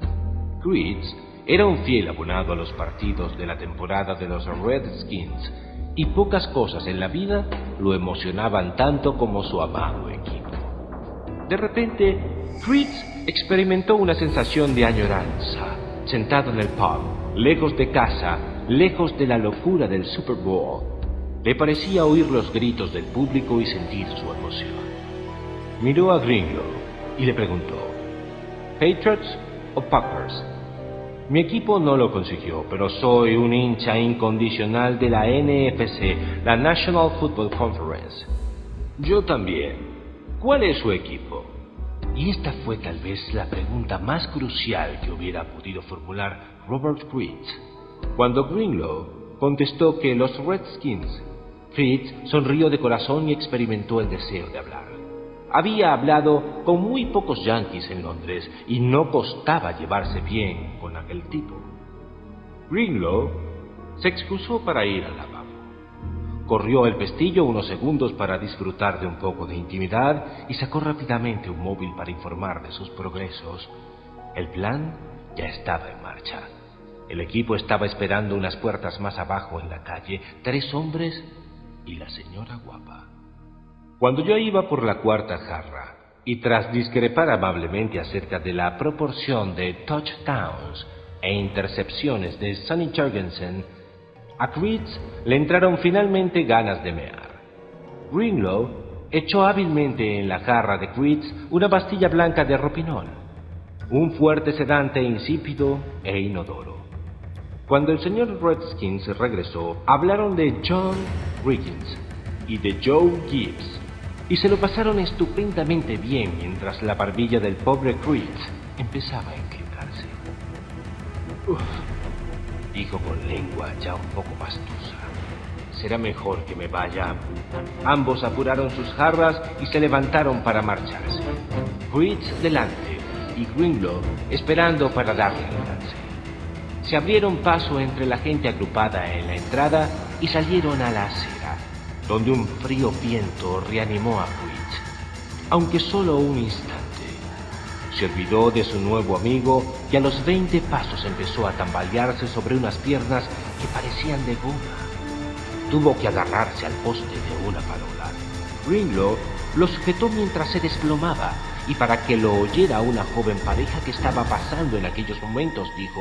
B: Creech era un fiel abonado a los partidos de la temporada de los Redskins, y pocas cosas en la vida lo emocionaban tanto como su amado equipo. De repente, Creech experimentó una sensación de añoranza, sentado en el pub, lejos de casa, lejos de la locura del Super Bowl, le parecía oír los gritos del público y sentir su emoción. Miró a Greenlow y le preguntó, ¿Patriots o Packers? Mi equipo no lo consiguió, pero soy un hincha incondicional de la N F C, la National Football Conference. Yo también. ¿Cuál es su equipo? Y esta fue tal vez la pregunta más crucial que hubiera podido formular Robert Fritz. Cuando Greenlow contestó que los Redskins, Fritz sonrió de corazón y experimentó el deseo de hablar. Había hablado con muy pocos yanquis en Londres y no costaba llevarse bien con aquel tipo. Greenlow se excusó para ir al lavabo. Corrió el pestillo unos segundos para disfrutar de un poco de intimidad y sacó rápidamente un móvil para informar de sus progresos. El plan ya estaba en marcha. El equipo estaba esperando unas puertas más abajo en la calle, tres hombres y la señora guapa. Cuando yo iba por la cuarta jarra, y tras discrepar amablemente acerca de la proporción de touchdowns e intercepciones de Sonny Jurgensen, a Fritz le entraron finalmente ganas de mear. Greenlow echó hábilmente en la jarra de Fritz una pastilla blanca de ropinol, un fuerte sedante insípido e inodoro. Cuando el señor Redskins regresó, hablaron de John Riggins y de Joe Gibbs, y se lo pasaron estupendamente bien mientras la barbilla del pobre Fritz empezaba a inclinarse. Uf, dijo con lengua ya un poco pastosa. Será mejor que me vaya. Ambos apuraron sus jarras y se levantaron para marcharse. Fritz delante y Greenlow esperando para darle alcance. Se abrieron paso entre la gente agrupada en la entrada y salieron a la acera, donde un frío viento reanimó a Fritz, aunque solo un instante. Se olvidó de su nuevo amigo y a los veinte pasos empezó a tambalearse sobre unas piernas que parecían de goma. Tuvo que agarrarse al poste de una farola. Greenlow lo sujetó mientras se desplomaba, y para que lo oyera una joven pareja que estaba pasando en aquellos momentos, dijo: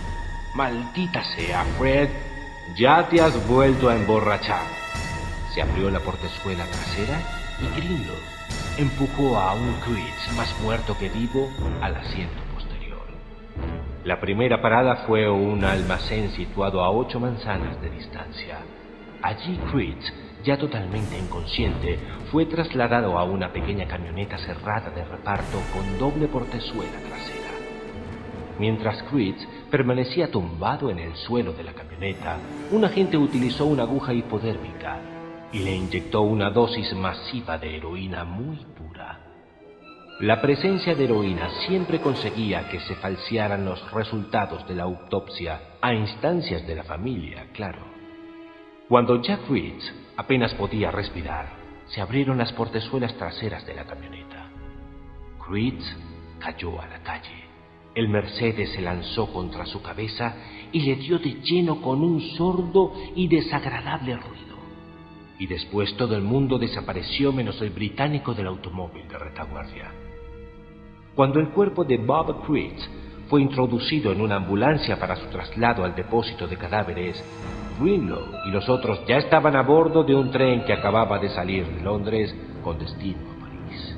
B: «Maldita sea, Fred, ya te has vuelto a emborrachar». Se abrió la portezuela trasera y Greenlow empujó a un Fritz más muerto que vivo al asiento posterior. La primera parada fue un almacén situado a ocho manzanas de distancia. Allí Fritz, ya totalmente inconsciente, fue trasladado a una pequeña camioneta cerrada de reparto con doble portezuela trasera. Mientras Fritz permanecía tumbado en el suelo de la camioneta, un agente utilizó una aguja hipodérmica y le inyectó una dosis masiva de heroína muy pura. La presencia de heroína siempre conseguía que se falsearan los resultados de la autopsia, a instancias de la familia, claro. Cuando Jack Fritz apenas podía respirar, se abrieron las portezuelas traseras de la camioneta. Fritz cayó a la calle. El Mercedes se lanzó contra su cabeza y le dio de lleno con un sordo y desagradable ruido. Y después todo el mundo desapareció menos el británico del automóvil de retaguardia. Cuando el cuerpo de Bob Fritz fue introducido en una ambulancia para su traslado al depósito de cadáveres, Greenlow y los otros ya estaban a bordo de un tren que acababa de salir de Londres con destino a París.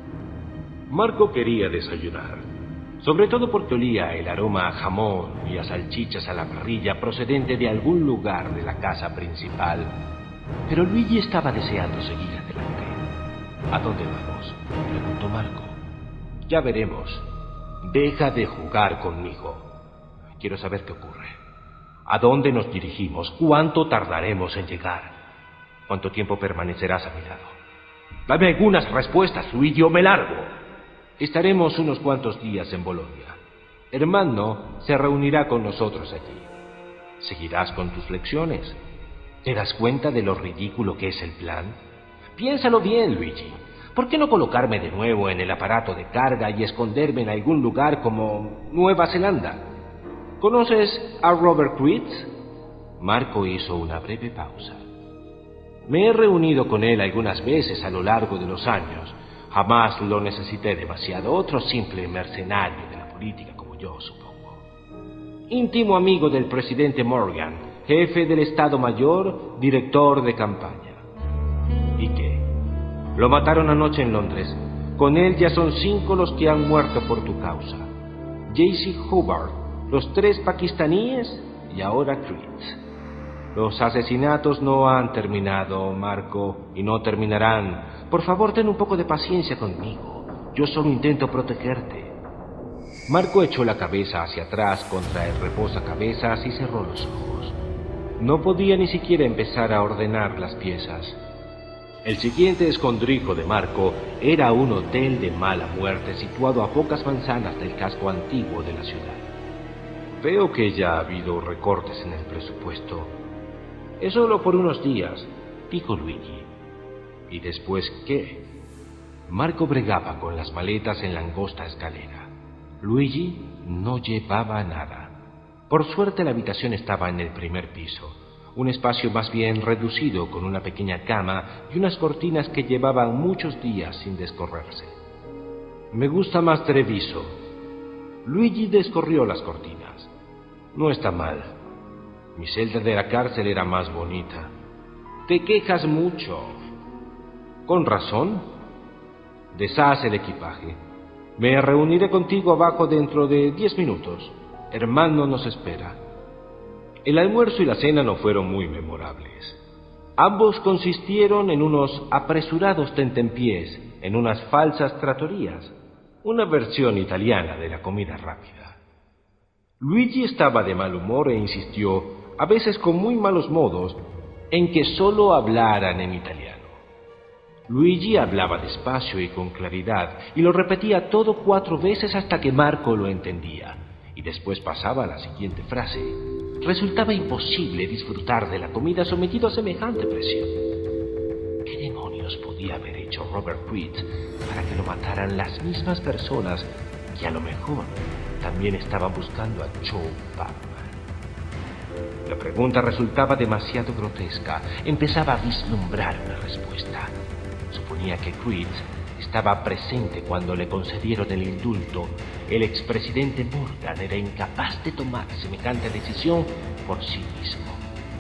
B: Marco quería desayunar, sobre todo porque olía el aroma a jamón y a salchichas a la parrilla procedente de algún lugar de la casa principal. Pero Luigi estaba deseando seguir adelante. ¿A dónde vamos?, preguntó Marco. Ya veremos. Deja de jugar conmigo. Quiero saber qué ocurre. ¿A dónde nos dirigimos? ¿Cuánto tardaremos en llegar? ¿Cuánto tiempo permanecerás a mi lado? Dame algunas respuestas, Luigi, o me largo. Estaremos unos cuantos días en Bolonia. Hermano se reunirá con nosotros allí. ¿Seguirás con tus lecciones? ¿Te das cuenta de lo ridículo que es el plan? Piénsalo bien, Luigi. ¿Por qué no colocarme de nuevo en el aparato de carga y esconderme en algún lugar como Nueva Zelanda? ¿Conoces a Robert Fritz? Marco hizo una breve pausa. Me he reunido con él algunas veces a lo largo de los años. Jamás lo necesité demasiado. Otro simple mercenario de la política como yo, supongo. Íntimo amigo del presidente Morgan jefe del Estado Mayor, director de campaña. ¿Y qué? Lo mataron anoche en Londres. Con él ya son cinco los que han muerto por tu causa. J C Hubbard, los tres pakistaníes y ahora Creed. Los asesinatos no han terminado, Marco, y no terminarán. Por favor, ten un poco de paciencia conmigo. Yo solo intento protegerte. Marco echó la cabeza hacia atrás contra el reposacabezas y cerró los ojos. No podía ni siquiera empezar a ordenar las piezas. El siguiente escondrijo de Marco era un hotel de mala muerte situado a pocas manzanas del casco antiguo de la ciudad. Veo que ya ha habido recortes en el presupuesto. Es solo por unos días, dijo Luigi. ¿Y después qué? Marco bregaba con las maletas en la angosta escalera. Luigi no llevaba nada. Por suerte la habitación estaba en el primer piso, un espacio más bien reducido con una pequeña cama y unas cortinas que llevaban muchos días sin descorrerse. Me gusta más Treviso. Luigi descorrió las cortinas. No está mal. Mi celda de la cárcel era más bonita. Te quejas mucho. ¿Con razón? Deshaz el equipaje. Me reuniré contigo abajo dentro de diez minutos. Hermano nos espera. El almuerzo y la cena no fueron muy memorables. Ambos consistieron en unos apresurados tentempiés, en unas falsas trattorías, una versión italiana de la comida rápida. Luigi estaba de mal humor e insistió, a veces con muy malos modos, en que solo hablaran en italiano. Luigi hablaba despacio y con claridad, y lo repetía todo cuatro veces hasta que Marco lo entendía, y después pasaba a la siguiente frase. Resultaba imposible disfrutar de la comida sometido a semejante presión. ¿Qué demonios podía haber hecho Robert Creed para que lo mataran las mismas personas que a lo mejor también estaban buscando a Joe Bachman? La pregunta resultaba demasiado grotesca. Empezaba a vislumbrar una respuesta. Suponía que Creed estaba presente cuando le concedieron el indulto. El expresidente Morgan era incapaz de tomar semejante decisión por sí mismo.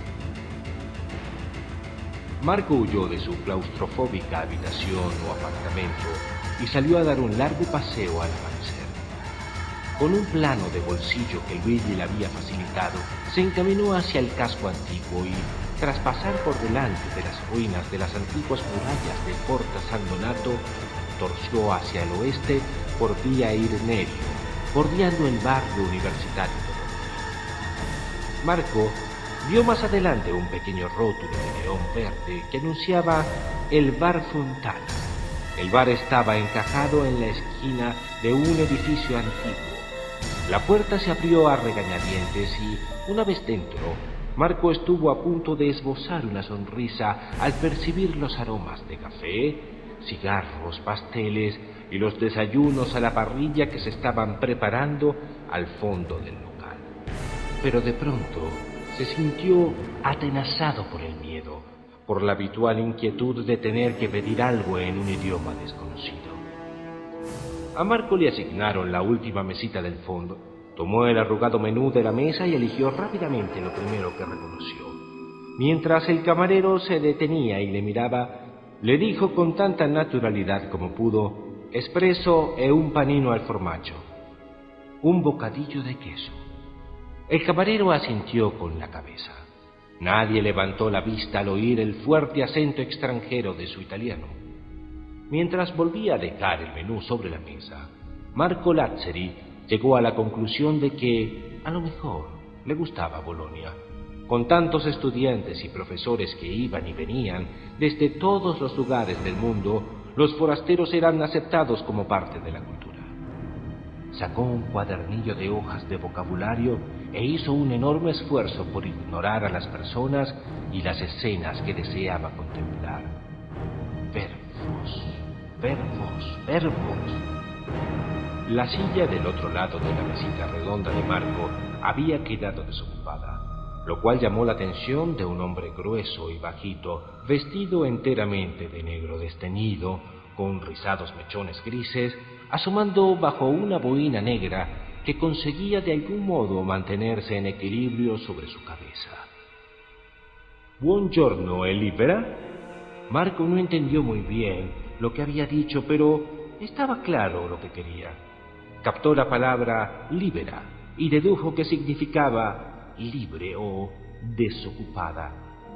B: Marco huyó de su claustrofóbica habitación o apartamento y salió a dar un largo paseo al amanecer. Con un plano de bolsillo que Luigi le había facilitado, se encaminó hacia el casco antiguo y, tras pasar por delante de las ruinas de las antiguas murallas de Porta San Donato, torció hacia el oeste por vía Irnerio, bordeando el barrio universitario de Londres. Marco vio más adelante un pequeño rótulo de neón verde que anunciaba el Bar Fontana. El bar estaba encajado en la esquina de un edificio antiguo. La puerta se abrió a regañadientes y, una vez dentro, Marco estuvo a punto de esbozar una sonrisa al percibir los aromas de café, cigarros, pasteles y los desayunos a la parrilla que se estaban preparando al fondo del local. Pero de pronto se sintió atenazado por el miedo, por la habitual inquietud de tener que pedir algo en un idioma desconocido. A Marco le asignaron la última mesita del fondo, tomó el arrugado menú de la mesa y eligió rápidamente lo primero que reconoció. Mientras el camarero se detenía y le miraba, le dijo con tanta naturalidad como pudo, espresso e un panino al formaggio, un bocadillo de queso. El camarero asintió con la cabeza. Nadie levantó la vista al oír el fuerte acento extranjero de su italiano. Mientras volvía a dejar el menú sobre la mesa, Marco Lazzari llegó a la conclusión de que, a lo mejor, le gustaba Bolonia. Con tantos estudiantes y profesores que iban y venían desde todos los lugares del mundo, los forasteros eran aceptados como parte de la cultura. Sacó un cuadernillo de hojas de vocabulario e hizo un enorme esfuerzo por ignorar a las personas y las escenas que deseaba contemplar. Verbos, verbos, verbos. La silla del otro lado de la mesita redonda de Marco había quedado desocupada, lo cual llamó la atención de un hombre grueso y bajito, vestido enteramente de negro desteñido, con rizados mechones grises, asomando bajo una boina negra que conseguía de algún modo mantenerse en equilibrio sobre su cabeza. Buongiorno, ¿è libera? Marco no entendió muy bien lo que había dicho, pero estaba claro lo que quería. Captó la palabra libera y dedujo que significaba libre o desocupada.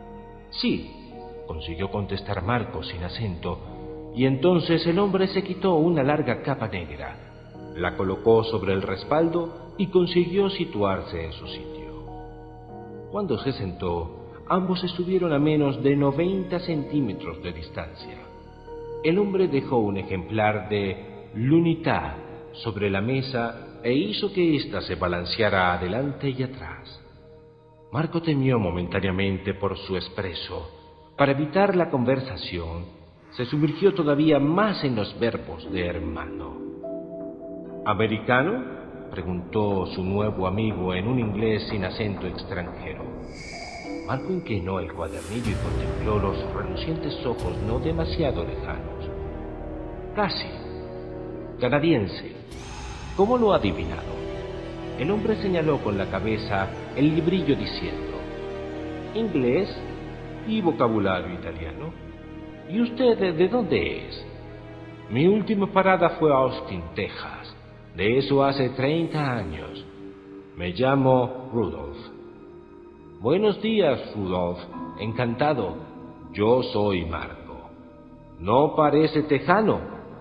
B: Sí, consiguió contestar Marco sin acento, y entonces el hombre se quitó una larga capa negra, la colocó sobre el respaldo y consiguió situarse en su sitio. Cuando se sentó, ambos estuvieron a menos de noventa centímetros de distancia. El hombre dejó un ejemplar de L'Unità sobre la mesa e hizo que ésta se balanceara adelante y atrás. Marco temió momentáneamente por su expreso. Para evitar la conversación, se sumergió todavía más en los verbos de hermano. ¿Americano?, preguntó su nuevo amigo en un inglés sin acento extranjero. Marco inclinó el cuadernillo y contempló los relucientes ojos no demasiado lejanos. Casi. Canadiense. ¿Cómo lo ha adivinado? El hombre señaló con la cabeza el librillo diciendo: inglés y vocabulario italiano. ¿Y usted de dónde es? Mi última parada fue Austin, Texas. De eso hace treinta años. Me llamo Rudolph. Buenos días, Rudolph. Encantado. Yo soy Marco. ¿No parece tejano?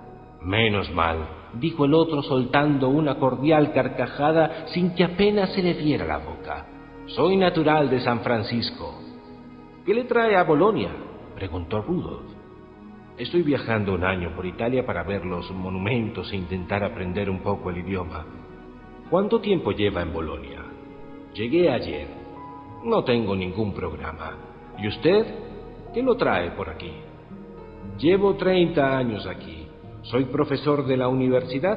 B: Menos mal, dijo el otro soltando una cordial carcajada sin que apenas se le viera la boca. Soy natural de San Francisco. ¿Qué le trae a Bolonia?, preguntó Rudolph. Estoy viajando un año por Italia para ver los monumentos e intentar aprender un poco el idioma. ¿Cuánto tiempo lleva en Bolonia? Llegué ayer. No tengo ningún programa. ¿Y usted? ¿Qué lo trae por aquí? Llevo treinta años aquí. Soy profesor de la universidad.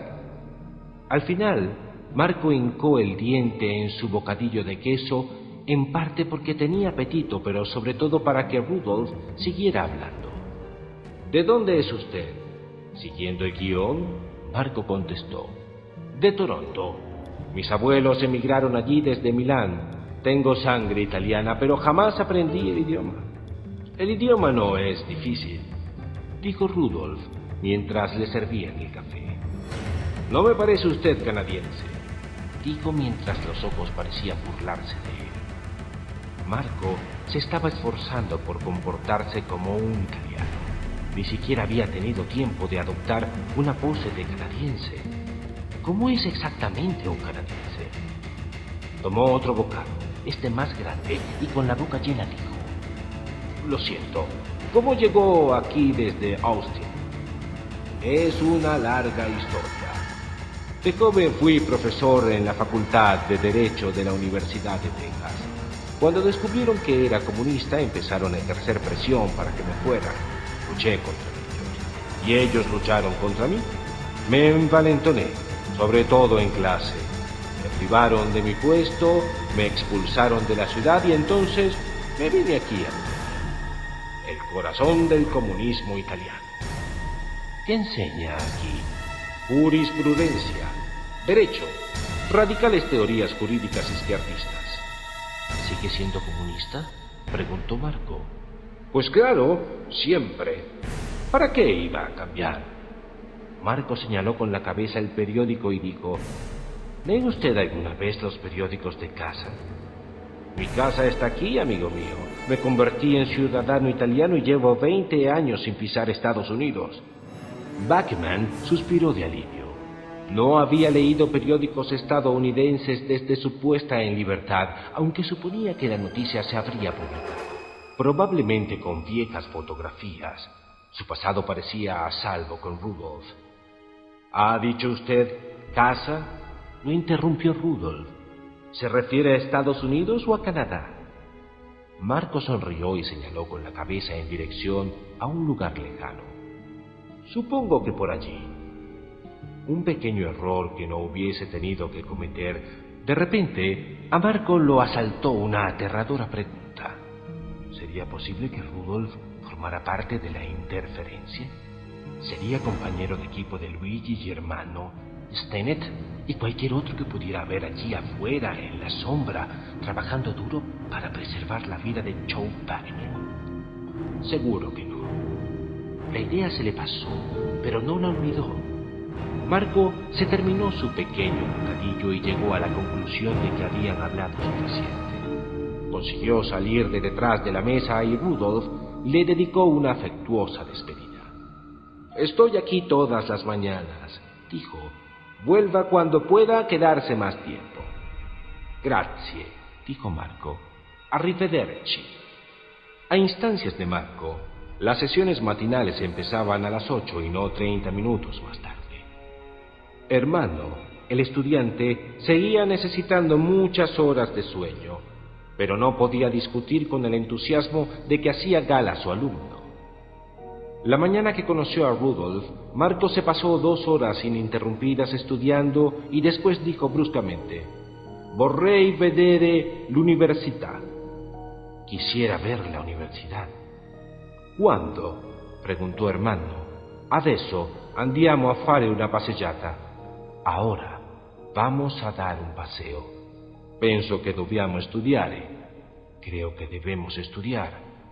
B: Al final, Marco hincó el diente en su bocadillo de queso, en parte porque tenía apetito, pero sobre todo para que Rudolph siguiera hablando. ¿De dónde es usted? Siguiendo el guión, Marco contestó: de Toronto. Mis abuelos emigraron allí desde Milán. Tengo sangre italiana, pero jamás aprendí el idioma. El idioma no es difícil, dijo Rudolph mientras le servían el café. No me parece usted canadiense, dijo mientras los ojos parecían burlarse de él. Marco se estaba esforzando por comportarse como un italiano. Ni siquiera había tenido tiempo de adoptar una pose de canadiense. ¿Cómo es exactamente un canadiense? Tomó otro bocado, este más grande, y con la boca llena dijo: lo siento, ¿cómo llegó aquí desde Austin? Es una larga historia. De joven fui profesor en la Facultad de Derecho de la Universidad de Texas. Cuando descubrieron que era comunista, empezaron a ejercer presión para que me fuera. Luché contra ellos, y ellos lucharon contra mí. Me envalentoné, sobre todo en clase. Me privaron de mi puesto, me expulsaron de la ciudad y entonces me vine aquí a el corazón del comunismo italiano. ¿Qué enseña aquí? Jurisprudencia, derecho, radicales teorías jurídicas izquierdistas. ¿Sigue siendo comunista?, preguntó Marco. Pues claro, siempre. ¿Para qué iba a cambiar? Marco señaló con la cabeza el periódico y dijo: ¿lee usted alguna vez los periódicos de casa? Mi casa está aquí, amigo mío. Me convertí en ciudadano italiano y llevo veinte años sin pisar Estados Unidos. Bachman suspiró de alivio. No había leído periódicos estadounidenses desde su puesta en libertad, aunque suponía que la noticia se habría publicado. Probablemente con viejas fotografías. Su pasado parecía a salvo con Rudolph. ¿Ha dicho usted casa?, lo interrumpió Rudolph. ¿Se refiere a Estados Unidos o a Canadá? Marco sonrió y señaló con la cabeza en dirección a un lugar lejano. Supongo que por allí. Un pequeño error que no hubiese tenido que cometer. De repente, a Marco lo asaltó una aterradora pregunta. ¿Sería posible que Rudolph formara parte de la interferencia? ¿Sería compañero de equipo de Luigi y hermano, Stennett y cualquier otro que pudiera haber allí afuera, en la sombra, trabajando duro para preservar la vida de Joe Wagner? Seguro que no. La idea se le pasó, pero no la olvidó. Marco se terminó su pequeño bocadillo y llegó a la conclusión de que habían hablado suficiente. Consiguió salir de detrás de la mesa y Rudolf le dedicó una afectuosa despedida. «Estoy aquí todas las mañanas», dijo. «Vuelva cuando pueda quedarse más tiempo». «Grazie», dijo Marco. «Arrivederci». A instancias de Marco, las sesiones matinales empezaban a las ocho y no treinta minutos más tarde. Hermano, el estudiante, seguía necesitando muchas horas de sueño, pero no podía discutir con el entusiasmo de que hacía gala su alumno. La mañana que conoció a Rudolf, Marco se pasó dos horas ininterrumpidas estudiando y después dijo bruscamente: «Vorrei vedere l'università». Quisiera ver la universidad. «¿Cuándo?», preguntó Hermano. «Adesso andiamo a fare una passeggiata». Ahora vamos a dar un paseo. Penso che dobbiamo studiare. Creo que debemos estudiar.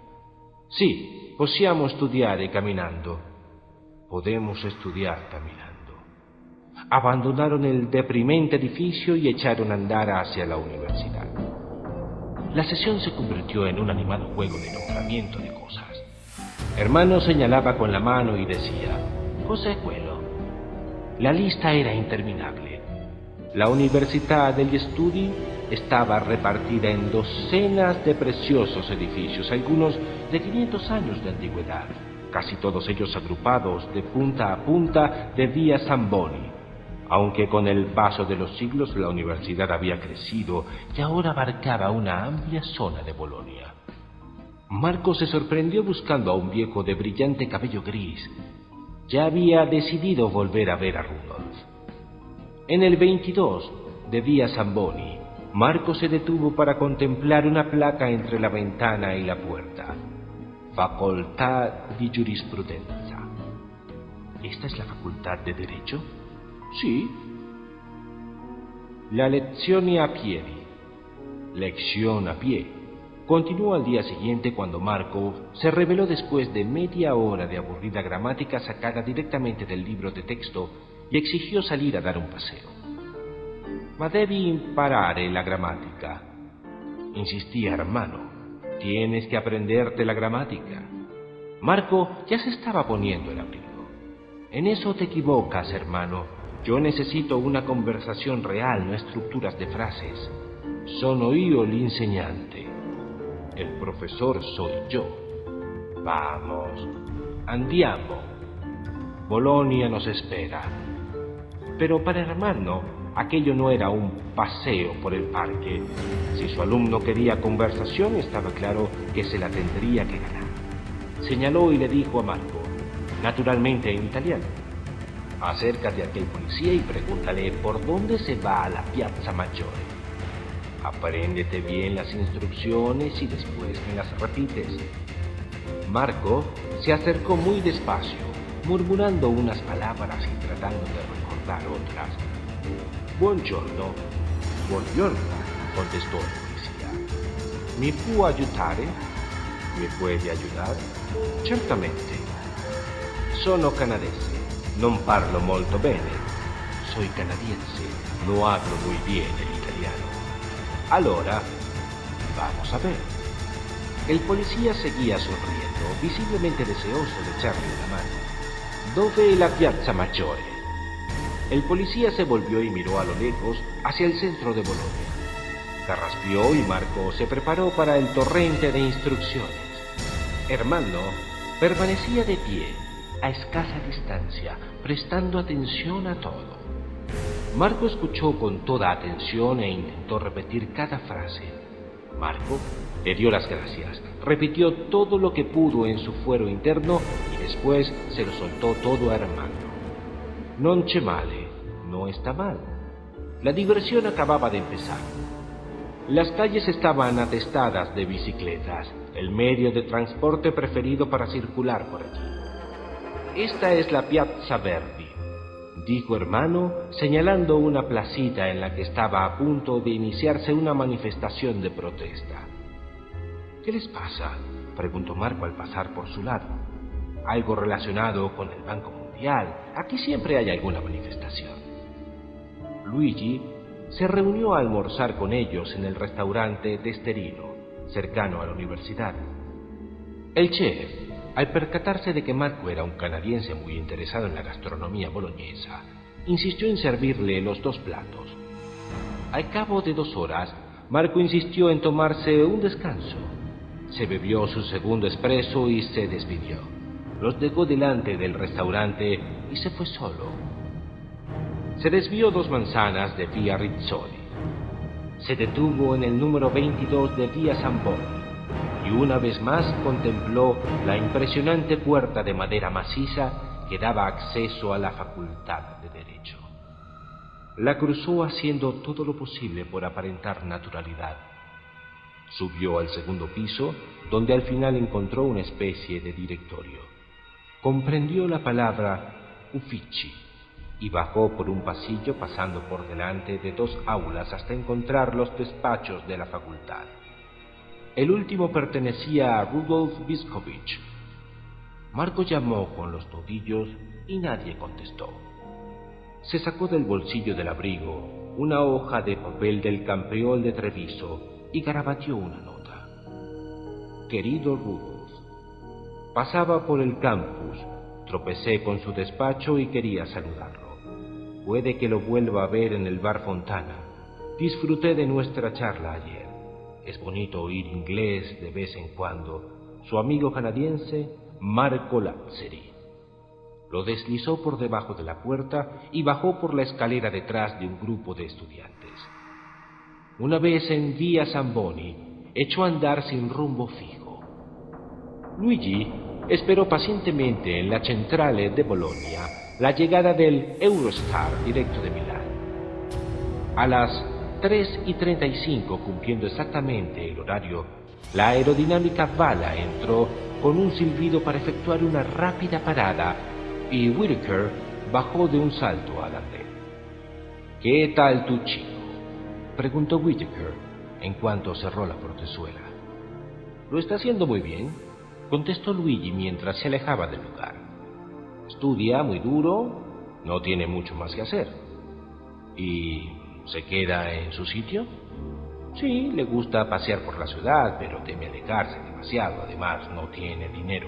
B: Sì, possiamo studiare camminando. Podemos estudiar caminando. Abandonaron el deprimente edificio y echaron a andar hacia la universidad. La sesión se convirtió en un animado juego de nombramiento de cosas. Hermano señalaba con la mano y decía: «Cos'è quello?». La lista era interminable. La Universidad degli Studi estaba repartida en docenas de preciosos edificios, algunos de quinientos años de antigüedad, casi todos ellos agrupados de punta a punta de Vía Zamboni, aunque con el paso de los siglos la universidad había crecido y ahora abarcaba una amplia zona de Bolonia. Marco se sorprendió buscando a un viejo de brillante cabello gris. Ya había decidido volver a ver a Rudolf. En el veintidós de Vía Zamboni, Marco se detuvo para contemplar una placa entre la ventana y la puerta. Facoltad di Giurisprudenza. ¿Esta es la facultad de Derecho? Sí. La lezione a piedi. Lección a pie. Continuó al día siguiente cuando Marco se reveló después de media hora de aburrida gramática sacada directamente del libro de texto y exigió salir a dar un paseo. «Ma devi imparare la gramática», insistía Hermano. «Tienes que aprenderte la gramática». Marco ya se estaba poniendo el abrigo. «En eso te equivocas, hermano. Yo necesito una conversación real, no estructuras de frases. Sono io l'insegnante. El profesor soy yo. Vamos, andiamo. Bolonia nos espera». Pero para Hermano aquello no era un paseo por el parque. Si su alumno quería conversación, estaba claro que se la tendría que ganar. Señaló y le dijo a Marco, naturalmente en italiano: «Acércate a aquel policía y pregúntale por dónde se va a la Piazza Maggiore. Apréndete bien las instrucciones y después me las repites». Marco se acercó muy despacio, murmurando unas palabras y tratando de recordar otras. «Buongiorno». «Buongiorno», contestó el policía. «Mi può aiutare?» «¿Me puede ayudar?» «Certamente». «Sono canadese, non parlo molto bene». «Soy canadiense, no hablo muy bien el italiano». «Allora, vamos a ver». El policía seguía sonriendo, visiblemente deseoso de echarle una mano. «Dove la Piazza Maggiore?» El policía se volvió y miró a lo lejos hacia el centro de Bolonia. Carraspeó y Marco se preparó para el torrente de instrucciones. Hermano permanecía de pie, a escasa distancia, prestando atención a todo. Marco escuchó con toda atención e intentó repetir cada frase. Marco le dio las gracias, repitió todo lo que pudo en su fuero interno y después se lo soltó todo a Hermano. «Non c'è male», no está mal. La diversión acababa de empezar. Las calles estaban atestadas de bicicletas, el medio de transporte preferido para circular por allí. «Esta es la Piazza Verdi». dijo hermano, señalando una placita en la que estaba a punto de iniciarse una manifestación de protesta. ¿Qué les pasa?, preguntó Marco al pasar por su lado. Algo relacionado con el Banco Mundial. Aquí siempre hay alguna manifestación. Luigi se reunió a almorzar con ellos en el restaurante de Sterino, cercano a la universidad. El chef, al percatarse de que Marco era un canadiense muy interesado en la gastronomía boloñesa, insistió en servirle los dos platos. Al cabo de dos horas, Marco insistió en tomarse un descanso. Se bebió su segundo espresso y se despidió. Los dejó delante del restaurante y se fue solo. Se desvió dos manzanas de Via Rizzoli. Se detuvo en el número veintidós de Via Zamboni y una vez más contempló la impresionante puerta de madera maciza que daba acceso a la Facultad de Derecho. La cruzó haciendo todo lo posible por aparentar naturalidad. Subió al segundo piso, donde al final encontró una especie de directorio. Comprendió la palabra uffici y bajó por un pasillo pasando por delante de dos aulas hasta encontrar los despachos de la facultad. El último pertenecía a Rudolf Viskovich. Marco llamó con los nudillos y nadie contestó. Se sacó del bolsillo del abrigo una hoja de papel del Campeol de Treviso y garabateó una nota. Querido Rudolf, pasaba por el campus, tropecé con su despacho y quería saludarlo. Puede que lo vuelva a ver en el bar Fontana. Disfruté de nuestra charla ayer. Es bonito oír inglés de vez en cuando. Su amigo canadiense, Marco Lazzeri. Lo deslizó por debajo de la puerta y bajó por la escalera detrás de un grupo de estudiantes. Una vez en Via Zamboni, echó a andar sin rumbo fijo. Luigi esperó pacientemente en la centrale de Bolonia la llegada del Eurostar directo de Milán. A las tres y treinta y cinco, cumpliendo exactamente el horario, la aerodinámica bala entró con un silbido para efectuar una rápida parada y Whittaker bajó de un salto al andén. ¿Qué tal tu chico?, preguntó Whittaker en cuanto cerró la portezuela. Lo está haciendo muy bien, contestó Luigi mientras se alejaba del lugar. Estudia muy duro, no tiene mucho más que hacer. ¿Y se queda en su sitio? Sí, le gusta pasear por la ciudad, pero teme alejarse demasiado. Además, no tiene dinero.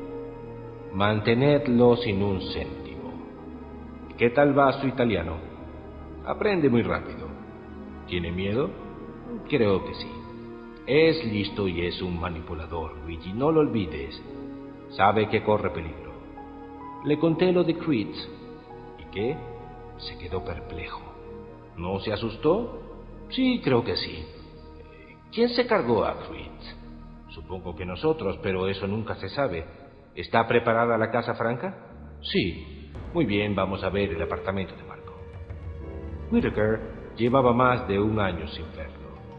B: Mantenedlo sin un céntimo. ¿Qué tal va su italiano? Aprende muy rápido. ¿Tiene miedo? Creo que sí. Es listo y es un manipulador, Luigi, no lo olvides. Sabe que corre peligro. Le conté lo de Creed. ¿Y qué? Se quedó perplejo. ¿No se asustó? Sí, creo que sí. ¿Quién se cargó a Creed? Supongo que nosotros, pero eso nunca se sabe. ¿Está preparada la Casa Franca? Sí. Muy bien, vamos a ver el apartamento de Marco. Whittaker llevaba más de un año sin verlo.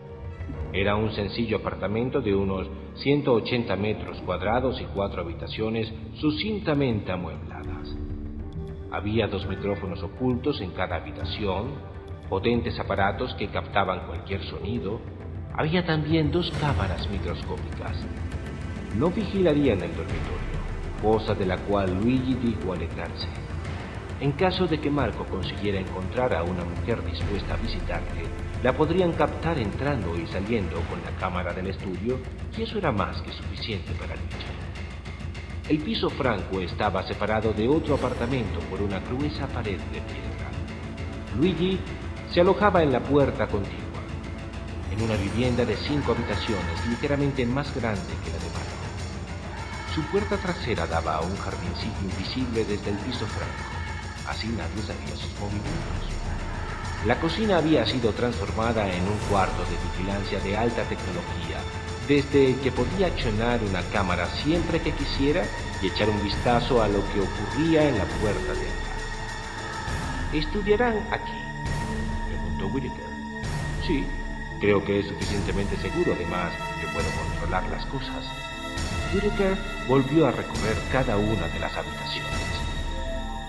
B: Era un sencillo apartamento de unos ciento ochenta metros cuadrados y cuatro habitaciones sucintamente amuebladas. Había dos micrófonos ocultos en cada habitación, potentes aparatos que captaban cualquier sonido. Había también dos cámaras microscópicas. No vigilarían el dormitorio, cosa de la cual Luigi dijo alegrarse. En caso de que Marco consiguiera encontrar a una mujer dispuesta a visitarle, la podrían captar entrando y saliendo con la cámara del estudio, y eso era más que suficiente para Luigi. El piso franco estaba separado de otro apartamento por una gruesa pared de piedra. Luigi se alojaba en la puerta contigua, en una vivienda de cinco habitaciones ligeramente más grande que la de Marco. Su puerta trasera daba a un jardincillo invisible desde el piso franco, así nadie sabía sus movimientos. La cocina había sido transformada en un cuarto de vigilancia de alta tecnología, desde el que podía accionar una cámara siempre que quisiera y echar un vistazo a lo que ocurría en la puerta de entrada. ¿Estudiarán aquí?, preguntó Whittaker. Sí, creo que es suficientemente seguro, además que puedo controlar las cosas. Whittaker volvió a recorrer cada una de las habitaciones.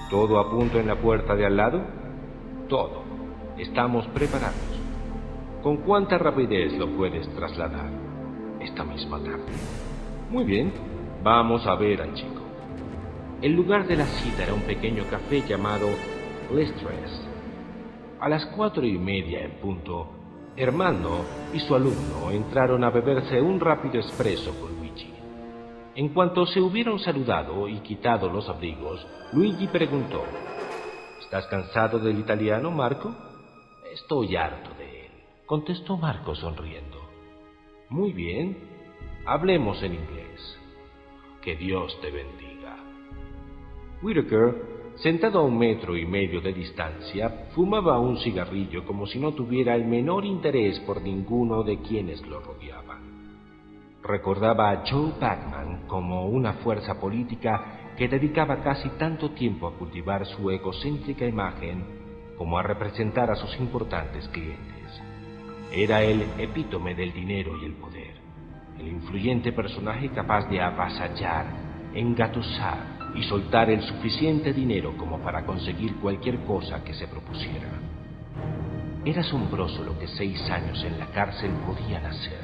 A: ¿Todo a punto en la puerta de al lado? Todo. Estamos preparados. ¿Con cuánta rapidez lo puedes trasladar? Esta misma tarde. Muy bien, vamos a ver al chico. El lugar de la cita era un pequeño café llamado Lestrés. A las cuatro y media en punto, Hermano y su alumno entraron a beberse un rápido expreso con Luigi. En cuanto se hubieron saludado y quitado los abrigos, Luigi preguntó: ¿Estás cansado del italiano, Marco? Estoy harto de él, contestó Marco sonriendo. Muy bien, hablemos en inglés. Que Dios te bendiga. Whittaker, sentado a un metro y medio de distancia, fumaba un cigarrillo como si no tuviera el menor interés por ninguno de quienes lo rodeaban. Recordaba a Joe Packman como una fuerza política que dedicaba casi tanto tiempo a cultivar su egocéntrica imagen como a representar a sus importantes clientes. Era el epítome del dinero y el poder, el influyente personaje capaz de avasallar, engatusar y soltar el suficiente dinero como para conseguir cualquier cosa que se propusiera. Era asombroso lo que seis años en la cárcel podían hacer.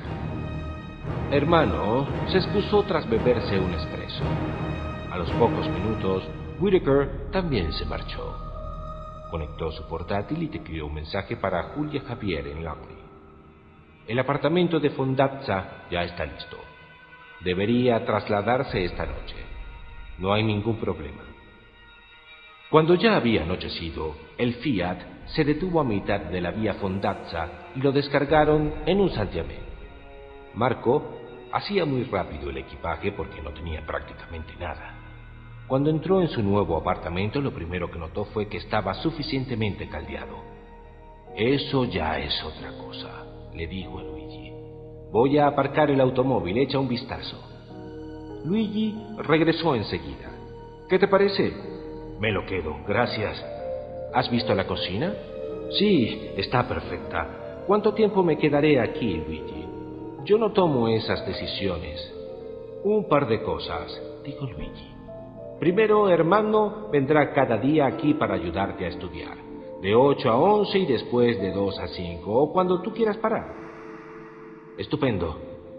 A: Hermano se excusó tras beberse un expreso. A los pocos minutos, Whittaker también se marchó. Conectó su portátil y tecleó un mensaje para Julia Javier en Langley. El apartamento de Fondazza ya está listo. Debería trasladarse esta noche. No hay ningún problema. Cuando ya había anochecido, el Fiat se detuvo a mitad de la vía Fondazza y lo descargaron en un santiamén. Marco hacía muy rápido el equipaje porque no tenía prácticamente nada. Cuando entró en su nuevo apartamento, lo primero que notó fue que estaba suficientemente caldeado. Eso ya es otra cosa, le dijo a Luigi. Voy a aparcar el automóvil, echa un vistazo. Luigi regresó enseguida. ¿Qué te parece? Me lo quedo, gracias. ¿Has visto la cocina? Sí, está perfecta. ¿Cuánto tiempo me quedaré aquí, Luigi? Yo no tomo esas decisiones. Un par de cosas, dijo Luigi. Primero, Hermano vendrá cada día aquí para ayudarte a estudiar, de ocho a once y después de dos a cinco, o cuando tú quieras parar. Estupendo.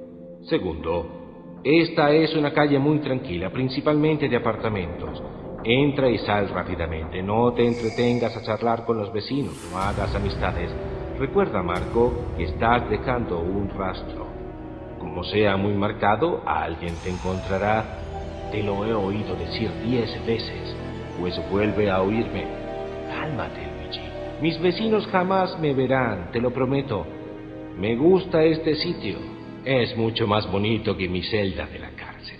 A: Segundo, esta es una calle muy tranquila, principalmente de apartamentos. Entra y sal rápidamente, no te entretengas a charlar con los vecinos, no hagas amistades. Recuerda, Marco, que estás dejando un rastro. Como sea muy marcado, alguien te encontrará. Te lo he oído decir diez veces, pues vuelve a oírme. Cálmate, Luigi. Mis vecinos jamás me verán, te lo prometo. Me gusta este sitio. Es mucho más bonito que mi celda de la cárcel.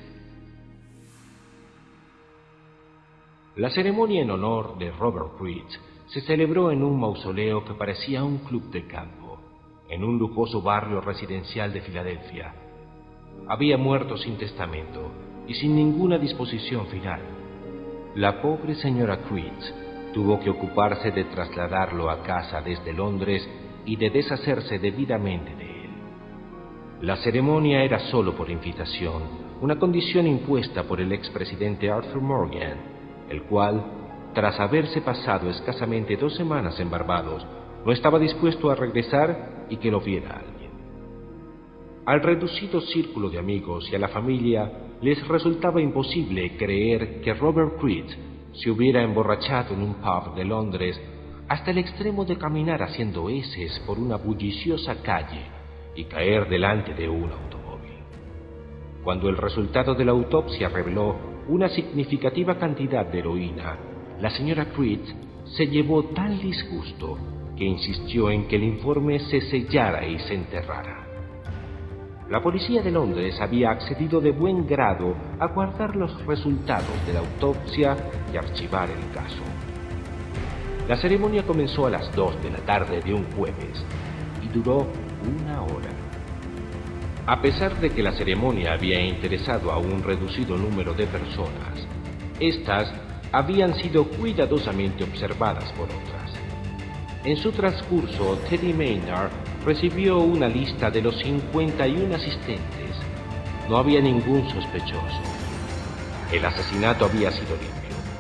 A: La ceremonia en honor de Robert Fritz se celebró en un mausoleo que parecía un club de campo, en un lujoso barrio residencial de Filadelfia. Había muerto sin testamento y sin ninguna disposición final. La pobre señora Fritz tuvo que ocuparse de trasladarlo a casa desde Londres y de deshacerse debidamente de él. La ceremonia era solo por invitación, una condición impuesta por el expresidente Arthur Morgan, el cual, tras haberse pasado escasamente dos semanas en Barbados, no estaba dispuesto a regresar y que lo viera alguien. Al reducido círculo de amigos y a la familia les resultaba imposible creer que Robert Fritz se hubiera emborrachado en un pub de Londres hasta el extremo de caminar haciendo eses por una bulliciosa calle y caer delante de un automóvil. Cuando el resultado de la autopsia reveló una significativa cantidad de heroína, la señora Fritz se llevó tal disgusto que insistió en que el informe se sellara y se enterrara. La policía de Londres había accedido de buen grado a guardar los resultados de la autopsia y archivar el caso. La ceremonia comenzó a las dos de la tarde de un jueves y duró una hora. A pesar de que la ceremonia había interesado a un reducido número de personas, estas habían sido cuidadosamente observadas por otras. En su transcurso, Teddy Maynard recibió una lista de los cincuenta y un asistentes. No había ningún sospechoso. El asesinato había sido limpio.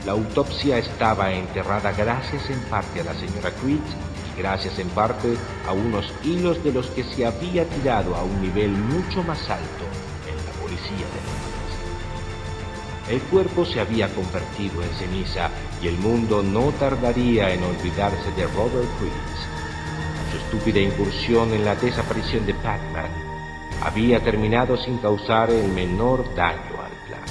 A: La autopsia estaba enterrada gracias en parte a la señora Creed y gracias en parte a unos hilos de los que se había tirado a un nivel mucho más alto en la policía de Londres. El cuerpo se había convertido en ceniza y el mundo no tardaría en olvidarse de Robert Creed. Su estúpida incursión en la desaparición de Pac-Man había terminado sin causar el menor daño al plan.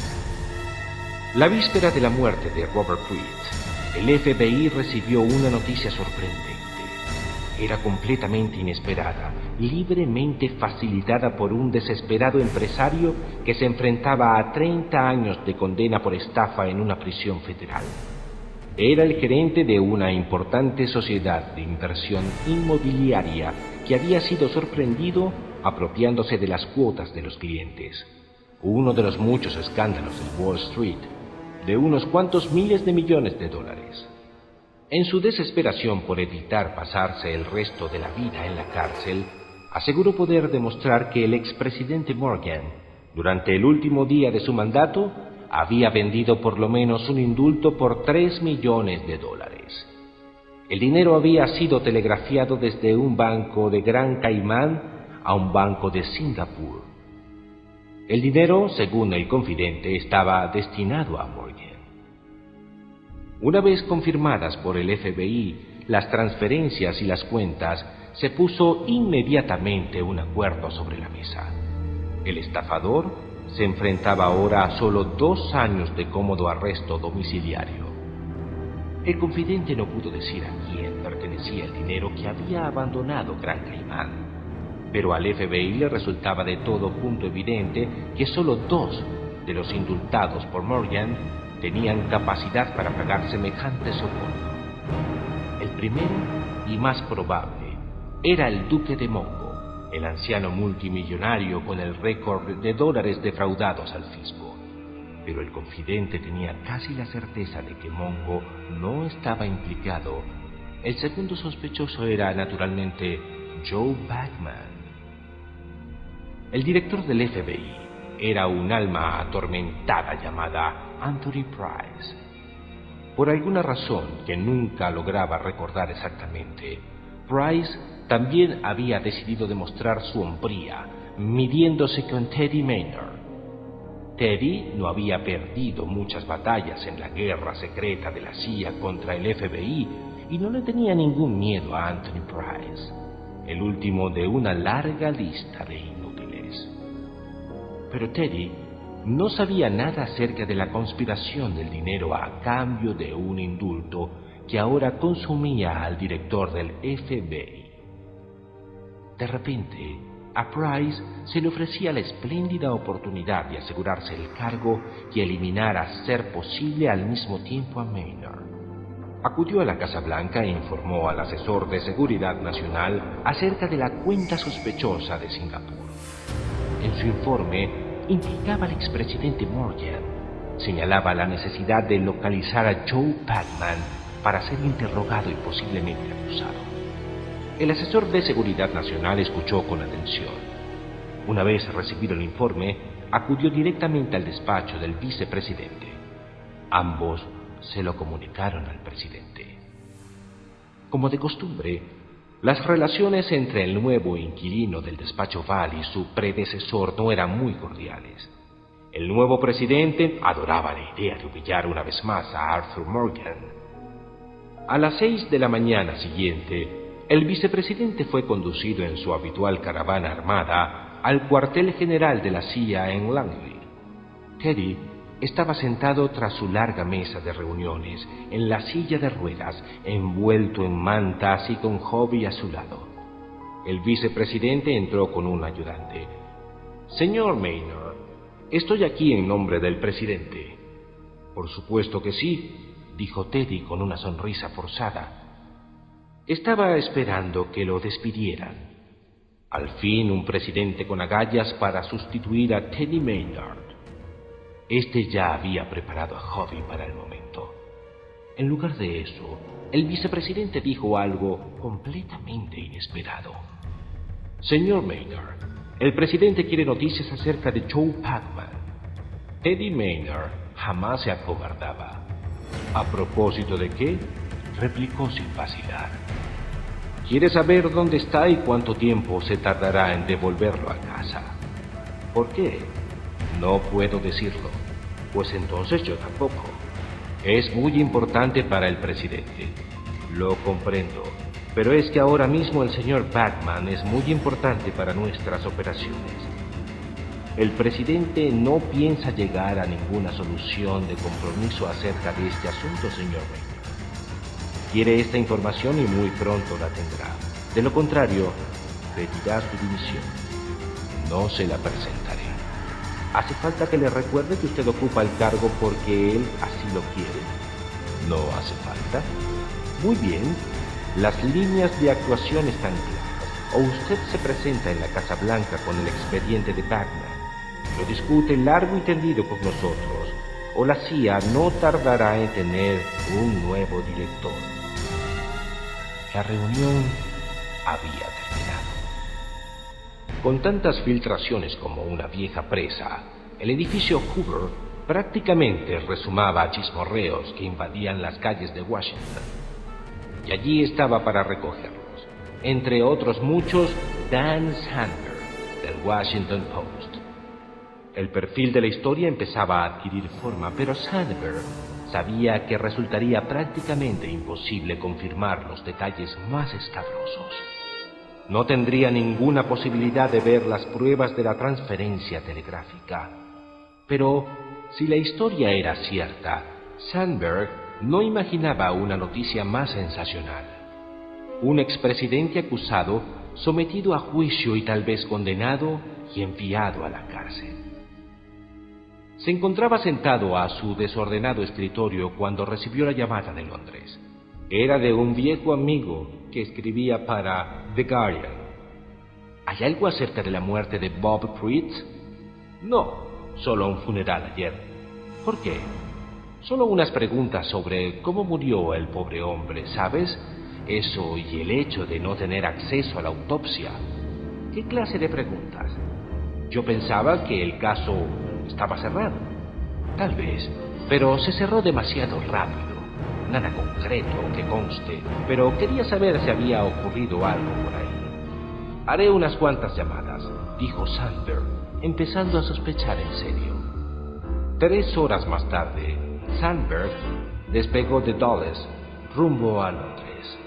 A: La víspera de la muerte de Robert Creed, el F B I recibió una noticia sorprendente. Era completamente inesperada, libremente facilitada por un desesperado empresario que se enfrentaba a treinta años de condena por estafa en una prisión federal. Era el gerente de una importante sociedad de inversión inmobiliaria que había sido sorprendido apropiándose de las cuotas de los clientes. Uno de los muchos escándalos de Wall Street, de unos cuantos miles de millones de dólares. En su desesperación por evitar pasarse el resto de la vida en la cárcel, aseguró poder demostrar que el expresidente Morgan, durante el último día de su mandato, había vendido por lo menos un indulto por tres millones de dólares. El dinero había sido telegrafiado desde un banco de Gran Caimán a un banco de Singapur. El dinero, según el confidente, estaba destinado a Morgan. Una vez confirmadas por el F B I las transferencias y las cuentas, se puso inmediatamente un acuerdo sobre la mesa. El estafador se enfrentaba ahora a solo dos años de cómodo arresto domiciliario. El confidente no pudo decir a quién pertenecía el dinero que había abandonado Gran Caimán, pero al F B I le resultaba de todo punto evidente que solo dos de los indultados por Morgan tenían capacidad para pagar semejante soborno. El primero y más probable era el duque de Mongo, el anciano multimillonario con el récord de dólares defraudados al fisco. Pero el confidente tenía casi la certeza de que Mongo no estaba implicado. El segundo sospechoso era, naturalmente, Joe Pac-Man. El director del F B I era un alma atormentada llamada Anthony Price. Por alguna razón que nunca lograba recordar exactamente, Price también había decidido demostrar su hombría, midiéndose con Teddy Maynard. Teddy no había perdido muchas batallas en la guerra secreta de la C I A contra el F B I y no le tenía ningún miedo a Anthony Price, el último de una larga lista de inútiles. Pero Teddy no sabía nada acerca de la conspiración del dinero a cambio de un indulto que ahora consumía al director del F B I. De repente, a Price se le ofrecía la espléndida oportunidad de asegurarse el cargo y eliminar a ser posible al mismo tiempo a Maynard. Acudió a la Casa Blanca e informó al asesor de Seguridad Nacional acerca de la cuenta sospechosa de Singapur. En su informe, implicaba al expresidente Morgan. Señalaba la necesidad de localizar a Joe Pac-Man para ser interrogado y posiblemente acusado. El asesor de Seguridad Nacional escuchó con atención. Una vez recibido el informe, acudió directamente al despacho del vicepresidente. Ambos se lo comunicaron al presidente. Como de costumbre, las relaciones entre el nuevo inquilino del despacho Oval y su predecesor no eran muy cordiales. El nuevo presidente adoraba la idea de humillar una vez más a Arthur Morgan. A las seis de la mañana siguiente, el vicepresidente fue conducido en su habitual caravana armada al cuartel general de la C I A en Langley. Teddy estaba sentado tras su larga mesa de reuniones, en la silla de ruedas, envuelto en mantas y con Hobby a su lado. El vicepresidente entró con un ayudante. «Señor Maynard, estoy aquí en nombre del presidente». «Por supuesto que sí», dijo Teddy con una sonrisa forzada. Estaba esperando que lo despidieran. Al fin un presidente con agallas para sustituir a Teddy Maynard. Este ya había preparado a Hobby para el momento. En lugar de eso, el vicepresidente dijo algo completamente inesperado. «Señor Maynard, el presidente quiere noticias acerca de Joe Pac-Man». Teddy Maynard jamás se acobardaba.
B: ¿A propósito de qué?, replicó sin vacilar. ¿Quiere saber dónde está y cuánto tiempo se tardará en devolverlo a casa? ¿Por qué? No puedo decirlo. Pues entonces yo tampoco. Es muy importante para el presidente. Lo comprendo. Pero es que ahora mismo el señor Batman es muy importante para nuestras operaciones. El presidente no piensa llegar a ninguna solución de compromiso acerca de este asunto, señor Wayne. Quiere esta información y muy pronto la tendrá. De lo contrario, pedirá su dimisión. No se la presentaré. ¿Hace falta que le recuerde que usted ocupa el cargo porque él así lo quiere? No hace falta. Muy bien. Las líneas de actuación están claras. O usted se presenta en la Casa Blanca con el expediente de Batman, lo discute largo y tendido con nosotros, o la C I A no tardará en tener un nuevo director. La reunión había terminado. Con tantas filtraciones como una vieja presa, el edificio Hoover prácticamente resumaba a chismorreos que invadían las calles de Washington. Y allí estaba para recogerlos, entre otros muchos, Dan Sandberg, del Washington Post. El perfil de la historia empezaba a adquirir forma, pero Sandberg sabía que resultaría prácticamente imposible confirmar los detalles más escabrosos. No tendría ninguna posibilidad de ver las pruebas de la transferencia telegráfica. Pero si la historia era cierta, Sandberg no imaginaba una noticia más sensacional. Un expresidente acusado, sometido a juicio y tal vez condenado y enviado a la cárcel. Se encontraba sentado a su desordenado escritorio cuando recibió la llamada de Londres. Era de un viejo amigo que escribía para The Guardian. ¿Hay algo acerca de la muerte de Bob Pritz? No, solo un funeral ayer. ¿Por qué? Solo unas preguntas sobre cómo murió el pobre hombre, ¿sabes? Eso y el hecho de no tener acceso a la autopsia. ¿Qué clase de preguntas? Yo pensaba que el caso estaba cerrado. Tal vez, pero se cerró demasiado rápido. Nada concreto que conste, pero quería saber si había ocurrido algo por ahí. Haré unas cuantas llamadas, dijo Sandberg, empezando a sospechar en serio. Tres horas más tarde, Sandberg despegó de Dulles rumbo a Londres.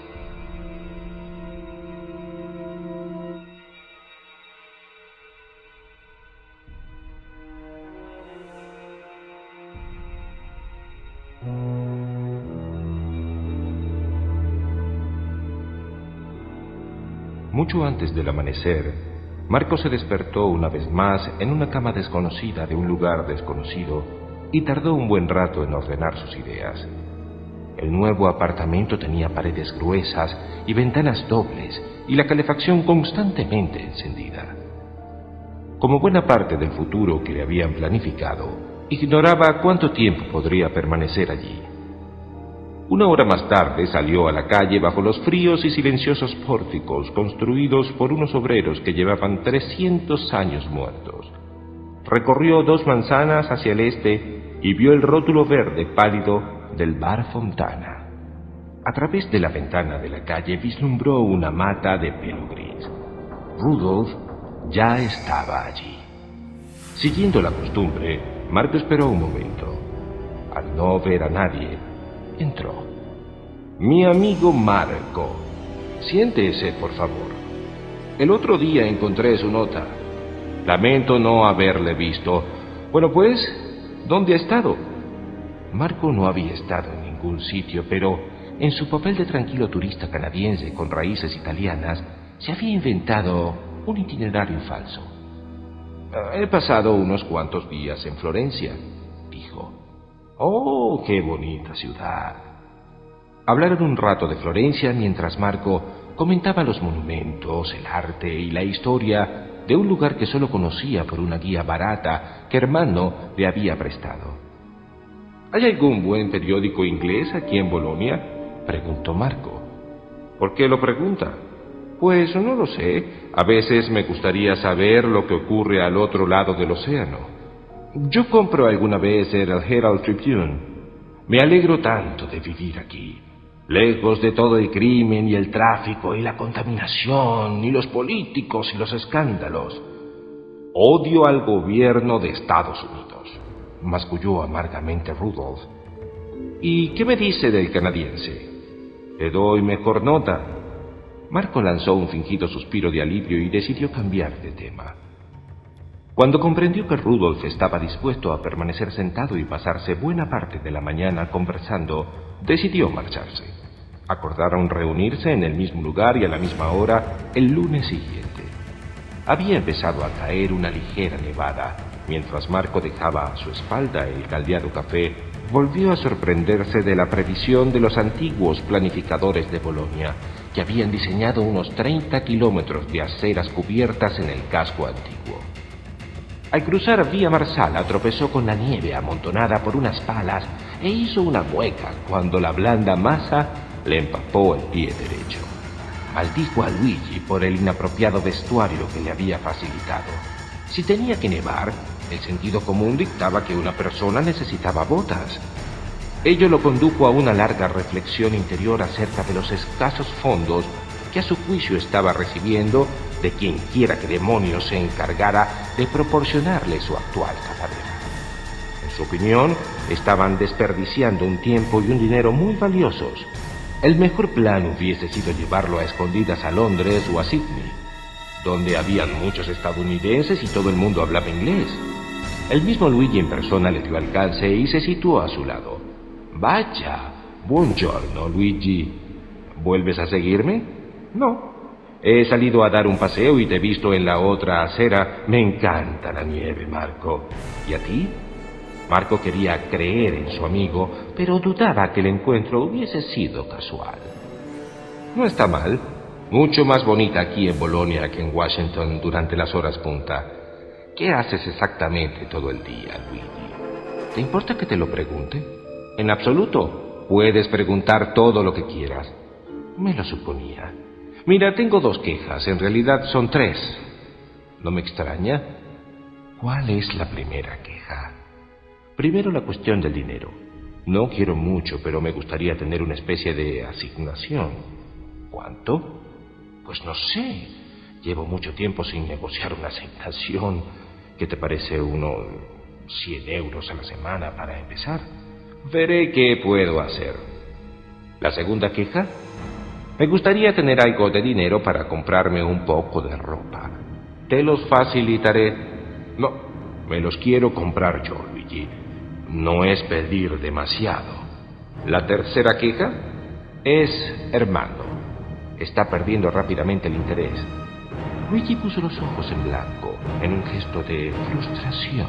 A: Mucho antes del amanecer, Marco se despertó una vez más en una cama desconocida de un lugar desconocido y tardó un buen rato en ordenar sus ideas. El nuevo apartamento tenía paredes gruesas y ventanas dobles y la calefacción constantemente encendida. Como buena parte del futuro que le habían planificado, ignoraba cuánto tiempo podría permanecer allí. Una hora más tarde salió a la calle bajo los fríos y silenciosos pórticos construidos por unos obreros que llevaban trescientos años muertos. Recorrió dos manzanas hacia el este y vio el rótulo verde pálido del Bar Fontana. A través de la ventana de la calle vislumbró una mata de pelo gris. Rudolph ya estaba allí. Siguiendo la costumbre, Marco esperó un momento. Al no ver a nadie, entró. Mi amigo Marco, siéntese, por favor. El otro día encontré su nota. Lamento no haberle visto. Bueno, pues, ¿dónde ha estado? Marco no había estado en ningún sitio, pero en su papel de tranquilo turista canadiense con raíces italianas, se había inventado un itinerario falso. He pasado unos cuantos días en Florencia, dijo. ¡Oh, qué bonita ciudad! Hablaron un rato de Florencia mientras Marco comentaba los monumentos, el arte y la historia de un lugar que solo conocía por una guía barata que Hermano le había prestado. ¿Hay algún buen periódico inglés aquí en Bolonia?, preguntó Marco. ¿Por qué lo pregunta? Pues no lo sé. A veces me gustaría saber lo que ocurre al otro lado del océano. Yo compro alguna vez el Herald Tribune. Me alegro tanto de vivir aquí, lejos de todo el crimen y el tráfico y la contaminación y los políticos y los escándalos. Odio al gobierno de Estados Unidos, masculló amargamente Rudolph. ¿Y qué me dice del canadiense? Le doy mejor nota. Marco lanzó un fingido suspiro de alivio y decidió cambiar de tema. Cuando comprendió que Rudolph estaba dispuesto a permanecer sentado y pasarse buena parte de la mañana conversando, decidió marcharse. Acordaron reunirse en el mismo lugar y a la misma hora el lunes siguiente. Había empezado a caer una ligera nevada. Mientras Marco dejaba a su espalda el caldeado café, volvió a sorprenderse de la previsión de los antiguos planificadores de Bolonia, que habían diseñado unos treinta kilómetros de aceras cubiertas en el casco antiguo. Al cruzar Vía Marsala tropezó con la nieve amontonada por unas palas e hizo una mueca cuando la blanda masa le empapó el pie derecho. Maldijo a Luigi por el inapropiado vestuario que le había facilitado. Si tenía que nevar, el sentido común dictaba que una persona necesitaba botas. Ello lo condujo a una larga reflexión interior acerca de los escasos fondos que a su juicio estaba recibiendo de quien quiera que demonios se encargara de proporcionarle su actual cazadera. En su opinión, estaban desperdiciando un tiempo y un dinero muy valiosos. El mejor plan hubiese sido llevarlo a escondidas a Londres o a Sydney, donde habían muchos estadounidenses y todo el mundo hablaba inglés. El mismo Luigi en persona le dio alcance y se situó a su lado. Vaya, buongiorno, Luigi. ¿Vuelves a seguirme? No. He salido a dar un paseo y te he visto en la otra acera. Me encanta la nieve, Marco. ¿Y a ti? Marco quería creer en su amigo, pero dudaba que el encuentro hubiese sido casual. No está mal. Mucho más bonita aquí en Bolonia que en Washington durante las horas punta. ¿Qué haces exactamente todo el día, Luigi? ¿Te importa que te lo pregunte? En absoluto. Puedes preguntar todo lo que quieras. Me lo suponía. Mira, tengo dos quejas. En realidad son tres. ¿No me extraña? ¿Cuál es la primera queja? Primero, la cuestión del dinero. No quiero mucho, pero me gustaría tener una especie de asignación. ¿Cuánto? Pues no sé. Llevo mucho tiempo sin negociar una asignación. ¿Qué te parece unos cien euros a la semana para empezar? Veré qué puedo hacer. La segunda queja. Me gustaría tener algo de dinero para comprarme un poco de ropa. Te los facilitaré. No, me los quiero comprar yo, Luigi. No es pedir demasiado. La tercera queja es Armando. Está perdiendo rápidamente el interés. Luigi puso los ojos en blanco, en un gesto de frustración.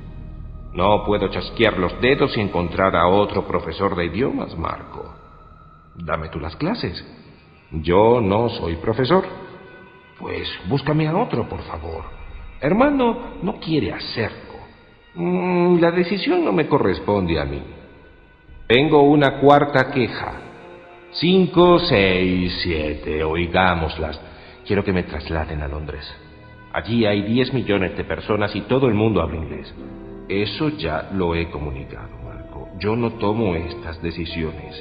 A: No puedo chasquear los dedos y encontrar a otro profesor de idiomas, Marco. Dame tú las clases. Yo no soy profesor. Pues búscame a otro, por favor. Hermano no quiere hacerlo. Mm, la decisión no me corresponde a mí. Tengo una cuarta queja. Cinco, seis, siete, oigámoslas. Quiero que me trasladen a Londres. Allí hay diez millones de personas y todo el mundo habla inglés. Eso ya lo he comunicado, Marco. Yo no tomo estas decisiones.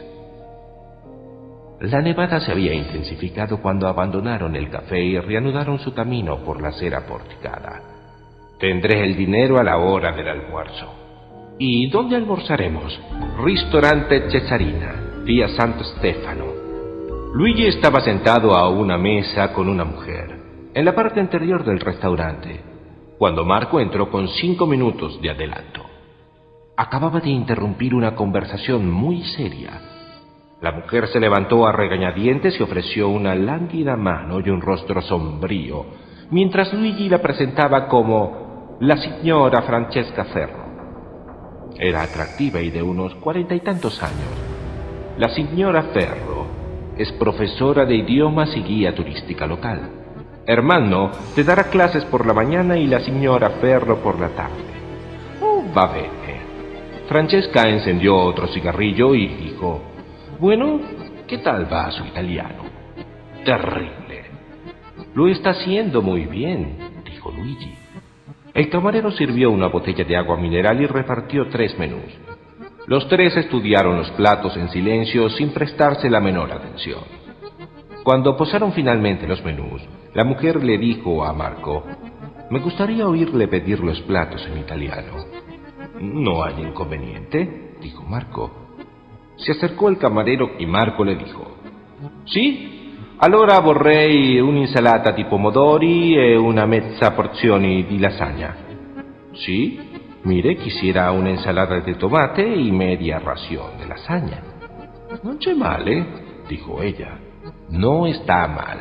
A: La nevada se había intensificado cuando abandonaron el café y reanudaron su camino por la acera porticada. Tendré el dinero a la hora del almuerzo. ¿Y dónde almorzaremos? Ristorante Cesarina, vía Santo Stefano. Luigi estaba sentado a una mesa con una mujer, en la parte anterior del restaurante, cuando Marco entró con cinco minutos de adelanto. Acababa de interrumpir una conversación muy seria. La mujer se levantó a regañadientes y ofreció una lánguida mano y un rostro sombrío, mientras Luigi la presentaba como la señora Francesca Ferro. Era atractiva y de unos cuarenta y tantos años. La señora Ferro es profesora de idiomas y guía turística local. Hermano te dará clases por la mañana y la señora Ferro por la tarde. Oh, va bene. Francesca encendió otro cigarrillo y dijo: bueno, ¿qué tal va su italiano? Terrible. Lo está haciendo muy bien, dijo Luigi. El camarero sirvió una botella de agua mineral y repartió tres menús. Los tres estudiaron los platos en silencio sin prestarse la menor atención. Cuando posaron finalmente los menús, la mujer le dijo a Marco: «Me gustaría oírle pedir los platos en italiano». «No hay inconveniente», dijo Marco. Se acercó el camarero y Marco le dijo: «Sì? Allora vorrei un'insalata di pomodori e una mezza porzione di lasagna». «Sí, mire, quisiera una ensalada de tomate y media ración de lasaña». «Non c'è male», dijo ella. «No está mal».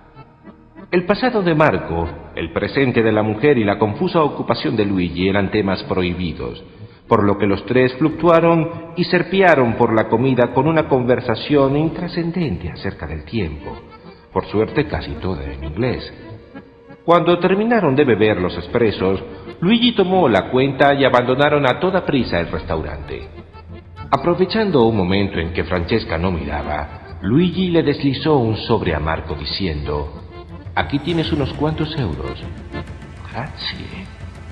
A: El pasado de Marco, el presente de la mujer y la confusa ocupación de Luigi eran temas prohibidos, por lo que los tres fluctuaron y serpearon por la comida con una conversación intrascendente acerca del tiempo, por suerte casi toda en inglés. Cuando terminaron de beber los expresos, Luigi tomó la cuenta y abandonaron a toda prisa el restaurante. Aprovechando un momento en que Francesca no miraba, Luigi le deslizó un sobre a Marco diciendo: «Aquí tienes unos cuantos euros». «Grazie».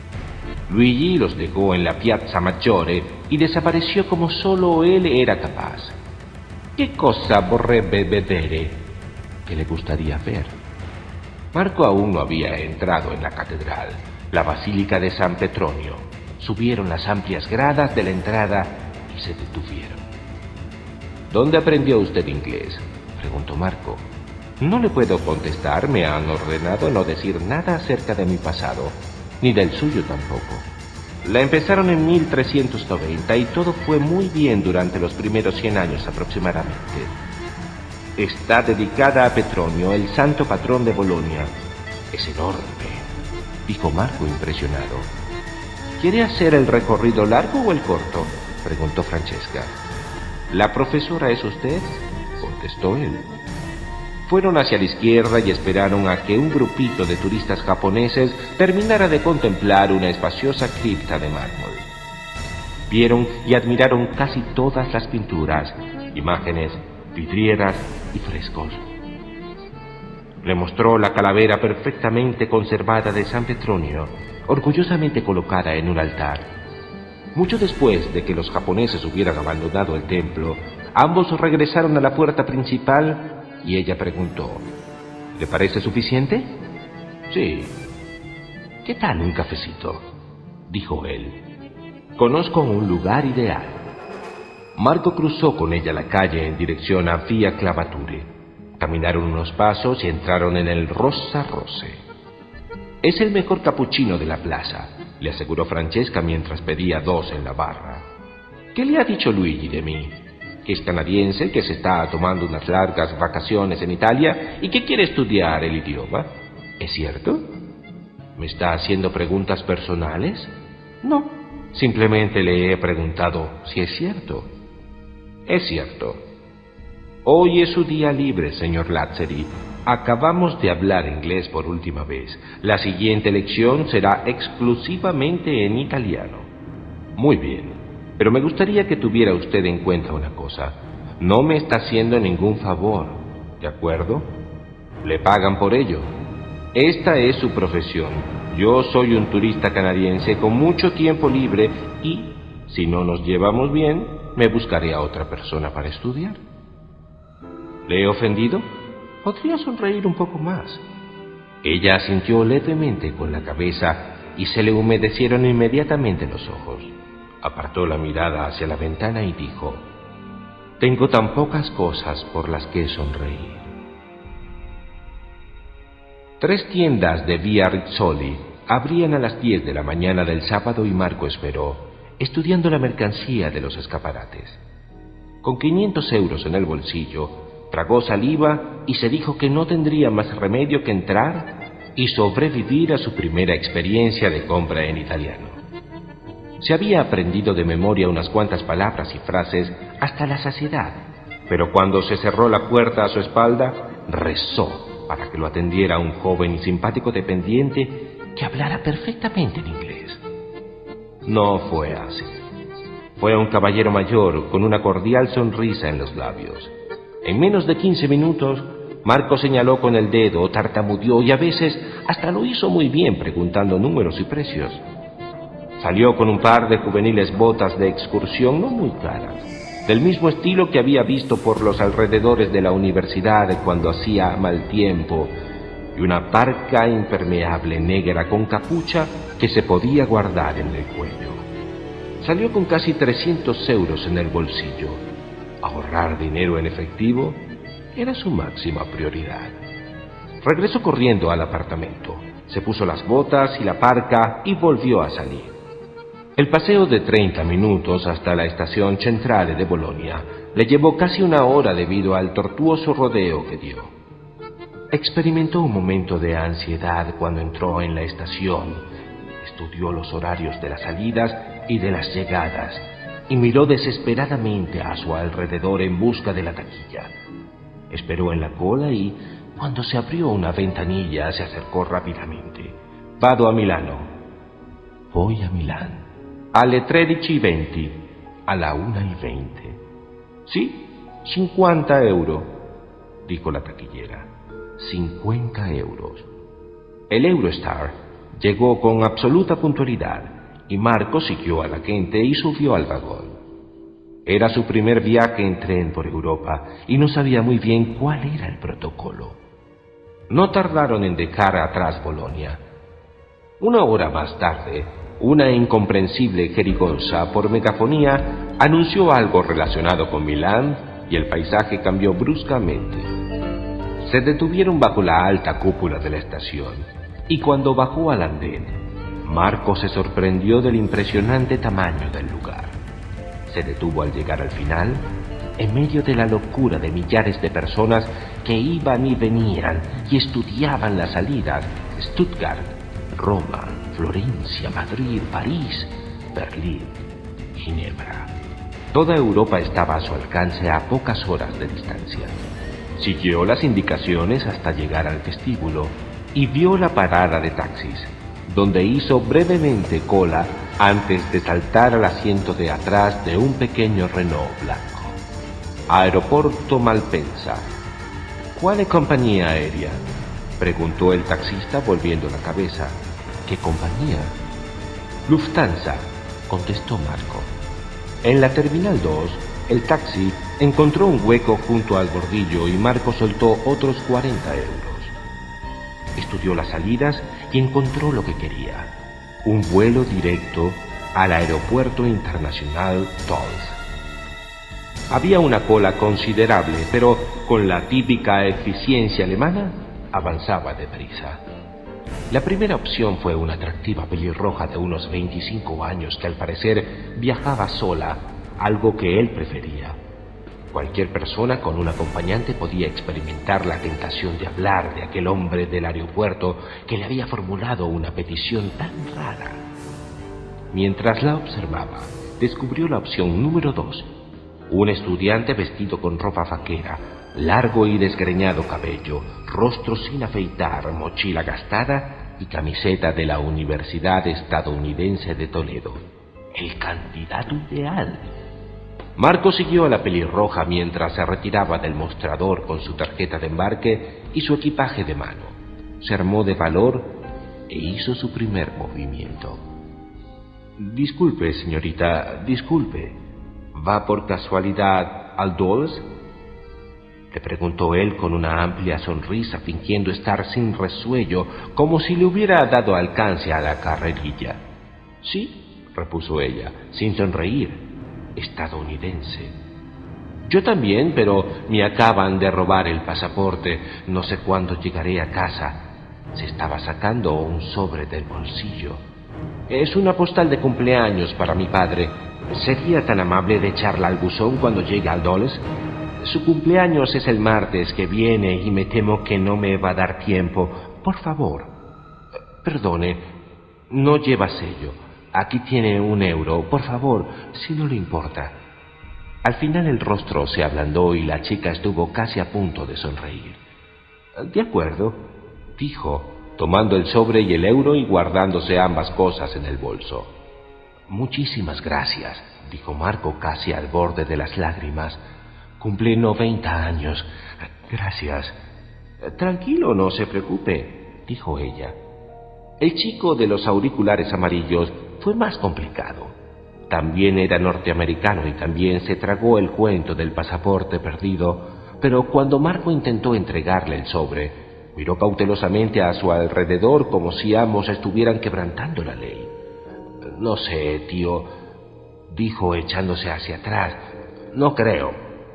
A: Luigi los dejó en la Piazza Maggiore y desapareció como solo él era capaz. «¿Qué cosa vorrebbe vedere?» ¿Qué le gustaría ver? Marco aún no había entrado en la catedral, la Basílica de San Petronio. Subieron las amplias gradas de la entrada y se detuvieron. «¿Dónde aprendió usted inglés?», preguntó Marco. «No le puedo contestar, me han ordenado no decir nada acerca de mi pasado, ni del suyo tampoco. La empezaron en mil trescientos noventa y todo fue muy bien durante los primeros cien años aproximadamente. Está dedicada a Petronio, el santo patrón de Bolonia». «Es enorme», dijo Marco impresionado. «¿Quiere hacer el recorrido largo o el corto?», preguntó Francesca. «¿La profesora es usted?», contestó él. Fueron hacia la izquierda y esperaron a que un grupito de turistas japoneses terminara de contemplar una espaciosa cripta de mármol. Vieron y admiraron casi todas las pinturas, imágenes, vidrieras y frescos. Le mostró la calavera perfectamente conservada de San Petronio, orgullosamente colocada en un altar. Mucho después de que los japoneses hubieran abandonado el templo, ambos regresaron a la puerta principal y ella preguntó: «¿Le parece suficiente?». «Sí». «¿Qué tal un cafecito?», dijo él. «Conozco un lugar ideal». Marco cruzó con ella la calle en dirección a Via Clavature. Caminaron unos pasos y entraron en el Rossa Rose. «Es el mejor capuchino de la plaza», le aseguró Francesca mientras pedía dos en la barra. «¿Qué le ha dicho Luigi de mí? Que es canadiense, que se está tomando unas largas vacaciones en Italia y que quiere estudiar el idioma. ¿Es cierto? ¿Me está haciendo preguntas personales?». «No, simplemente le he preguntado si es cierto». «Es cierto. Hoy es su día libre, señor Lazzeri. Acabamos de hablar inglés por última vez. La siguiente lección será exclusivamente en italiano». «Muy bien. Pero me gustaría que tuviera usted en cuenta una cosa. No me está haciendo ningún favor, ¿de acuerdo? Le pagan por ello. Esta es su profesión. Yo soy un turista canadiense con mucho tiempo libre y, si no nos llevamos bien, me buscaré a otra persona para estudiar». «¿Le he ofendido? Podría sonreír un poco más». Ella asintió levemente con la cabeza y se le humedecieron inmediatamente los ojos. Apartó la mirada hacia la ventana y dijo: «Tengo tan pocas cosas por las que sonreír». Tres tiendas de Via Rizzoli abrían a las diez de la mañana del sábado y Marco esperó, estudiando la mercancía de los escaparates. Con quinientos euros en el bolsillo, tragó saliva y se dijo que no tendría más remedio que entrar y sobrevivir a su primera experiencia de compra en italiano. Se había aprendido de memoria unas cuantas palabras y frases hasta la saciedad, pero cuando se cerró la puerta a su espalda, rezó para que lo atendiera un joven y simpático dependiente que hablara perfectamente en inglés. No fue así. Fue un caballero mayor con una cordial sonrisa en los labios. En menos de quince minutos, Marco señaló con el dedo, tartamudeó y a veces hasta lo hizo muy bien preguntando números y precios. Salió con un par de juveniles botas de excursión no muy caras, del mismo estilo que había visto por los alrededores de la universidad cuando hacía mal tiempo, y una parca impermeable negra con capucha que se podía guardar en el cuello. Salió con casi trescientos euros en el bolsillo. Ahorrar dinero en efectivo era su máxima prioridad. Regresó corriendo al apartamento, se puso las botas y la parca y volvió a salir. El paseo de treinta minutos hasta la estación centrale de Bolonia le llevó casi una hora debido al tortuoso rodeo que dio. Experimentó un momento de ansiedad cuando entró en la estación, estudió los horarios de las salidas y de las llegadas y miró desesperadamente a su alrededor en busca de la taquilla. Esperó en la cola y, cuando se abrió una ventanilla, se acercó rápidamente. «Vado a Milano». «Voy a Milán». «Alle tredici e venti». «A la una y veinte». «Sí, cincuanta euro», dijo la taquillera. cincuenta euros. El Eurostar llegó con absoluta puntualidad y Marco siguió a la gente y subió al vagón. Era su primer viaje en tren por Europa y no sabía muy bien cuál era el protocolo. No tardaron en dejar atrás Bolonia. Una hora más tarde, una incomprensible jerigonza por megafonía anunció algo relacionado con Milán y el paisaje cambió bruscamente. Se detuvieron bajo la alta cúpula de la estación y cuando bajó al andén, Marco se sorprendió del impresionante tamaño del lugar. Se detuvo al llegar al final, en medio de la locura de millares de personas que iban y venían y estudiaban las salidas: Stuttgart, Roma, Florencia, Madrid, París, Berlín, Ginebra. Toda Europa estaba a su alcance a pocas horas de distancia. Siguió las indicaciones hasta llegar al vestíbulo y vio la parada de taxis, donde hizo brevemente cola antes de saltar al asiento de atrás de un pequeño Renault blanco. Aeroporto Malpensa. ¿Cuál compañía aérea?, preguntó el taxista volviendo la cabeza. ¿Qué compañía? Lufthansa, contestó Marco. En la Terminal dos, el taxi encontró un hueco junto al bordillo y Marco soltó otros cuarenta euros. Estudió las salidas y encontró lo que quería: un vuelo directo al Aeropuerto Internacional Tols. Había una cola considerable, pero con la típica eficiencia alemana avanzaba deprisa. La primera opción fue una atractiva pelirroja de unos veinticinco años que al parecer viajaba sola, algo que él prefería. Cualquier persona con un acompañante podía experimentar la tentación de hablar de aquel hombre del aeropuerto que le había formulado una petición tan rara. Mientras la observaba, descubrió la opción número dos. Un estudiante vestido con ropa vaquera, largo y desgreñado cabello, rostro sin afeitar, mochila gastada y camiseta de la Universidad Estadounidense de Toledo. El candidato ideal. Marco siguió a la pelirroja mientras se retiraba del mostrador con su tarjeta de embarque y su equipaje de mano. Se armó de valor e hizo su primer movimiento. «Disculpe, señorita, disculpe. ¿Va por casualidad al Dolls?», le preguntó él con una amplia sonrisa, fingiendo estar sin resuello, como si le hubiera dado alcance a la carrerilla. «Sí», repuso ella, sin sonreír. «Estadounidense». «Yo también, pero me acaban de robar el pasaporte. No sé cuándo llegaré a casa». Se estaba sacando un sobre del bolsillo. «Es una postal de cumpleaños para mi padre. ¿Sería tan amable de echarla al buzón cuando llegue al Dolls? Su cumpleaños es el martes que viene y me temo que no me va a dar tiempo. Por favor». «Perdone, no lleva sello. Aquí tiene un euro, por favor, si no le importa». Al final el rostro se ablandó y la chica estuvo casi a punto de sonreír. «De acuerdo», dijo, tomando el sobre y el euro y guardándose ambas cosas en el bolso. «Muchísimas gracias», dijo Marco casi al borde de las lágrimas. «Cumplí noventa años. Gracias». «Tranquilo, no se preocupe», dijo ella. El chico de los auriculares amarillos fue más complicado. También era norteamericano y también se tragó el cuento del pasaporte perdido, pero cuando Marco intentó entregarle el sobre, miró cautelosamente a su alrededor como si ambos estuvieran quebrantando la ley. «No sé, tío», dijo echándose hacia atrás, «no creo».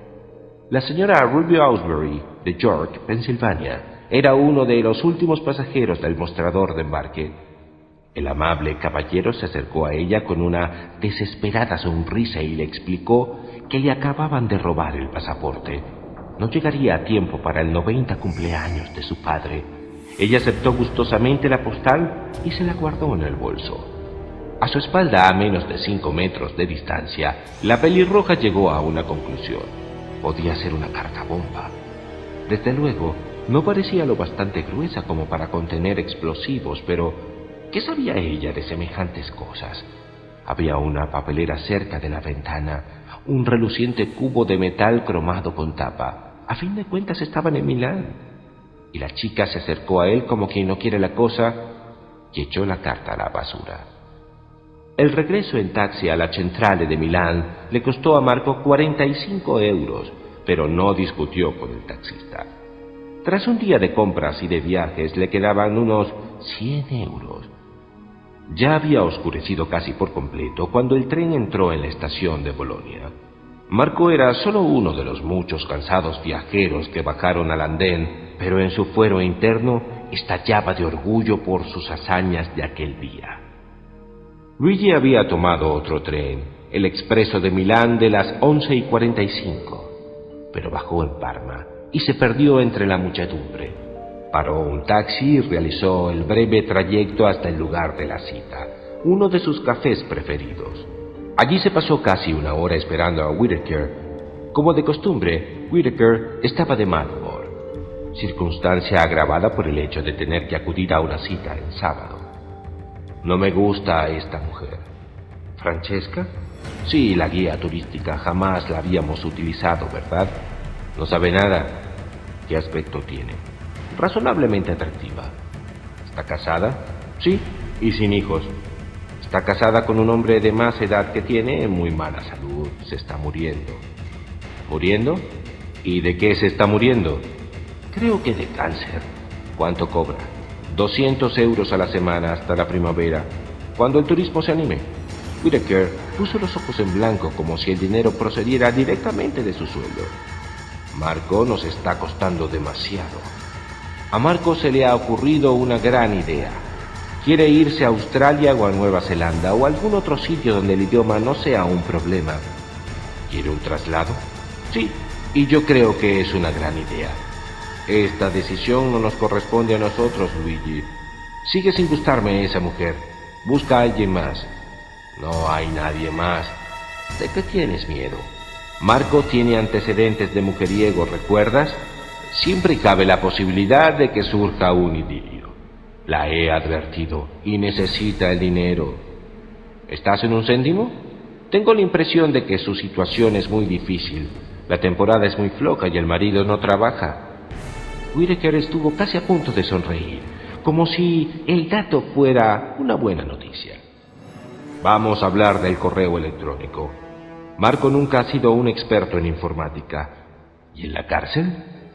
A: La señora Ruby Ausbury, de York, Pensilvania, era uno de los últimos pasajeros del mostrador de embarque. El amable caballero se acercó a ella con una desesperada sonrisa y le explicó que le acababan de robar el pasaporte. No llegaría a tiempo para el noventa cumpleaños de su padre. Ella aceptó gustosamente la postal y se la guardó en el bolso. A su espalda, a menos de cinco metros de distancia, la pelirroja llegó a una conclusión. Podía ser una carta bomba. Desde luego, no parecía lo bastante gruesa como para contener explosivos, pero ¿qué sabía ella de semejantes cosas? Había una papelera cerca de la ventana, un reluciente cubo de metal cromado con tapa. A fin de cuentas estaban en Milán. Y la chica se acercó a él como quien no quiere la cosa y echó la carta a la basura. El regreso en taxi a la centrale de Milán le costó a Marco cuarenta y cinco euros, pero no discutió con el taxista. Tras un día de compras y de viajes le quedaban unos cien euros. Ya había oscurecido casi por completo cuando el tren entró en la estación de Bolonia. Marco era solo uno de los muchos cansados viajeros que bajaron al andén, pero en su fuero interno estallaba de orgullo por sus hazañas de aquel día. Luigi había tomado otro tren, el expreso de Milán de las once y cuarenta y cinco, pero bajó en Parma y se perdió entre la muchedumbre. Paró un taxi y realizó el breve trayecto hasta el lugar de la cita, uno de sus cafés preferidos. Allí se pasó casi una hora esperando a Whittaker. Como de costumbre, Whittaker estaba de mal humor, circunstancia agravada por el hecho de tener que acudir a una cita en sábado. «No me gusta esta mujer». «¿Francesca?» «Sí, la guía turística. Jamás la habíamos utilizado, ¿verdad? No sabe nada». «¿Qué aspecto tiene?» «Razonablemente atractiva». «¿Está casada?» «Sí, y sin hijos». «Está casada con un hombre de más edad que tiene muy mala salud. Se está muriendo». «¿Muriendo? ¿Y de qué se está muriendo?» «Creo que de cáncer». «¿Cuánto cobra?» doscientos euros a la semana hasta la primavera, cuando el turismo se anime». Whittaker puso los ojos en blanco como si el dinero procediera directamente de su sueldo. «Marco nos está costando demasiado». A Marco se le ha ocurrido una gran idea. Quiere irse a Australia o a Nueva Zelanda o a algún otro sitio donde el idioma no sea un problema. ¿Quiere un traslado? Sí, y yo creo que es una gran idea. Esta decisión no nos corresponde a nosotros, Luigi. Sigue sin gustarme esa mujer. Busca a alguien más». «No hay nadie más». «¿De qué tienes miedo? Marco tiene antecedentes de mujeriego, ¿recuerdas? Siempre cabe la posibilidad de que surja un idilio. La he advertido y necesita el dinero». «¿Estás en un céntimo?» «Tengo la impresión de que su situación es muy difícil. La temporada es muy floja y el marido no trabaja». Whittaker estuvo casi a punto de sonreír, como si el dato fuera una buena noticia. «Vamos a hablar del correo electrónico. Marco nunca ha sido un experto en informática. ¿Y en la cárcel?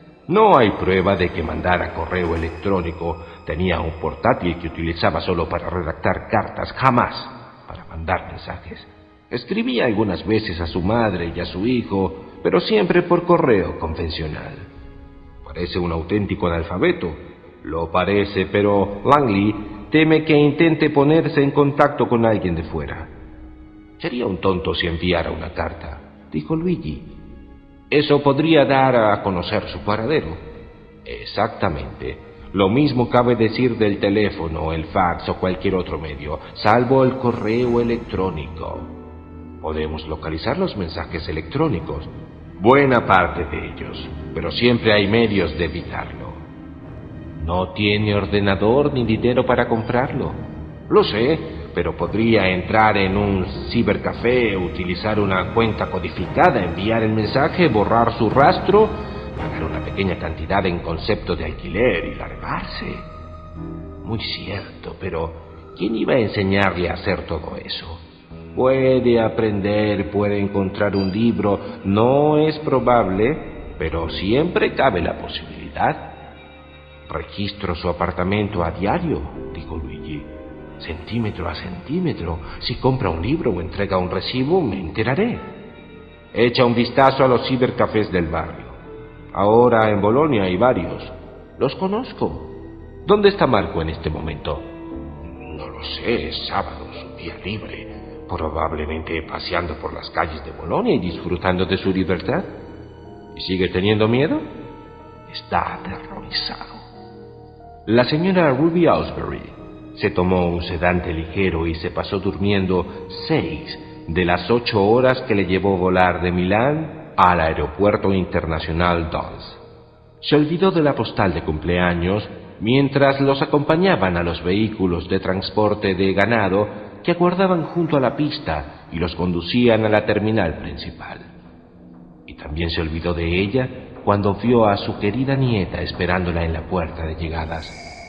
A: No hay prueba de que mandara correo electrónico. Tenía un portátil que utilizaba solo para redactar cartas, jamás para mandar mensajes. Escribía algunas veces a su madre y a su hijo, pero siempre por correo convencional. Parece un auténtico analfabeto». «Lo parece, pero Langley teme que intente ponerse en contacto con alguien de fuera». «Sería un tonto si enviara una carta», dijo Luigi. «Eso podría dar a conocer su paradero». «Exactamente. Lo mismo cabe decir del teléfono, el fax o cualquier otro medio, salvo el correo electrónico. Podemos localizar los mensajes electrónicos, buena parte de ellos, pero siempre hay medios de evitarlo». «No tiene ordenador ni dinero para comprarlo». «Lo sé, pero podría entrar en un cibercafé, utilizar una cuenta codificada, enviar el mensaje, borrar su rastro, pagar una pequeña cantidad en concepto de alquiler y largarse». «Muy cierto, pero ¿Quién iba a enseñarle a hacer todo eso? Puede aprender, puede encontrar un libro, no es probable, pero siempre cabe la posibilidad. Registro su apartamento a diario, dijo Luigi, centímetro a centímetro. Si compra un libro o entrega un recibo, me enteraré. Echa un vistazo a los cibercafés del barrio. Ahora en Bolonia hay varios. Los conozco. ¿Dónde está Marco en este momento? No lo sé, es sábado, su día libre. Probablemente paseando por las calles de Bolonia y disfrutando de su libertad. ¿Y sigue teniendo miedo? Está aterrorizado. La señora Ruby Ausberry se tomó un sedante ligero y se pasó durmiendo seis de las ocho horas que le llevó volar de Milán al aeropuerto internacional Dulles. Se olvidó de la postal de cumpleaños mientras los acompañaban a los vehículos de transporte de ganado que aguardaban junto a la pista y los conducían a la terminal principal. Y también se olvidó de ella cuando vio a su querida nieta esperándola en la puerta de llegadas.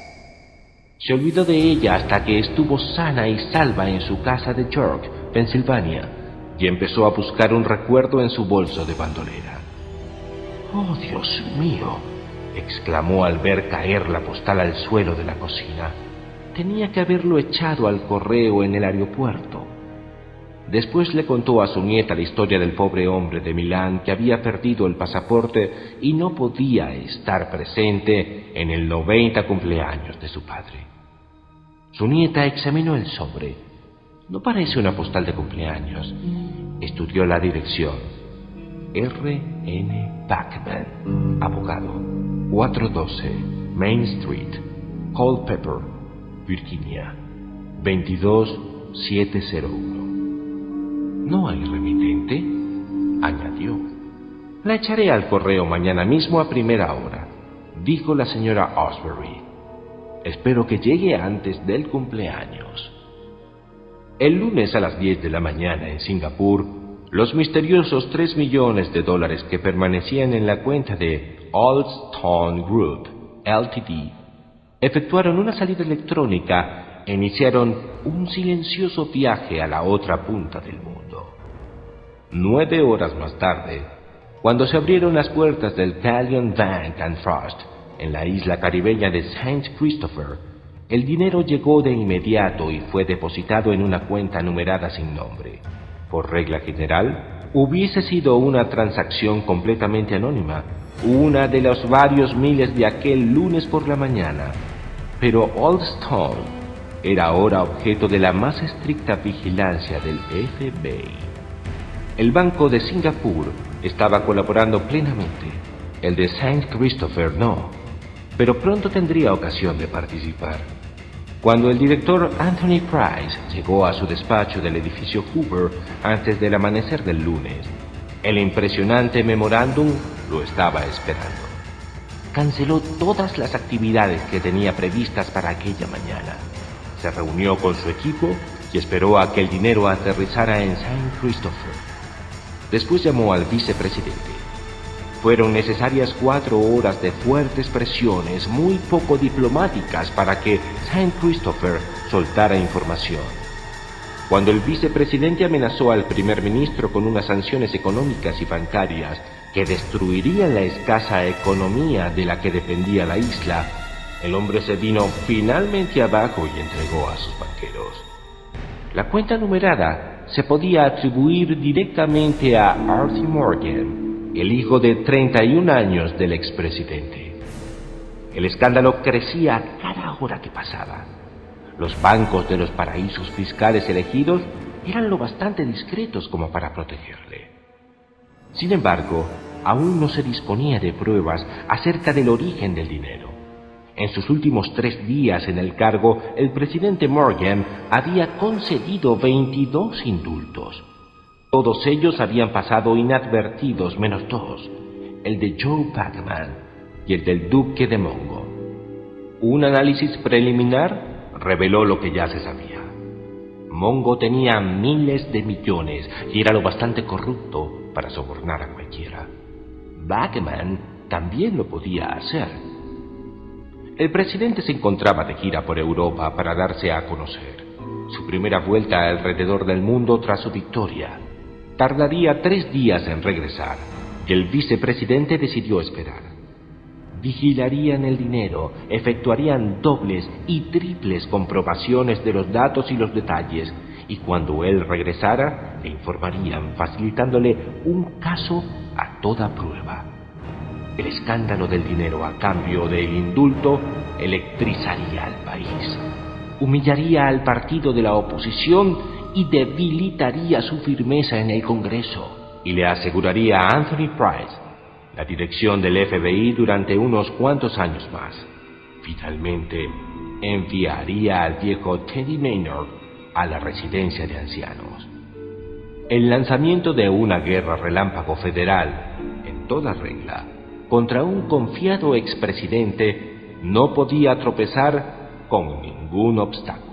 A: Se olvidó de ella hasta que estuvo sana y salva en su casa de York, Pensilvania, y empezó a buscar un recuerdo en su bolso de bandolera. «¡Oh, Dios mío!», exclamó al ver caer la postal al suelo de la cocina. Tenía que haberlo echado al correo en el aeropuerto. Después le contó a su nieta la historia del pobre hombre de Milán que había perdido el pasaporte y no podía estar presente en el noventa cumpleaños de su padre. Su nieta examinó el sobre. No parece una postal de cumpleaños. Estudió la dirección. R N Bachman, abogado, cuatrocientos doce Main Street, Culpeper, Virginia, veintidós mil setecientos uno. ¿No hay remitente?, añadió. La echaré al correo mañana mismo a primera hora, dijo la señora Ausberry. Espero que llegue antes del cumpleaños. El lunes a las diez de la mañana en Singapur, los misteriosos tres millones de dólares que permanecían en la cuenta de Allstone Group, L T D, efectuaron una salida electrónica e iniciaron un silencioso viaje a la otra punta del mundo. Nueve horas más tarde, cuando se abrieron las puertas del Galleon Bank and Trust en la isla caribeña de Saint Christopher, el dinero llegó de inmediato y fue depositado en una cuenta numerada sin nombre. Por regla general, hubiese sido una transacción completamente anónima, una de los varios miles de aquel lunes por la mañana, pero Allstone era ahora objeto de la más estricta vigilancia del F B I. El Banco de Singapur estaba colaborando plenamente, el de Saint Christopher no, pero pronto tendría ocasión de participar. Cuando el director Anthony Price llegó a su despacho del edificio Hoover antes del amanecer del lunes, el impresionante memorándum lo estaba esperando. Canceló todas las actividades que tenía previstas para aquella mañana. Se reunió con su equipo y esperó a que el dinero aterrizara en Saint Christopher. Después llamó al vicepresidente. Fueron necesarias cuatro horas de fuertes presiones muy poco diplomáticas para que Saint Christopher soltara información. Cuando el vicepresidente amenazó al primer ministro con unas sanciones económicas y bancarias que destruirían la escasa economía de la que dependía la isla, el hombre se vino finalmente abajo y entregó a sus banqueros. La cuenta numerada se podía atribuir directamente a Arthur Morgan, el hijo de treinta y un años del expresidente. El escándalo crecía a cada hora que pasaba. Los bancos de los paraísos fiscales elegidos eran lo bastante discretos como para protegerle. Sin embargo, aún no se disponía de pruebas acerca del origen del dinero. En sus últimos tres días en el cargo, el presidente Morgan había concedido veintidós indultos. Todos ellos habían pasado inadvertidos menos dos, el de Joe Bachman y el del duque de Mongo. Un análisis preliminar reveló lo que ya se sabía. Mongo tenía miles de millones y era lo bastante corrupto para sobornar a cualquiera. Bachman también lo podía hacer. El presidente se encontraba de gira por Europa para darse a conocer. Su primera vuelta alrededor del mundo tras su victoria. Tardaría tres días en regresar, y el vicepresidente decidió esperar. Vigilarían el dinero, efectuarían dobles y triples comprobaciones de los datos y los detalles, y cuando él regresara, le informarían, facilitándole un caso a toda prueba. El escándalo del dinero a cambio del indulto electrizaría al país, humillaría al partido de la oposición y debilitaría su firmeza en el Congreso, y le aseguraría a Anthony Price la dirección del F B I durante unos cuantos años más. Finalmente, enviaría al viejo Teddy Maynard a la residencia de ancianos. El lanzamiento de una guerra relámpago federal, en toda regla, contra un confiado expresidente no podía tropezar con ningún obstáculo.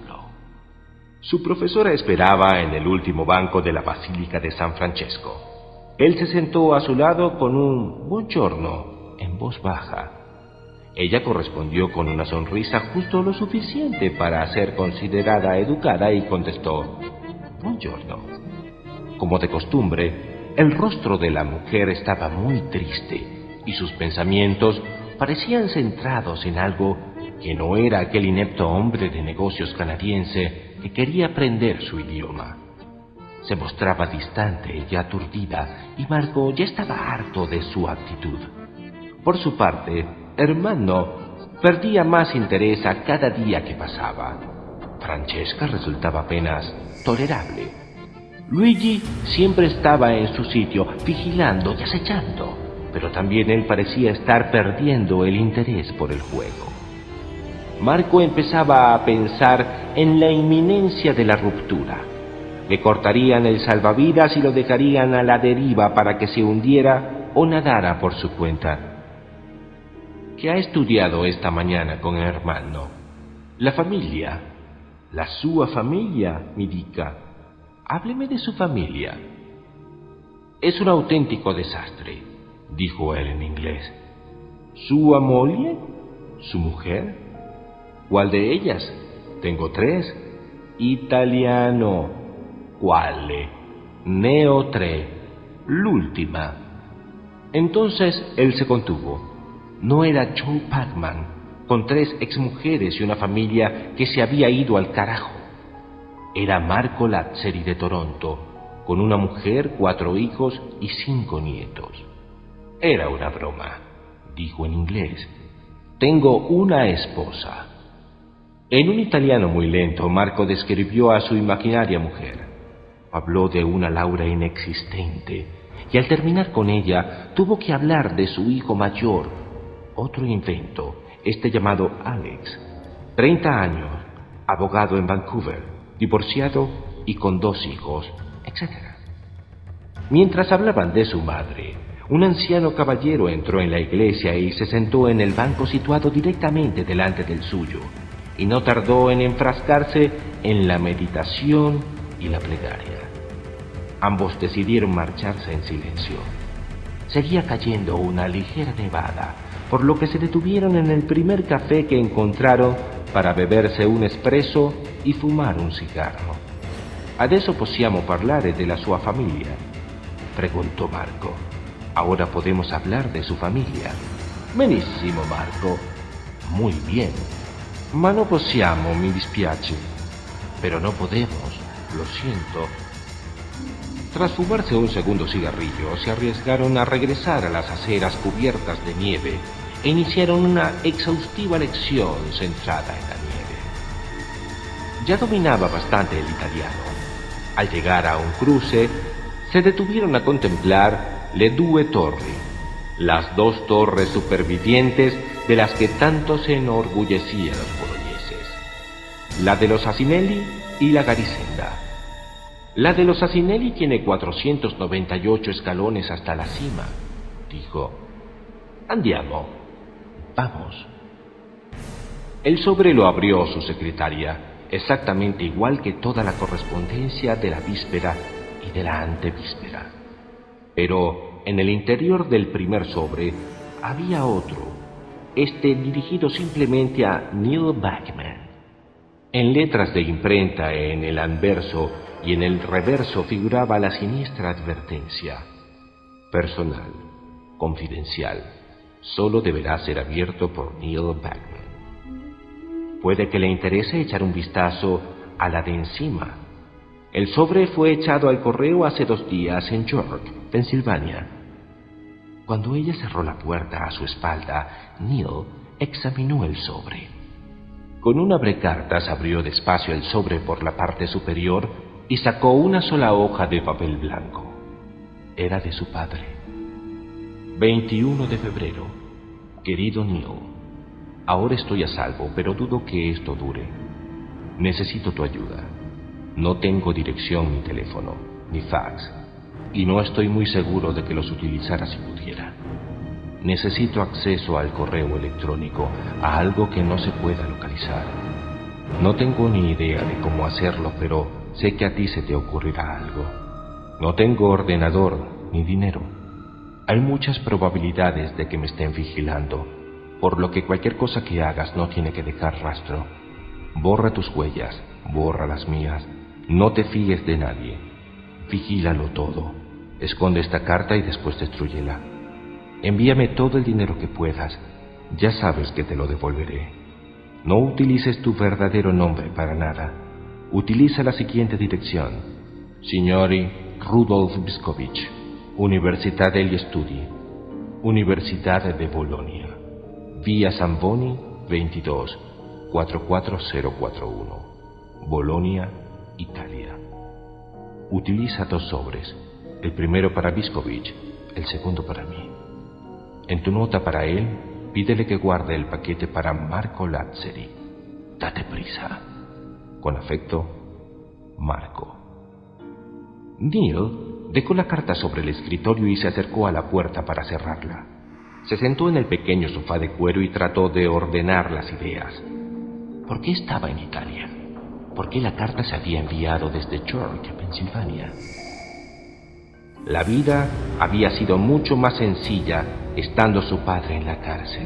A: Su profesora esperaba en el último banco de la Basílica de San Francesco. Él se sentó a su lado con un buongiorno en voz baja. Ella correspondió con una sonrisa justo lo suficiente para ser considerada educada y contestó: buongiorno. Como de costumbre, el rostro de la mujer estaba muy triste y sus pensamientos parecían centrados en algo que no era aquel inepto hombre de negocios canadiense que quería aprender su idioma. Se mostraba distante y aturdida, y Marco ya estaba harto de su actitud. Por su parte, Ermanno perdía más interés a cada día que pasaba. Francesca resultaba apenas tolerable. Luigi siempre estaba en su sitio, vigilando y acechando, pero también él parecía estar perdiendo el interés por el juego. Marco empezaba a pensar en la inminencia de la ruptura. Le cortarían el salvavidas y lo dejarían a la deriva para que se hundiera o nadara por su cuenta. ¿Qué ha estudiado esta mañana con Ermanno? La familia. La sua famiglia, mi dica. Hábleme de su familia. Es un auténtico desastre, dijo él en inglés. ¿Sua moglie? ¿Su mujer? ¿Cuál de ellas? Tengo tres. Italiano. ¿Cuále? Neo tre. L'ultima. Entonces él se contuvo. No era Joe Pacman, con tres exmujeres y una familia que se había ido al carajo. Era Marco Lazzeri de Toronto, con una mujer, cuatro hijos y cinco nietos. Era una broma, dijo en inglés. Tengo una esposa. En un italiano muy lento, Marco describió a su imaginaria mujer. Habló de una Laura inexistente, y al terminar con ella, tuvo que hablar de su hijo mayor, otro invento, este llamado Alex, treinta años, abogado en Vancouver, divorciado y con dos hijos, etcétera. Mientras hablaban de su madre, un anciano caballero entró en la iglesia y se sentó en el banco situado directamente delante del suyo, y no tardó en enfrascarse en la meditación y la plegaria. Ambos decidieron marcharse en silencio. Seguía cayendo una ligera nevada, por lo que se detuvieron en el primer café que encontraron para beberse un espresso y fumar un cigarro. «Adesso possiamo parlare della sua famiglia», preguntó Marco. «Ahora podemos hablar de su familia». «Benissimo, Marco». «Muy bien». «Ma no possiamo, mi dispiace». «Pero no podemos, lo siento». Tras fumarse un segundo cigarrillo, se arriesgaron a regresar a las aceras cubiertas de nieve e iniciaron una exhaustiva lección centrada en la nieve. Ya dominaba bastante el italiano. Al llegar a un cruce, se detuvieron a contemplar le due torri, las dos torres supervivientes de las que tanto se enorgullecían los bologneses, la de los Asinelli y la Garisenda. La de los Asinelli tiene cuatrocientos noventa y ocho escalones hasta la cima, dijo. Andiamo. Vamos. El sobre lo abrió su secretaria, exactamente igual que toda la correspondencia de la víspera y de la antevíspera. Pero en el interior del primer sobre había otro,
B: este dirigido simplemente a Neil Backman. En letras de imprenta en el anverso y en el reverso figuraba la siniestra advertencia: personal, confidencial, solo deberá ser abierto por Neil Backman. Puede que le interese echar un vistazo a la de encima. El sobre fue echado al correo hace dos días en York, Pensilvania. Cuando ella cerró la puerta a su espalda, Neil examinó el sobre. Con un abrecartas abrió despacio el sobre por la parte superior y sacó una sola hoja de papel blanco. Era de su padre. veintiuno de febrero. Querido Neil, ahora estoy a salvo, pero dudo que esto dure. Necesito tu ayuda. No tengo dirección ni teléfono, ni fax, y no estoy muy seguro de que los utilizara si pudiera. Necesito acceso al correo electrónico, a algo que no se pueda localizar. No tengo ni idea de cómo hacerlo, pero sé que a ti se te ocurrirá algo. No tengo ordenador ni dinero. Hay muchas probabilidades de que me estén vigilando, por lo que cualquier cosa que hagas no tiene que dejar rastro. Borra tus huellas, borra las mías. No te fíes de nadie. Vigílalo todo. Esconde esta carta y después destrúyela. Envíame todo el dinero que puedas. Ya sabes que te lo devolveré. No utilices tu verdadero nombre para nada. Utiliza la siguiente dirección: Signori Rudolf Biskovich, Università degli Studi, Universidad de Bolonia, Vía Zamboni veintidós, cuatro cuatro cero cuatro uno, Bolonia, Italia. Utiliza dos sobres, el primero para Biskovich, el segundo para mí. En tu nota para él, pídele que guarde el paquete para Marco Lazzeri. Date prisa. Con afecto, Marco. Neil dejó la carta sobre el escritorio y se acercó a la puerta para cerrarla. Se sentó en el pequeño sofá de cuero y trató de ordenar las ideas. ¿Por qué estaba en Italia? ¿Por qué la carta se había enviado desde York, Pensilvania? La vida había sido mucho más sencilla estando su padre en la cárcel.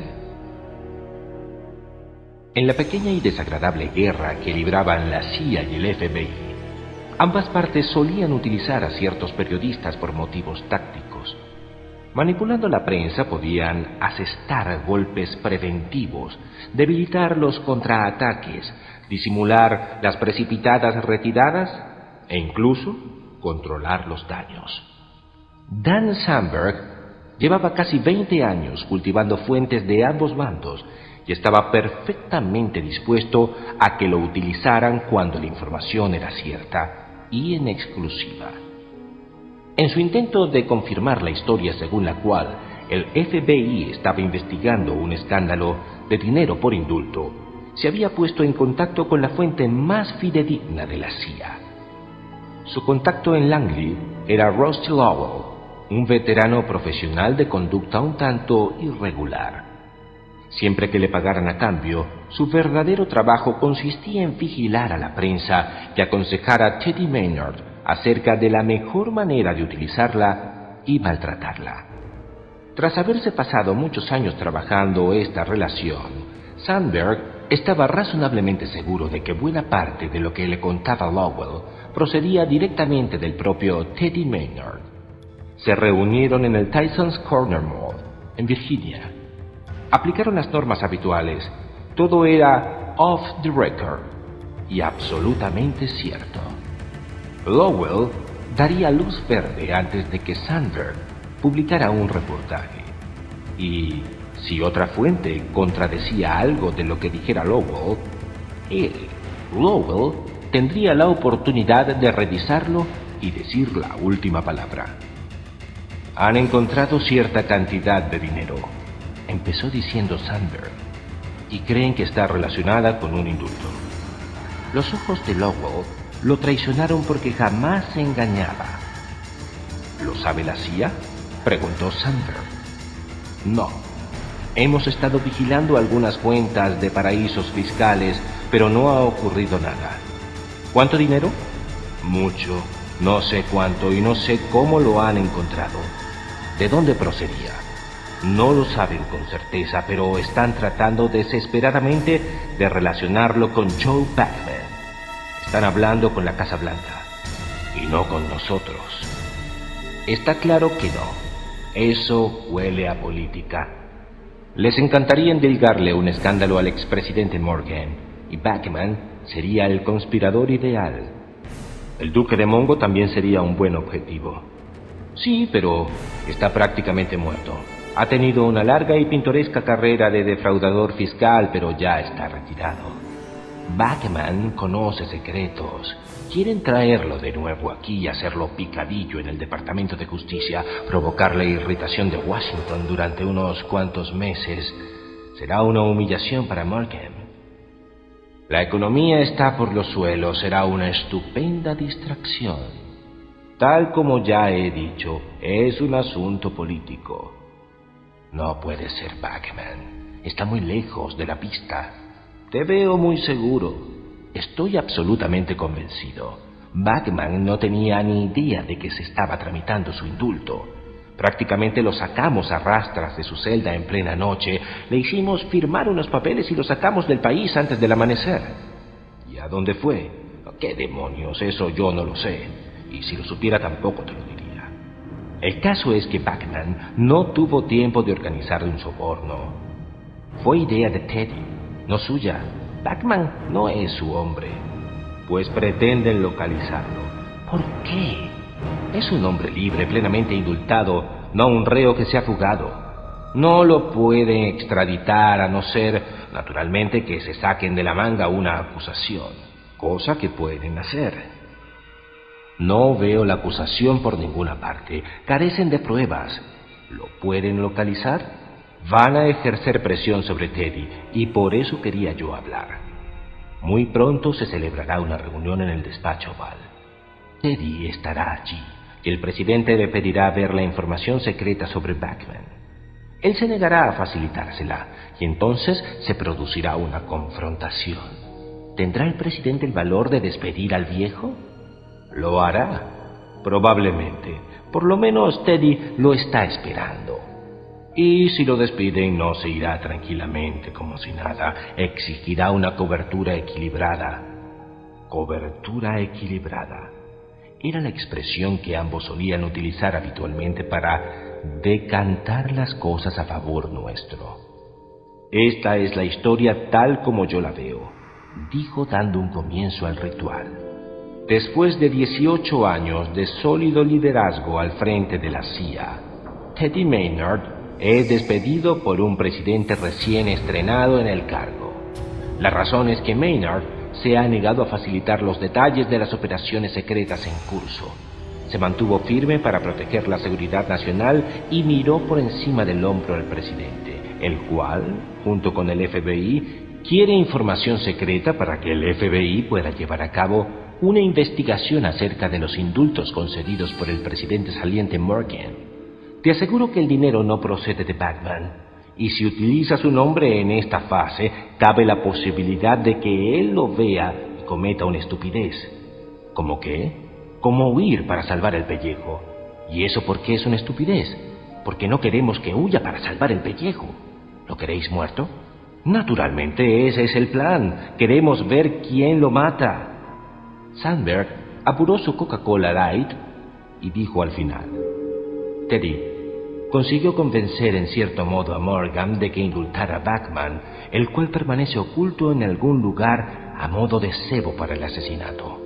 B: En la pequeña y desagradable guerra que libraban la C I A y el F B I, ambas partes solían utilizar a ciertos periodistas por motivos tácticos. Manipulando la prensa podían asestar golpes preventivos, debilitar los contraataques, disimular las precipitadas retiradas e incluso controlar los daños. Dan Sandberg llevaba casi veinte años cultivando fuentes de ambos bandos y estaba perfectamente dispuesto a que lo utilizaran cuando la información era cierta y en exclusiva. En su intento de confirmar la historia según la cual el F B I estaba investigando un escándalo de dinero por indulto, se había puesto en contacto con la fuente más fidedigna de la C I A. Su contacto en Langley era Rusty Lowell, un veterano profesional de conducta un tanto irregular. Siempre que le pagaran a cambio, su verdadero trabajo consistía en vigilar a la prensa y aconsejar a Teddy Maynard acerca de la mejor manera de utilizarla y maltratarla. Tras haberse pasado muchos años trabajando esta relación, Sandberg estaba razonablemente seguro de que buena parte de lo que le contaba Lowell procedía directamente del propio Teddy Maynard. Se reunieron en el Tyson's Corner Mall, en Virginia. Aplicaron las normas habituales. Todo era off the record y absolutamente cierto. Lowell daría luz verde antes de que Sandberg publicara un reportaje. Y si otra fuente contradecía algo de lo que dijera Lowell, él, Lowell, tendría la oportunidad de revisarlo y decir la última palabra. Han encontrado cierta cantidad de dinero, empezó diciendo Sandberg, y creen que está relacionada con un indulto. Los ojos de Lowell lo traicionaron porque jamás se engañaba. ¿Lo sabe la C I A?, preguntó Sandberg. No. Hemos estado vigilando algunas cuentas de paraísos fiscales, pero no ha ocurrido nada. ¿Cuánto dinero? Mucho. No sé cuánto y no sé cómo lo han encontrado. ¿De dónde procedía? No lo saben con certeza, pero están tratando desesperadamente de relacionarlo con Joe Bachman. Están hablando con la Casa Blanca y no con nosotros. Está claro que no. Eso huele a política. Les encantaría endilgarle un escándalo al expresidente Morgan, y Bachman sería el conspirador ideal. El duque de Mongo también sería un buen objetivo. Sí, pero está prácticamente muerto. Ha tenido una larga y pintoresca carrera de defraudador fiscal, pero ya está retirado. Bachman conoce secretos. Quieren traerlo de nuevo aquí y hacerlo picadillo en el Departamento de Justicia, provocar la irritación de Washington durante unos cuantos meses. Será una humillación para Morgan. La economía está por los suelos, será una estupenda distracción. Tal como ya he dicho, es un asunto político. No puede ser Bachman. Está muy lejos de la pista. Te veo muy seguro. Estoy absolutamente convencido. Bachman no tenía ni idea de que se estaba tramitando su indulto. Prácticamente lo sacamos a rastras de su celda en plena noche, le hicimos firmar unos papeles y lo sacamos del país antes del amanecer. ¿Y a dónde fue? ¿Qué demonios? Eso yo no lo sé. Y si lo supiera tampoco te lo diría. El caso es que Bachman no tuvo tiempo de organizar un soborno. Fue idea de Teddy, no suya. Bachman no es su hombre. Pues pretenden localizarlo. ¿Por qué? Es un hombre libre, plenamente indultado, no un reo que se ha fugado. No lo pueden extraditar a no ser, naturalmente, que se saquen de la manga una acusación, cosa que pueden hacer. No veo la acusación por ninguna parte. Carecen de pruebas. ¿Lo pueden localizar? Van a ejercer presión sobre Teddy, y por eso quería yo hablar. Muy pronto se celebrará una reunión en el despacho Oval. Teddy estará allí, y el presidente le pedirá ver la información secreta sobre Bachman. Él se negará a facilitársela, y entonces se producirá una confrontación. ¿Tendrá el presidente el valor de despedir al viejo? Lo hará, probablemente. Por lo menos Teddy lo está esperando. Y si lo despiden, no se irá tranquilamente como si nada. Exigirá una cobertura equilibrada. Cobertura equilibrada. Era la expresión que ambos solían utilizar habitualmente para decantar las cosas a favor nuestro. Esta es la historia tal como yo la veo, dijo dando un comienzo al ritual. Después de dieciocho años de sólido liderazgo al frente de la C I A, Teddy Maynard es despedido por un presidente recién estrenado en el cargo. La razón es que Maynard se ha negado a facilitar los detalles de las operaciones secretas en curso. Se mantuvo firme para proteger la seguridad nacional y miró por encima del hombro al presidente, el cual, junto con el F B I, quiere información secreta para que el F B I pueda llevar a cabo una investigación acerca de los indultos concedidos por el presidente saliente Morgan. Te aseguro que el dinero no procede de Bachman, y si utiliza su nombre en esta fase, cabe la posibilidad de que él lo vea y cometa una estupidez. ¿Cómo qué? Como huir para salvar el pellejo. ¿Y eso por qué es una estupidez? Porque no queremos que huya para salvar el pellejo. ¿Lo queréis muerto? Naturalmente, ese es el plan. Queremos ver quién lo mata. Sandberg apuró su Coca-Cola Light y dijo al final: Teddy consiguió convencer en cierto modo a Morgan de que indultara a Bachman, el cual permanece oculto en algún lugar a modo de cebo para el asesinato.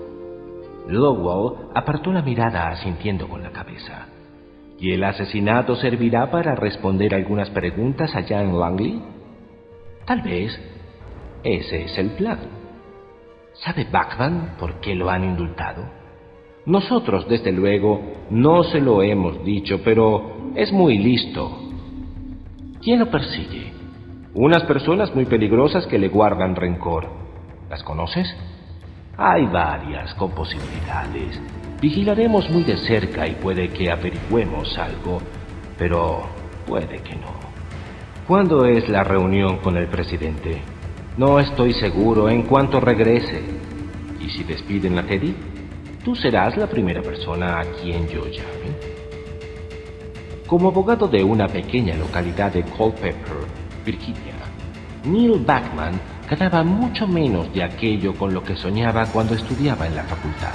B: Lowell apartó la mirada asintiendo con la cabeza. ¿Y el asesinato servirá para responder algunas preguntas allá en Langley? Tal vez. Ese es el plan. ¿Sabe Bachman por qué lo han indultado? Nosotros, desde luego, no se lo hemos dicho, pero es muy listo. ¿Quién lo persigue? Unas personas muy peligrosas que le guardan rencor. ¿Las conoces? Hay varias con posibilidades. Vigilaremos muy de cerca y puede que averigüemos algo, pero puede que no. ¿Cuándo es la reunión con el presidente? No estoy seguro en cuanto regrese. ¿Y si despiden a Teddy? Tú serás la primera persona a quien yo llame. Como abogado de una pequeña localidad de Culpeper, Virginia, Neil Bachman ganaba mucho menos de aquello con lo que soñaba cuando estudiaba en la facultad.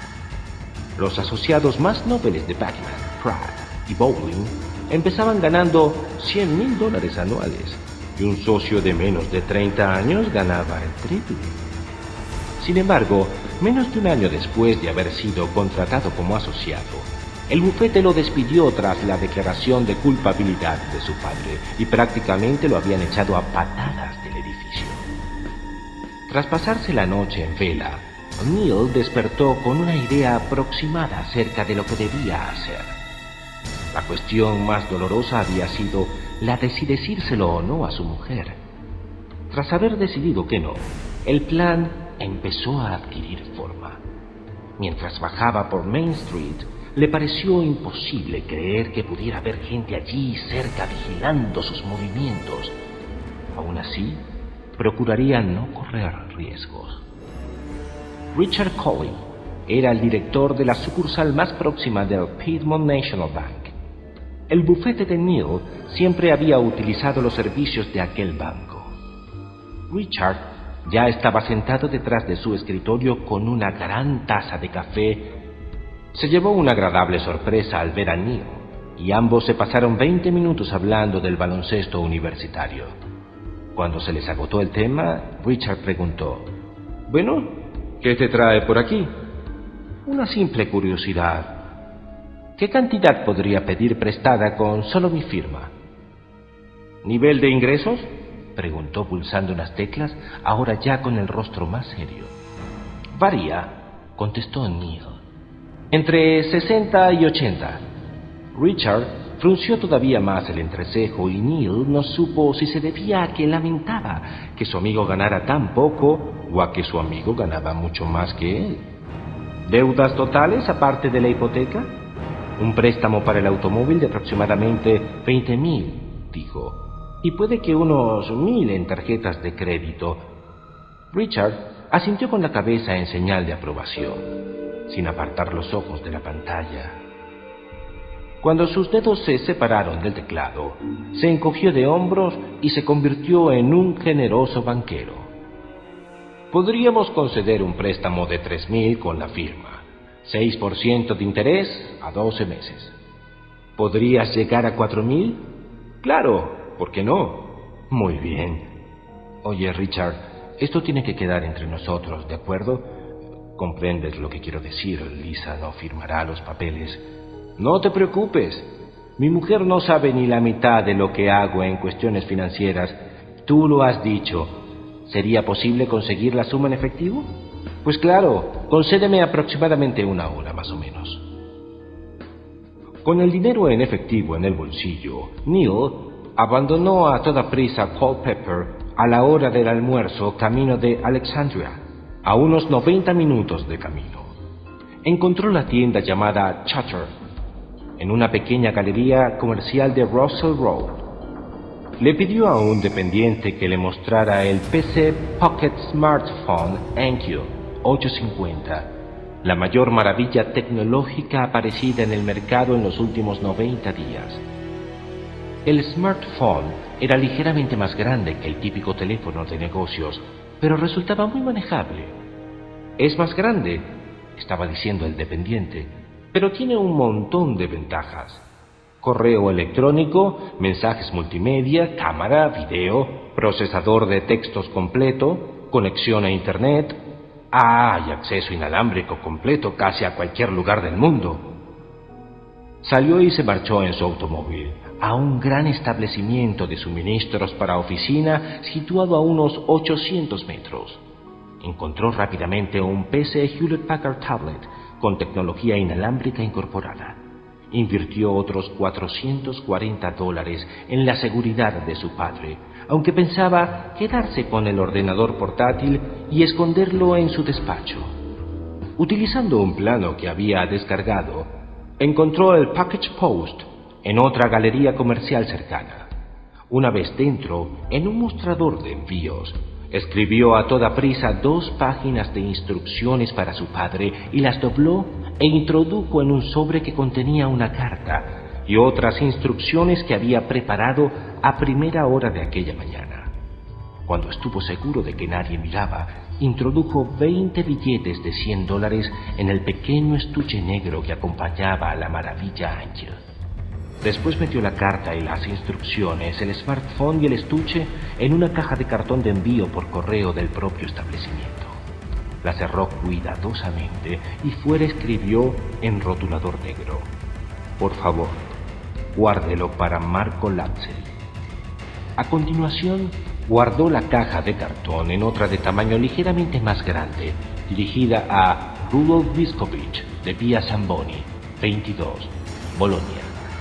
B: Los asociados más nobles de Bachman, Pratt y Bowling, empezaban ganando cien mil dólares anuales, y un socio de menos de treinta años ganaba el triple. Sin embargo, menos de un año después de haber sido contratado como asociado, el bufete lo despidió tras la declaración de culpabilidad de su padre y prácticamente lo habían echado a patadas del edificio. Tras pasarse la noche en vela, Neil despertó con una idea aproximada acerca de lo que debía hacer. La cuestión más dolorosa había sido la de si decírselo o no a su mujer. Tras haber decidido que no, el plan empezó a adquirir forma. Mientras bajaba por Main Street, le pareció imposible creer que pudiera haber gente allí cerca vigilando sus movimientos. Aún así, procuraría no correr riesgos. Richard Colley era el director de la sucursal más próxima del Piedmont National Bank. El bufete de Neil siempre había utilizado los servicios de aquel banco. Richard ya estaba sentado detrás de su escritorio con una gran taza de café. Se llevó una agradable sorpresa al ver a Neil, y ambos se pasaron veinte minutos hablando del baloncesto universitario. Cuando se les agotó el tema, Richard preguntó: «Bueno, ¿qué te trae por aquí?» «Una simple curiosidad. ¿Qué cantidad podría pedir prestada con solo mi firma?» «¿Nivel de ingresos?», preguntó pulsando unas teclas, ahora ya con el rostro más serio. «Varía», contestó Neil. «Entre sesenta y ochenta. Richard frunció todavía más el entrecejo y Neil no supo si se debía a que lamentaba que su amigo ganara tan poco o a que su amigo ganaba mucho más que él. «¿Deudas totales aparte de la hipoteca?» «Un préstamo para el automóvil de aproximadamente veinte mil», dijo, «y puede que unos mil en tarjetas de crédito». Richard asintió con la cabeza en señal de aprobación, sin apartar los ojos de la pantalla. Cuando sus dedos se separaron del teclado, se encogió de hombros y se convirtió en un generoso banquero. «Podríamos conceder un préstamo de tres mil con la firma. seis por ciento de interés a doce meses. ¿Podrías llegar a cuatro mil? Claro, ¿por qué no? Muy bien. Oye, Richard, esto tiene que quedar entre nosotros, ¿de acuerdo? Comprendes lo que quiero decir. Lisa no firmará los papeles. No te preocupes. Mi mujer no sabe ni la mitad de lo que hago en cuestiones financieras. Tú lo has dicho. ¿Sería posible conseguir la suma en efectivo? Pues claro, concédeme aproximadamente una hora, más o menos. Con el dinero en efectivo en el bolsillo, Neil abandonó a toda prisa Culpeper a la hora del almuerzo camino de Alexandria, a unos noventa minutos de camino. Encontró la tienda llamada Chatter en una pequeña galería comercial de Russell Road. Le pidió a un dependiente que le mostrara el P C Pocket Smartphone Enkyo ochocientos cincuenta, la mayor maravilla tecnológica aparecida en el mercado en los últimos noventa días. El smartphone era ligeramente más grande que el típico teléfono de negocios, pero resultaba muy manejable. «Es más grande», estaba diciendo el dependiente, «pero tiene un montón de ventajas. Correo electrónico, mensajes multimedia, cámara, video, procesador de textos completo, conexión a Internet. Ah, y acceso inalámbrico completo casi a cualquier lugar del mundo». Salió y se marchó en su automóvil a un gran establecimiento de suministros para oficina situado a unos ochocientos metros. Encontró rápidamente un P C Hewlett Packard Tablet con tecnología inalámbrica incorporada. Invirtió otros cuatrocientos cuarenta dólares en la seguridad de su padre, aunque pensaba quedarse con el ordenador portátil y esconderlo en su despacho. Utilizando un plano que había descargado, encontró el Package Post en otra galería comercial cercana. Una vez dentro, en un mostrador de envíos, escribió a toda prisa dos páginas de instrucciones para su padre y las dobló e introdujo en un sobre que contenía una carta y otras instrucciones que había preparado a primera hora de aquella mañana. Cuando estuvo seguro de que nadie miraba, introdujo veinte billetes de cien dólares en el pequeño estuche negro que acompañaba a la maravilla Angel. Después metió la carta y las instrucciones, el smartphone y el estuche en una caja de cartón de envío por correo del propio establecimiento. La cerró cuidadosamente y fuera escribió en rotulador negro: por favor, guárdelo para Marco Latzel. A continuación, guardó la caja de cartón en otra de tamaño ligeramente más grande, dirigida a Rudolf Viscovich, de Via Zamboni, veintidós, Bolonia.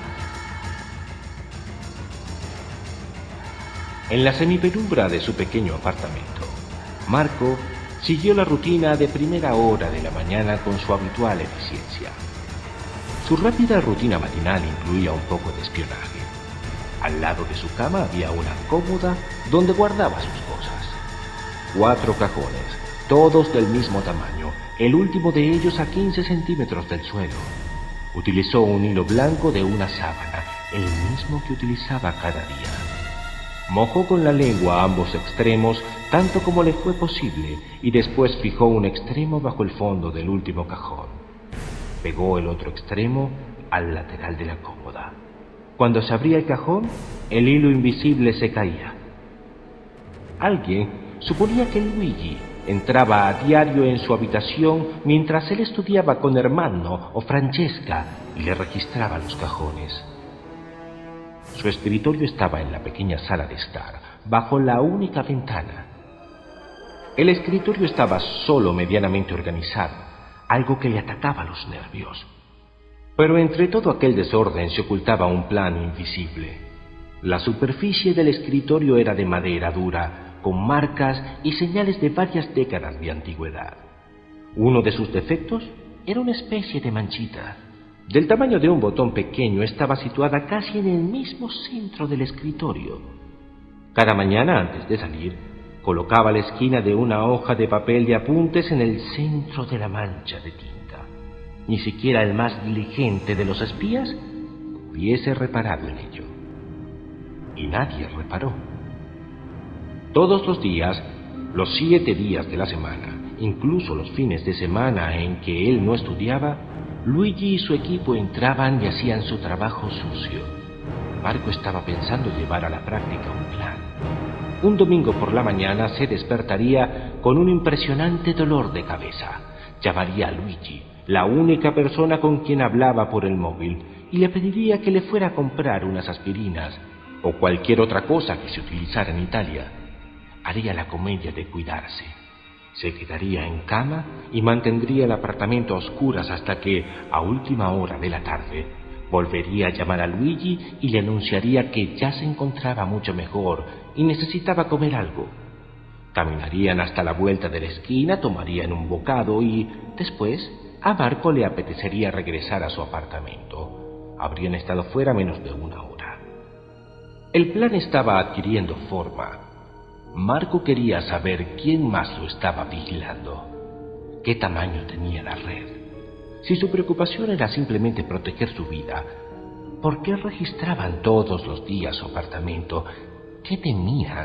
B: En la semipenumbra de su pequeño apartamento, Marco siguió la rutina de primera hora de la mañana con su habitual eficiencia. Su rápida rutina matinal incluía un poco de espionaje. Al lado de su cama había una cómoda donde guardaba sus cosas. Cuatro cajones, todos del mismo tamaño, el último de ellos a quince centímetros del suelo. Utilizó un hilo blanco de una sábana, el mismo que utilizaba cada día. Mojó con la lengua ambos extremos tanto como le fue posible y después fijó un extremo bajo el fondo del último cajón. Pegó el otro extremo al lateral de la cómoda. Cuando se abría el cajón, el hilo invisible se caía. Alguien suponía que Luigi entraba a diario en su habitación mientras él estudiaba con Ermanno o Francesca y le registraba los cajones. Su escritorio estaba en la pequeña sala de estar, bajo la única ventana. El escritorio estaba solo medianamente organizado, algo que le atacaba los nervios. Pero entre todo aquel desorden se ocultaba un plano invisible. La superficie del escritorio era de madera dura, con marcas y señales de varias décadas de antigüedad. Uno de sus defectos era una especie de manchita. Del tamaño de un botón pequeño, estaba situada casi en el mismo centro del escritorio. Cada mañana, antes de salir, colocaba la esquina de una hoja de papel de apuntes en el centro de la mancha de tinta. Ni siquiera el más diligente de los espías hubiese reparado en ello. Y nadie reparó. Todos los días, los siete días de la semana, incluso los fines de semana en que él no estudiaba, Luigi y su equipo entraban y hacían su trabajo sucio. Marco estaba pensando llevar a la práctica un plan. Un domingo por la mañana se despertaría con un impresionante dolor de cabeza. Llamaría a Luigi, la única persona con quien hablaba por el móvil, y le pediría que le fuera a comprar unas aspirinas o cualquier otra cosa que se utilizara en Italia. Haría la comedia de cuidarse. Se quedaría en cama y mantendría el apartamento a oscuras hasta que, a última hora de la tarde, volvería a llamar a Luigi y le anunciaría que ya se encontraba mucho mejor y necesitaba comer algo. Caminarían hasta la vuelta de la esquina, tomarían un bocado y, después, a Marco le apetecería regresar a su apartamento. Habrían estado fuera menos de una hora. El plan estaba adquiriendo forma. Marco quería saber quién más lo estaba vigilando, qué tamaño tenía la red. Si su preocupación era simplemente proteger su vida, ¿por qué registraban todos los días su apartamento? ¿Qué temían?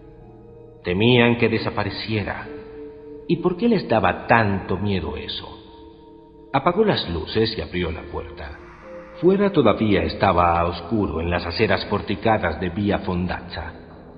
B: Temían que desapareciera. ¿Y por qué les daba tanto miedo eso? Apagó las luces y abrió la puerta. Fuera todavía estaba a oscuro en las aceras porticadas de Via Fondazza.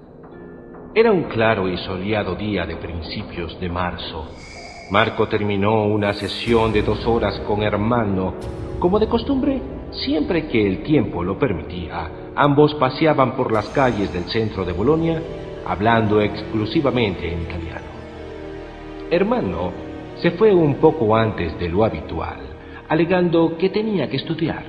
B: Era un claro y soleado día de principios de marzo. Marco terminó una sesión de dos horas con Ermanno. Como de costumbre, siempre que el tiempo lo permitía, ambos paseaban por las calles del centro de Bolonia, hablando exclusivamente en italiano. Ermanno se fue un poco antes de lo habitual, alegando que tenía que estudiar.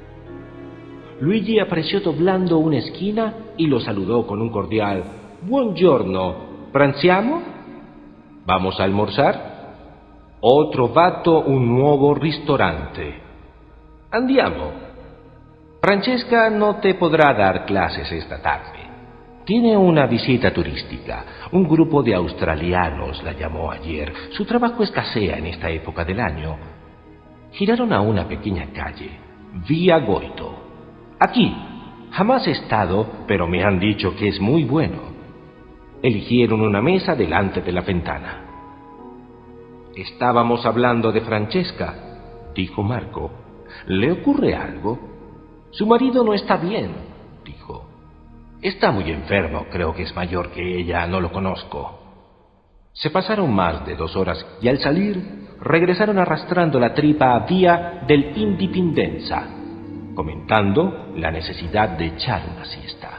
B: Luigi apareció doblando una esquina y lo saludó con un cordial «Buongiorno, pranziamo? ¿Vamos a almorzar? Ho trovato un nuovo ristorante. Andiamo. Francesca no te podrá dar clases esta tarde. Tiene una visita turística. Un grupo de australianos la llamó ayer. Su trabajo escasea en esta época del año». Giraron a una pequeña calle, Via Goito. Aquí. Jamás he estado, pero me han dicho que es muy bueno. Eligieron una mesa delante de la ventana. Estábamos hablando de Francesca, dijo Marco. ¿Le ocurre algo? Su marido no está bien, dijo. Está muy enfermo, creo que es mayor que ella, no lo conozco. Se pasaron más de dos horas y al salir regresaron arrastrando la tripa a vía del Indipendenza, comentando la necesidad de echar una siesta.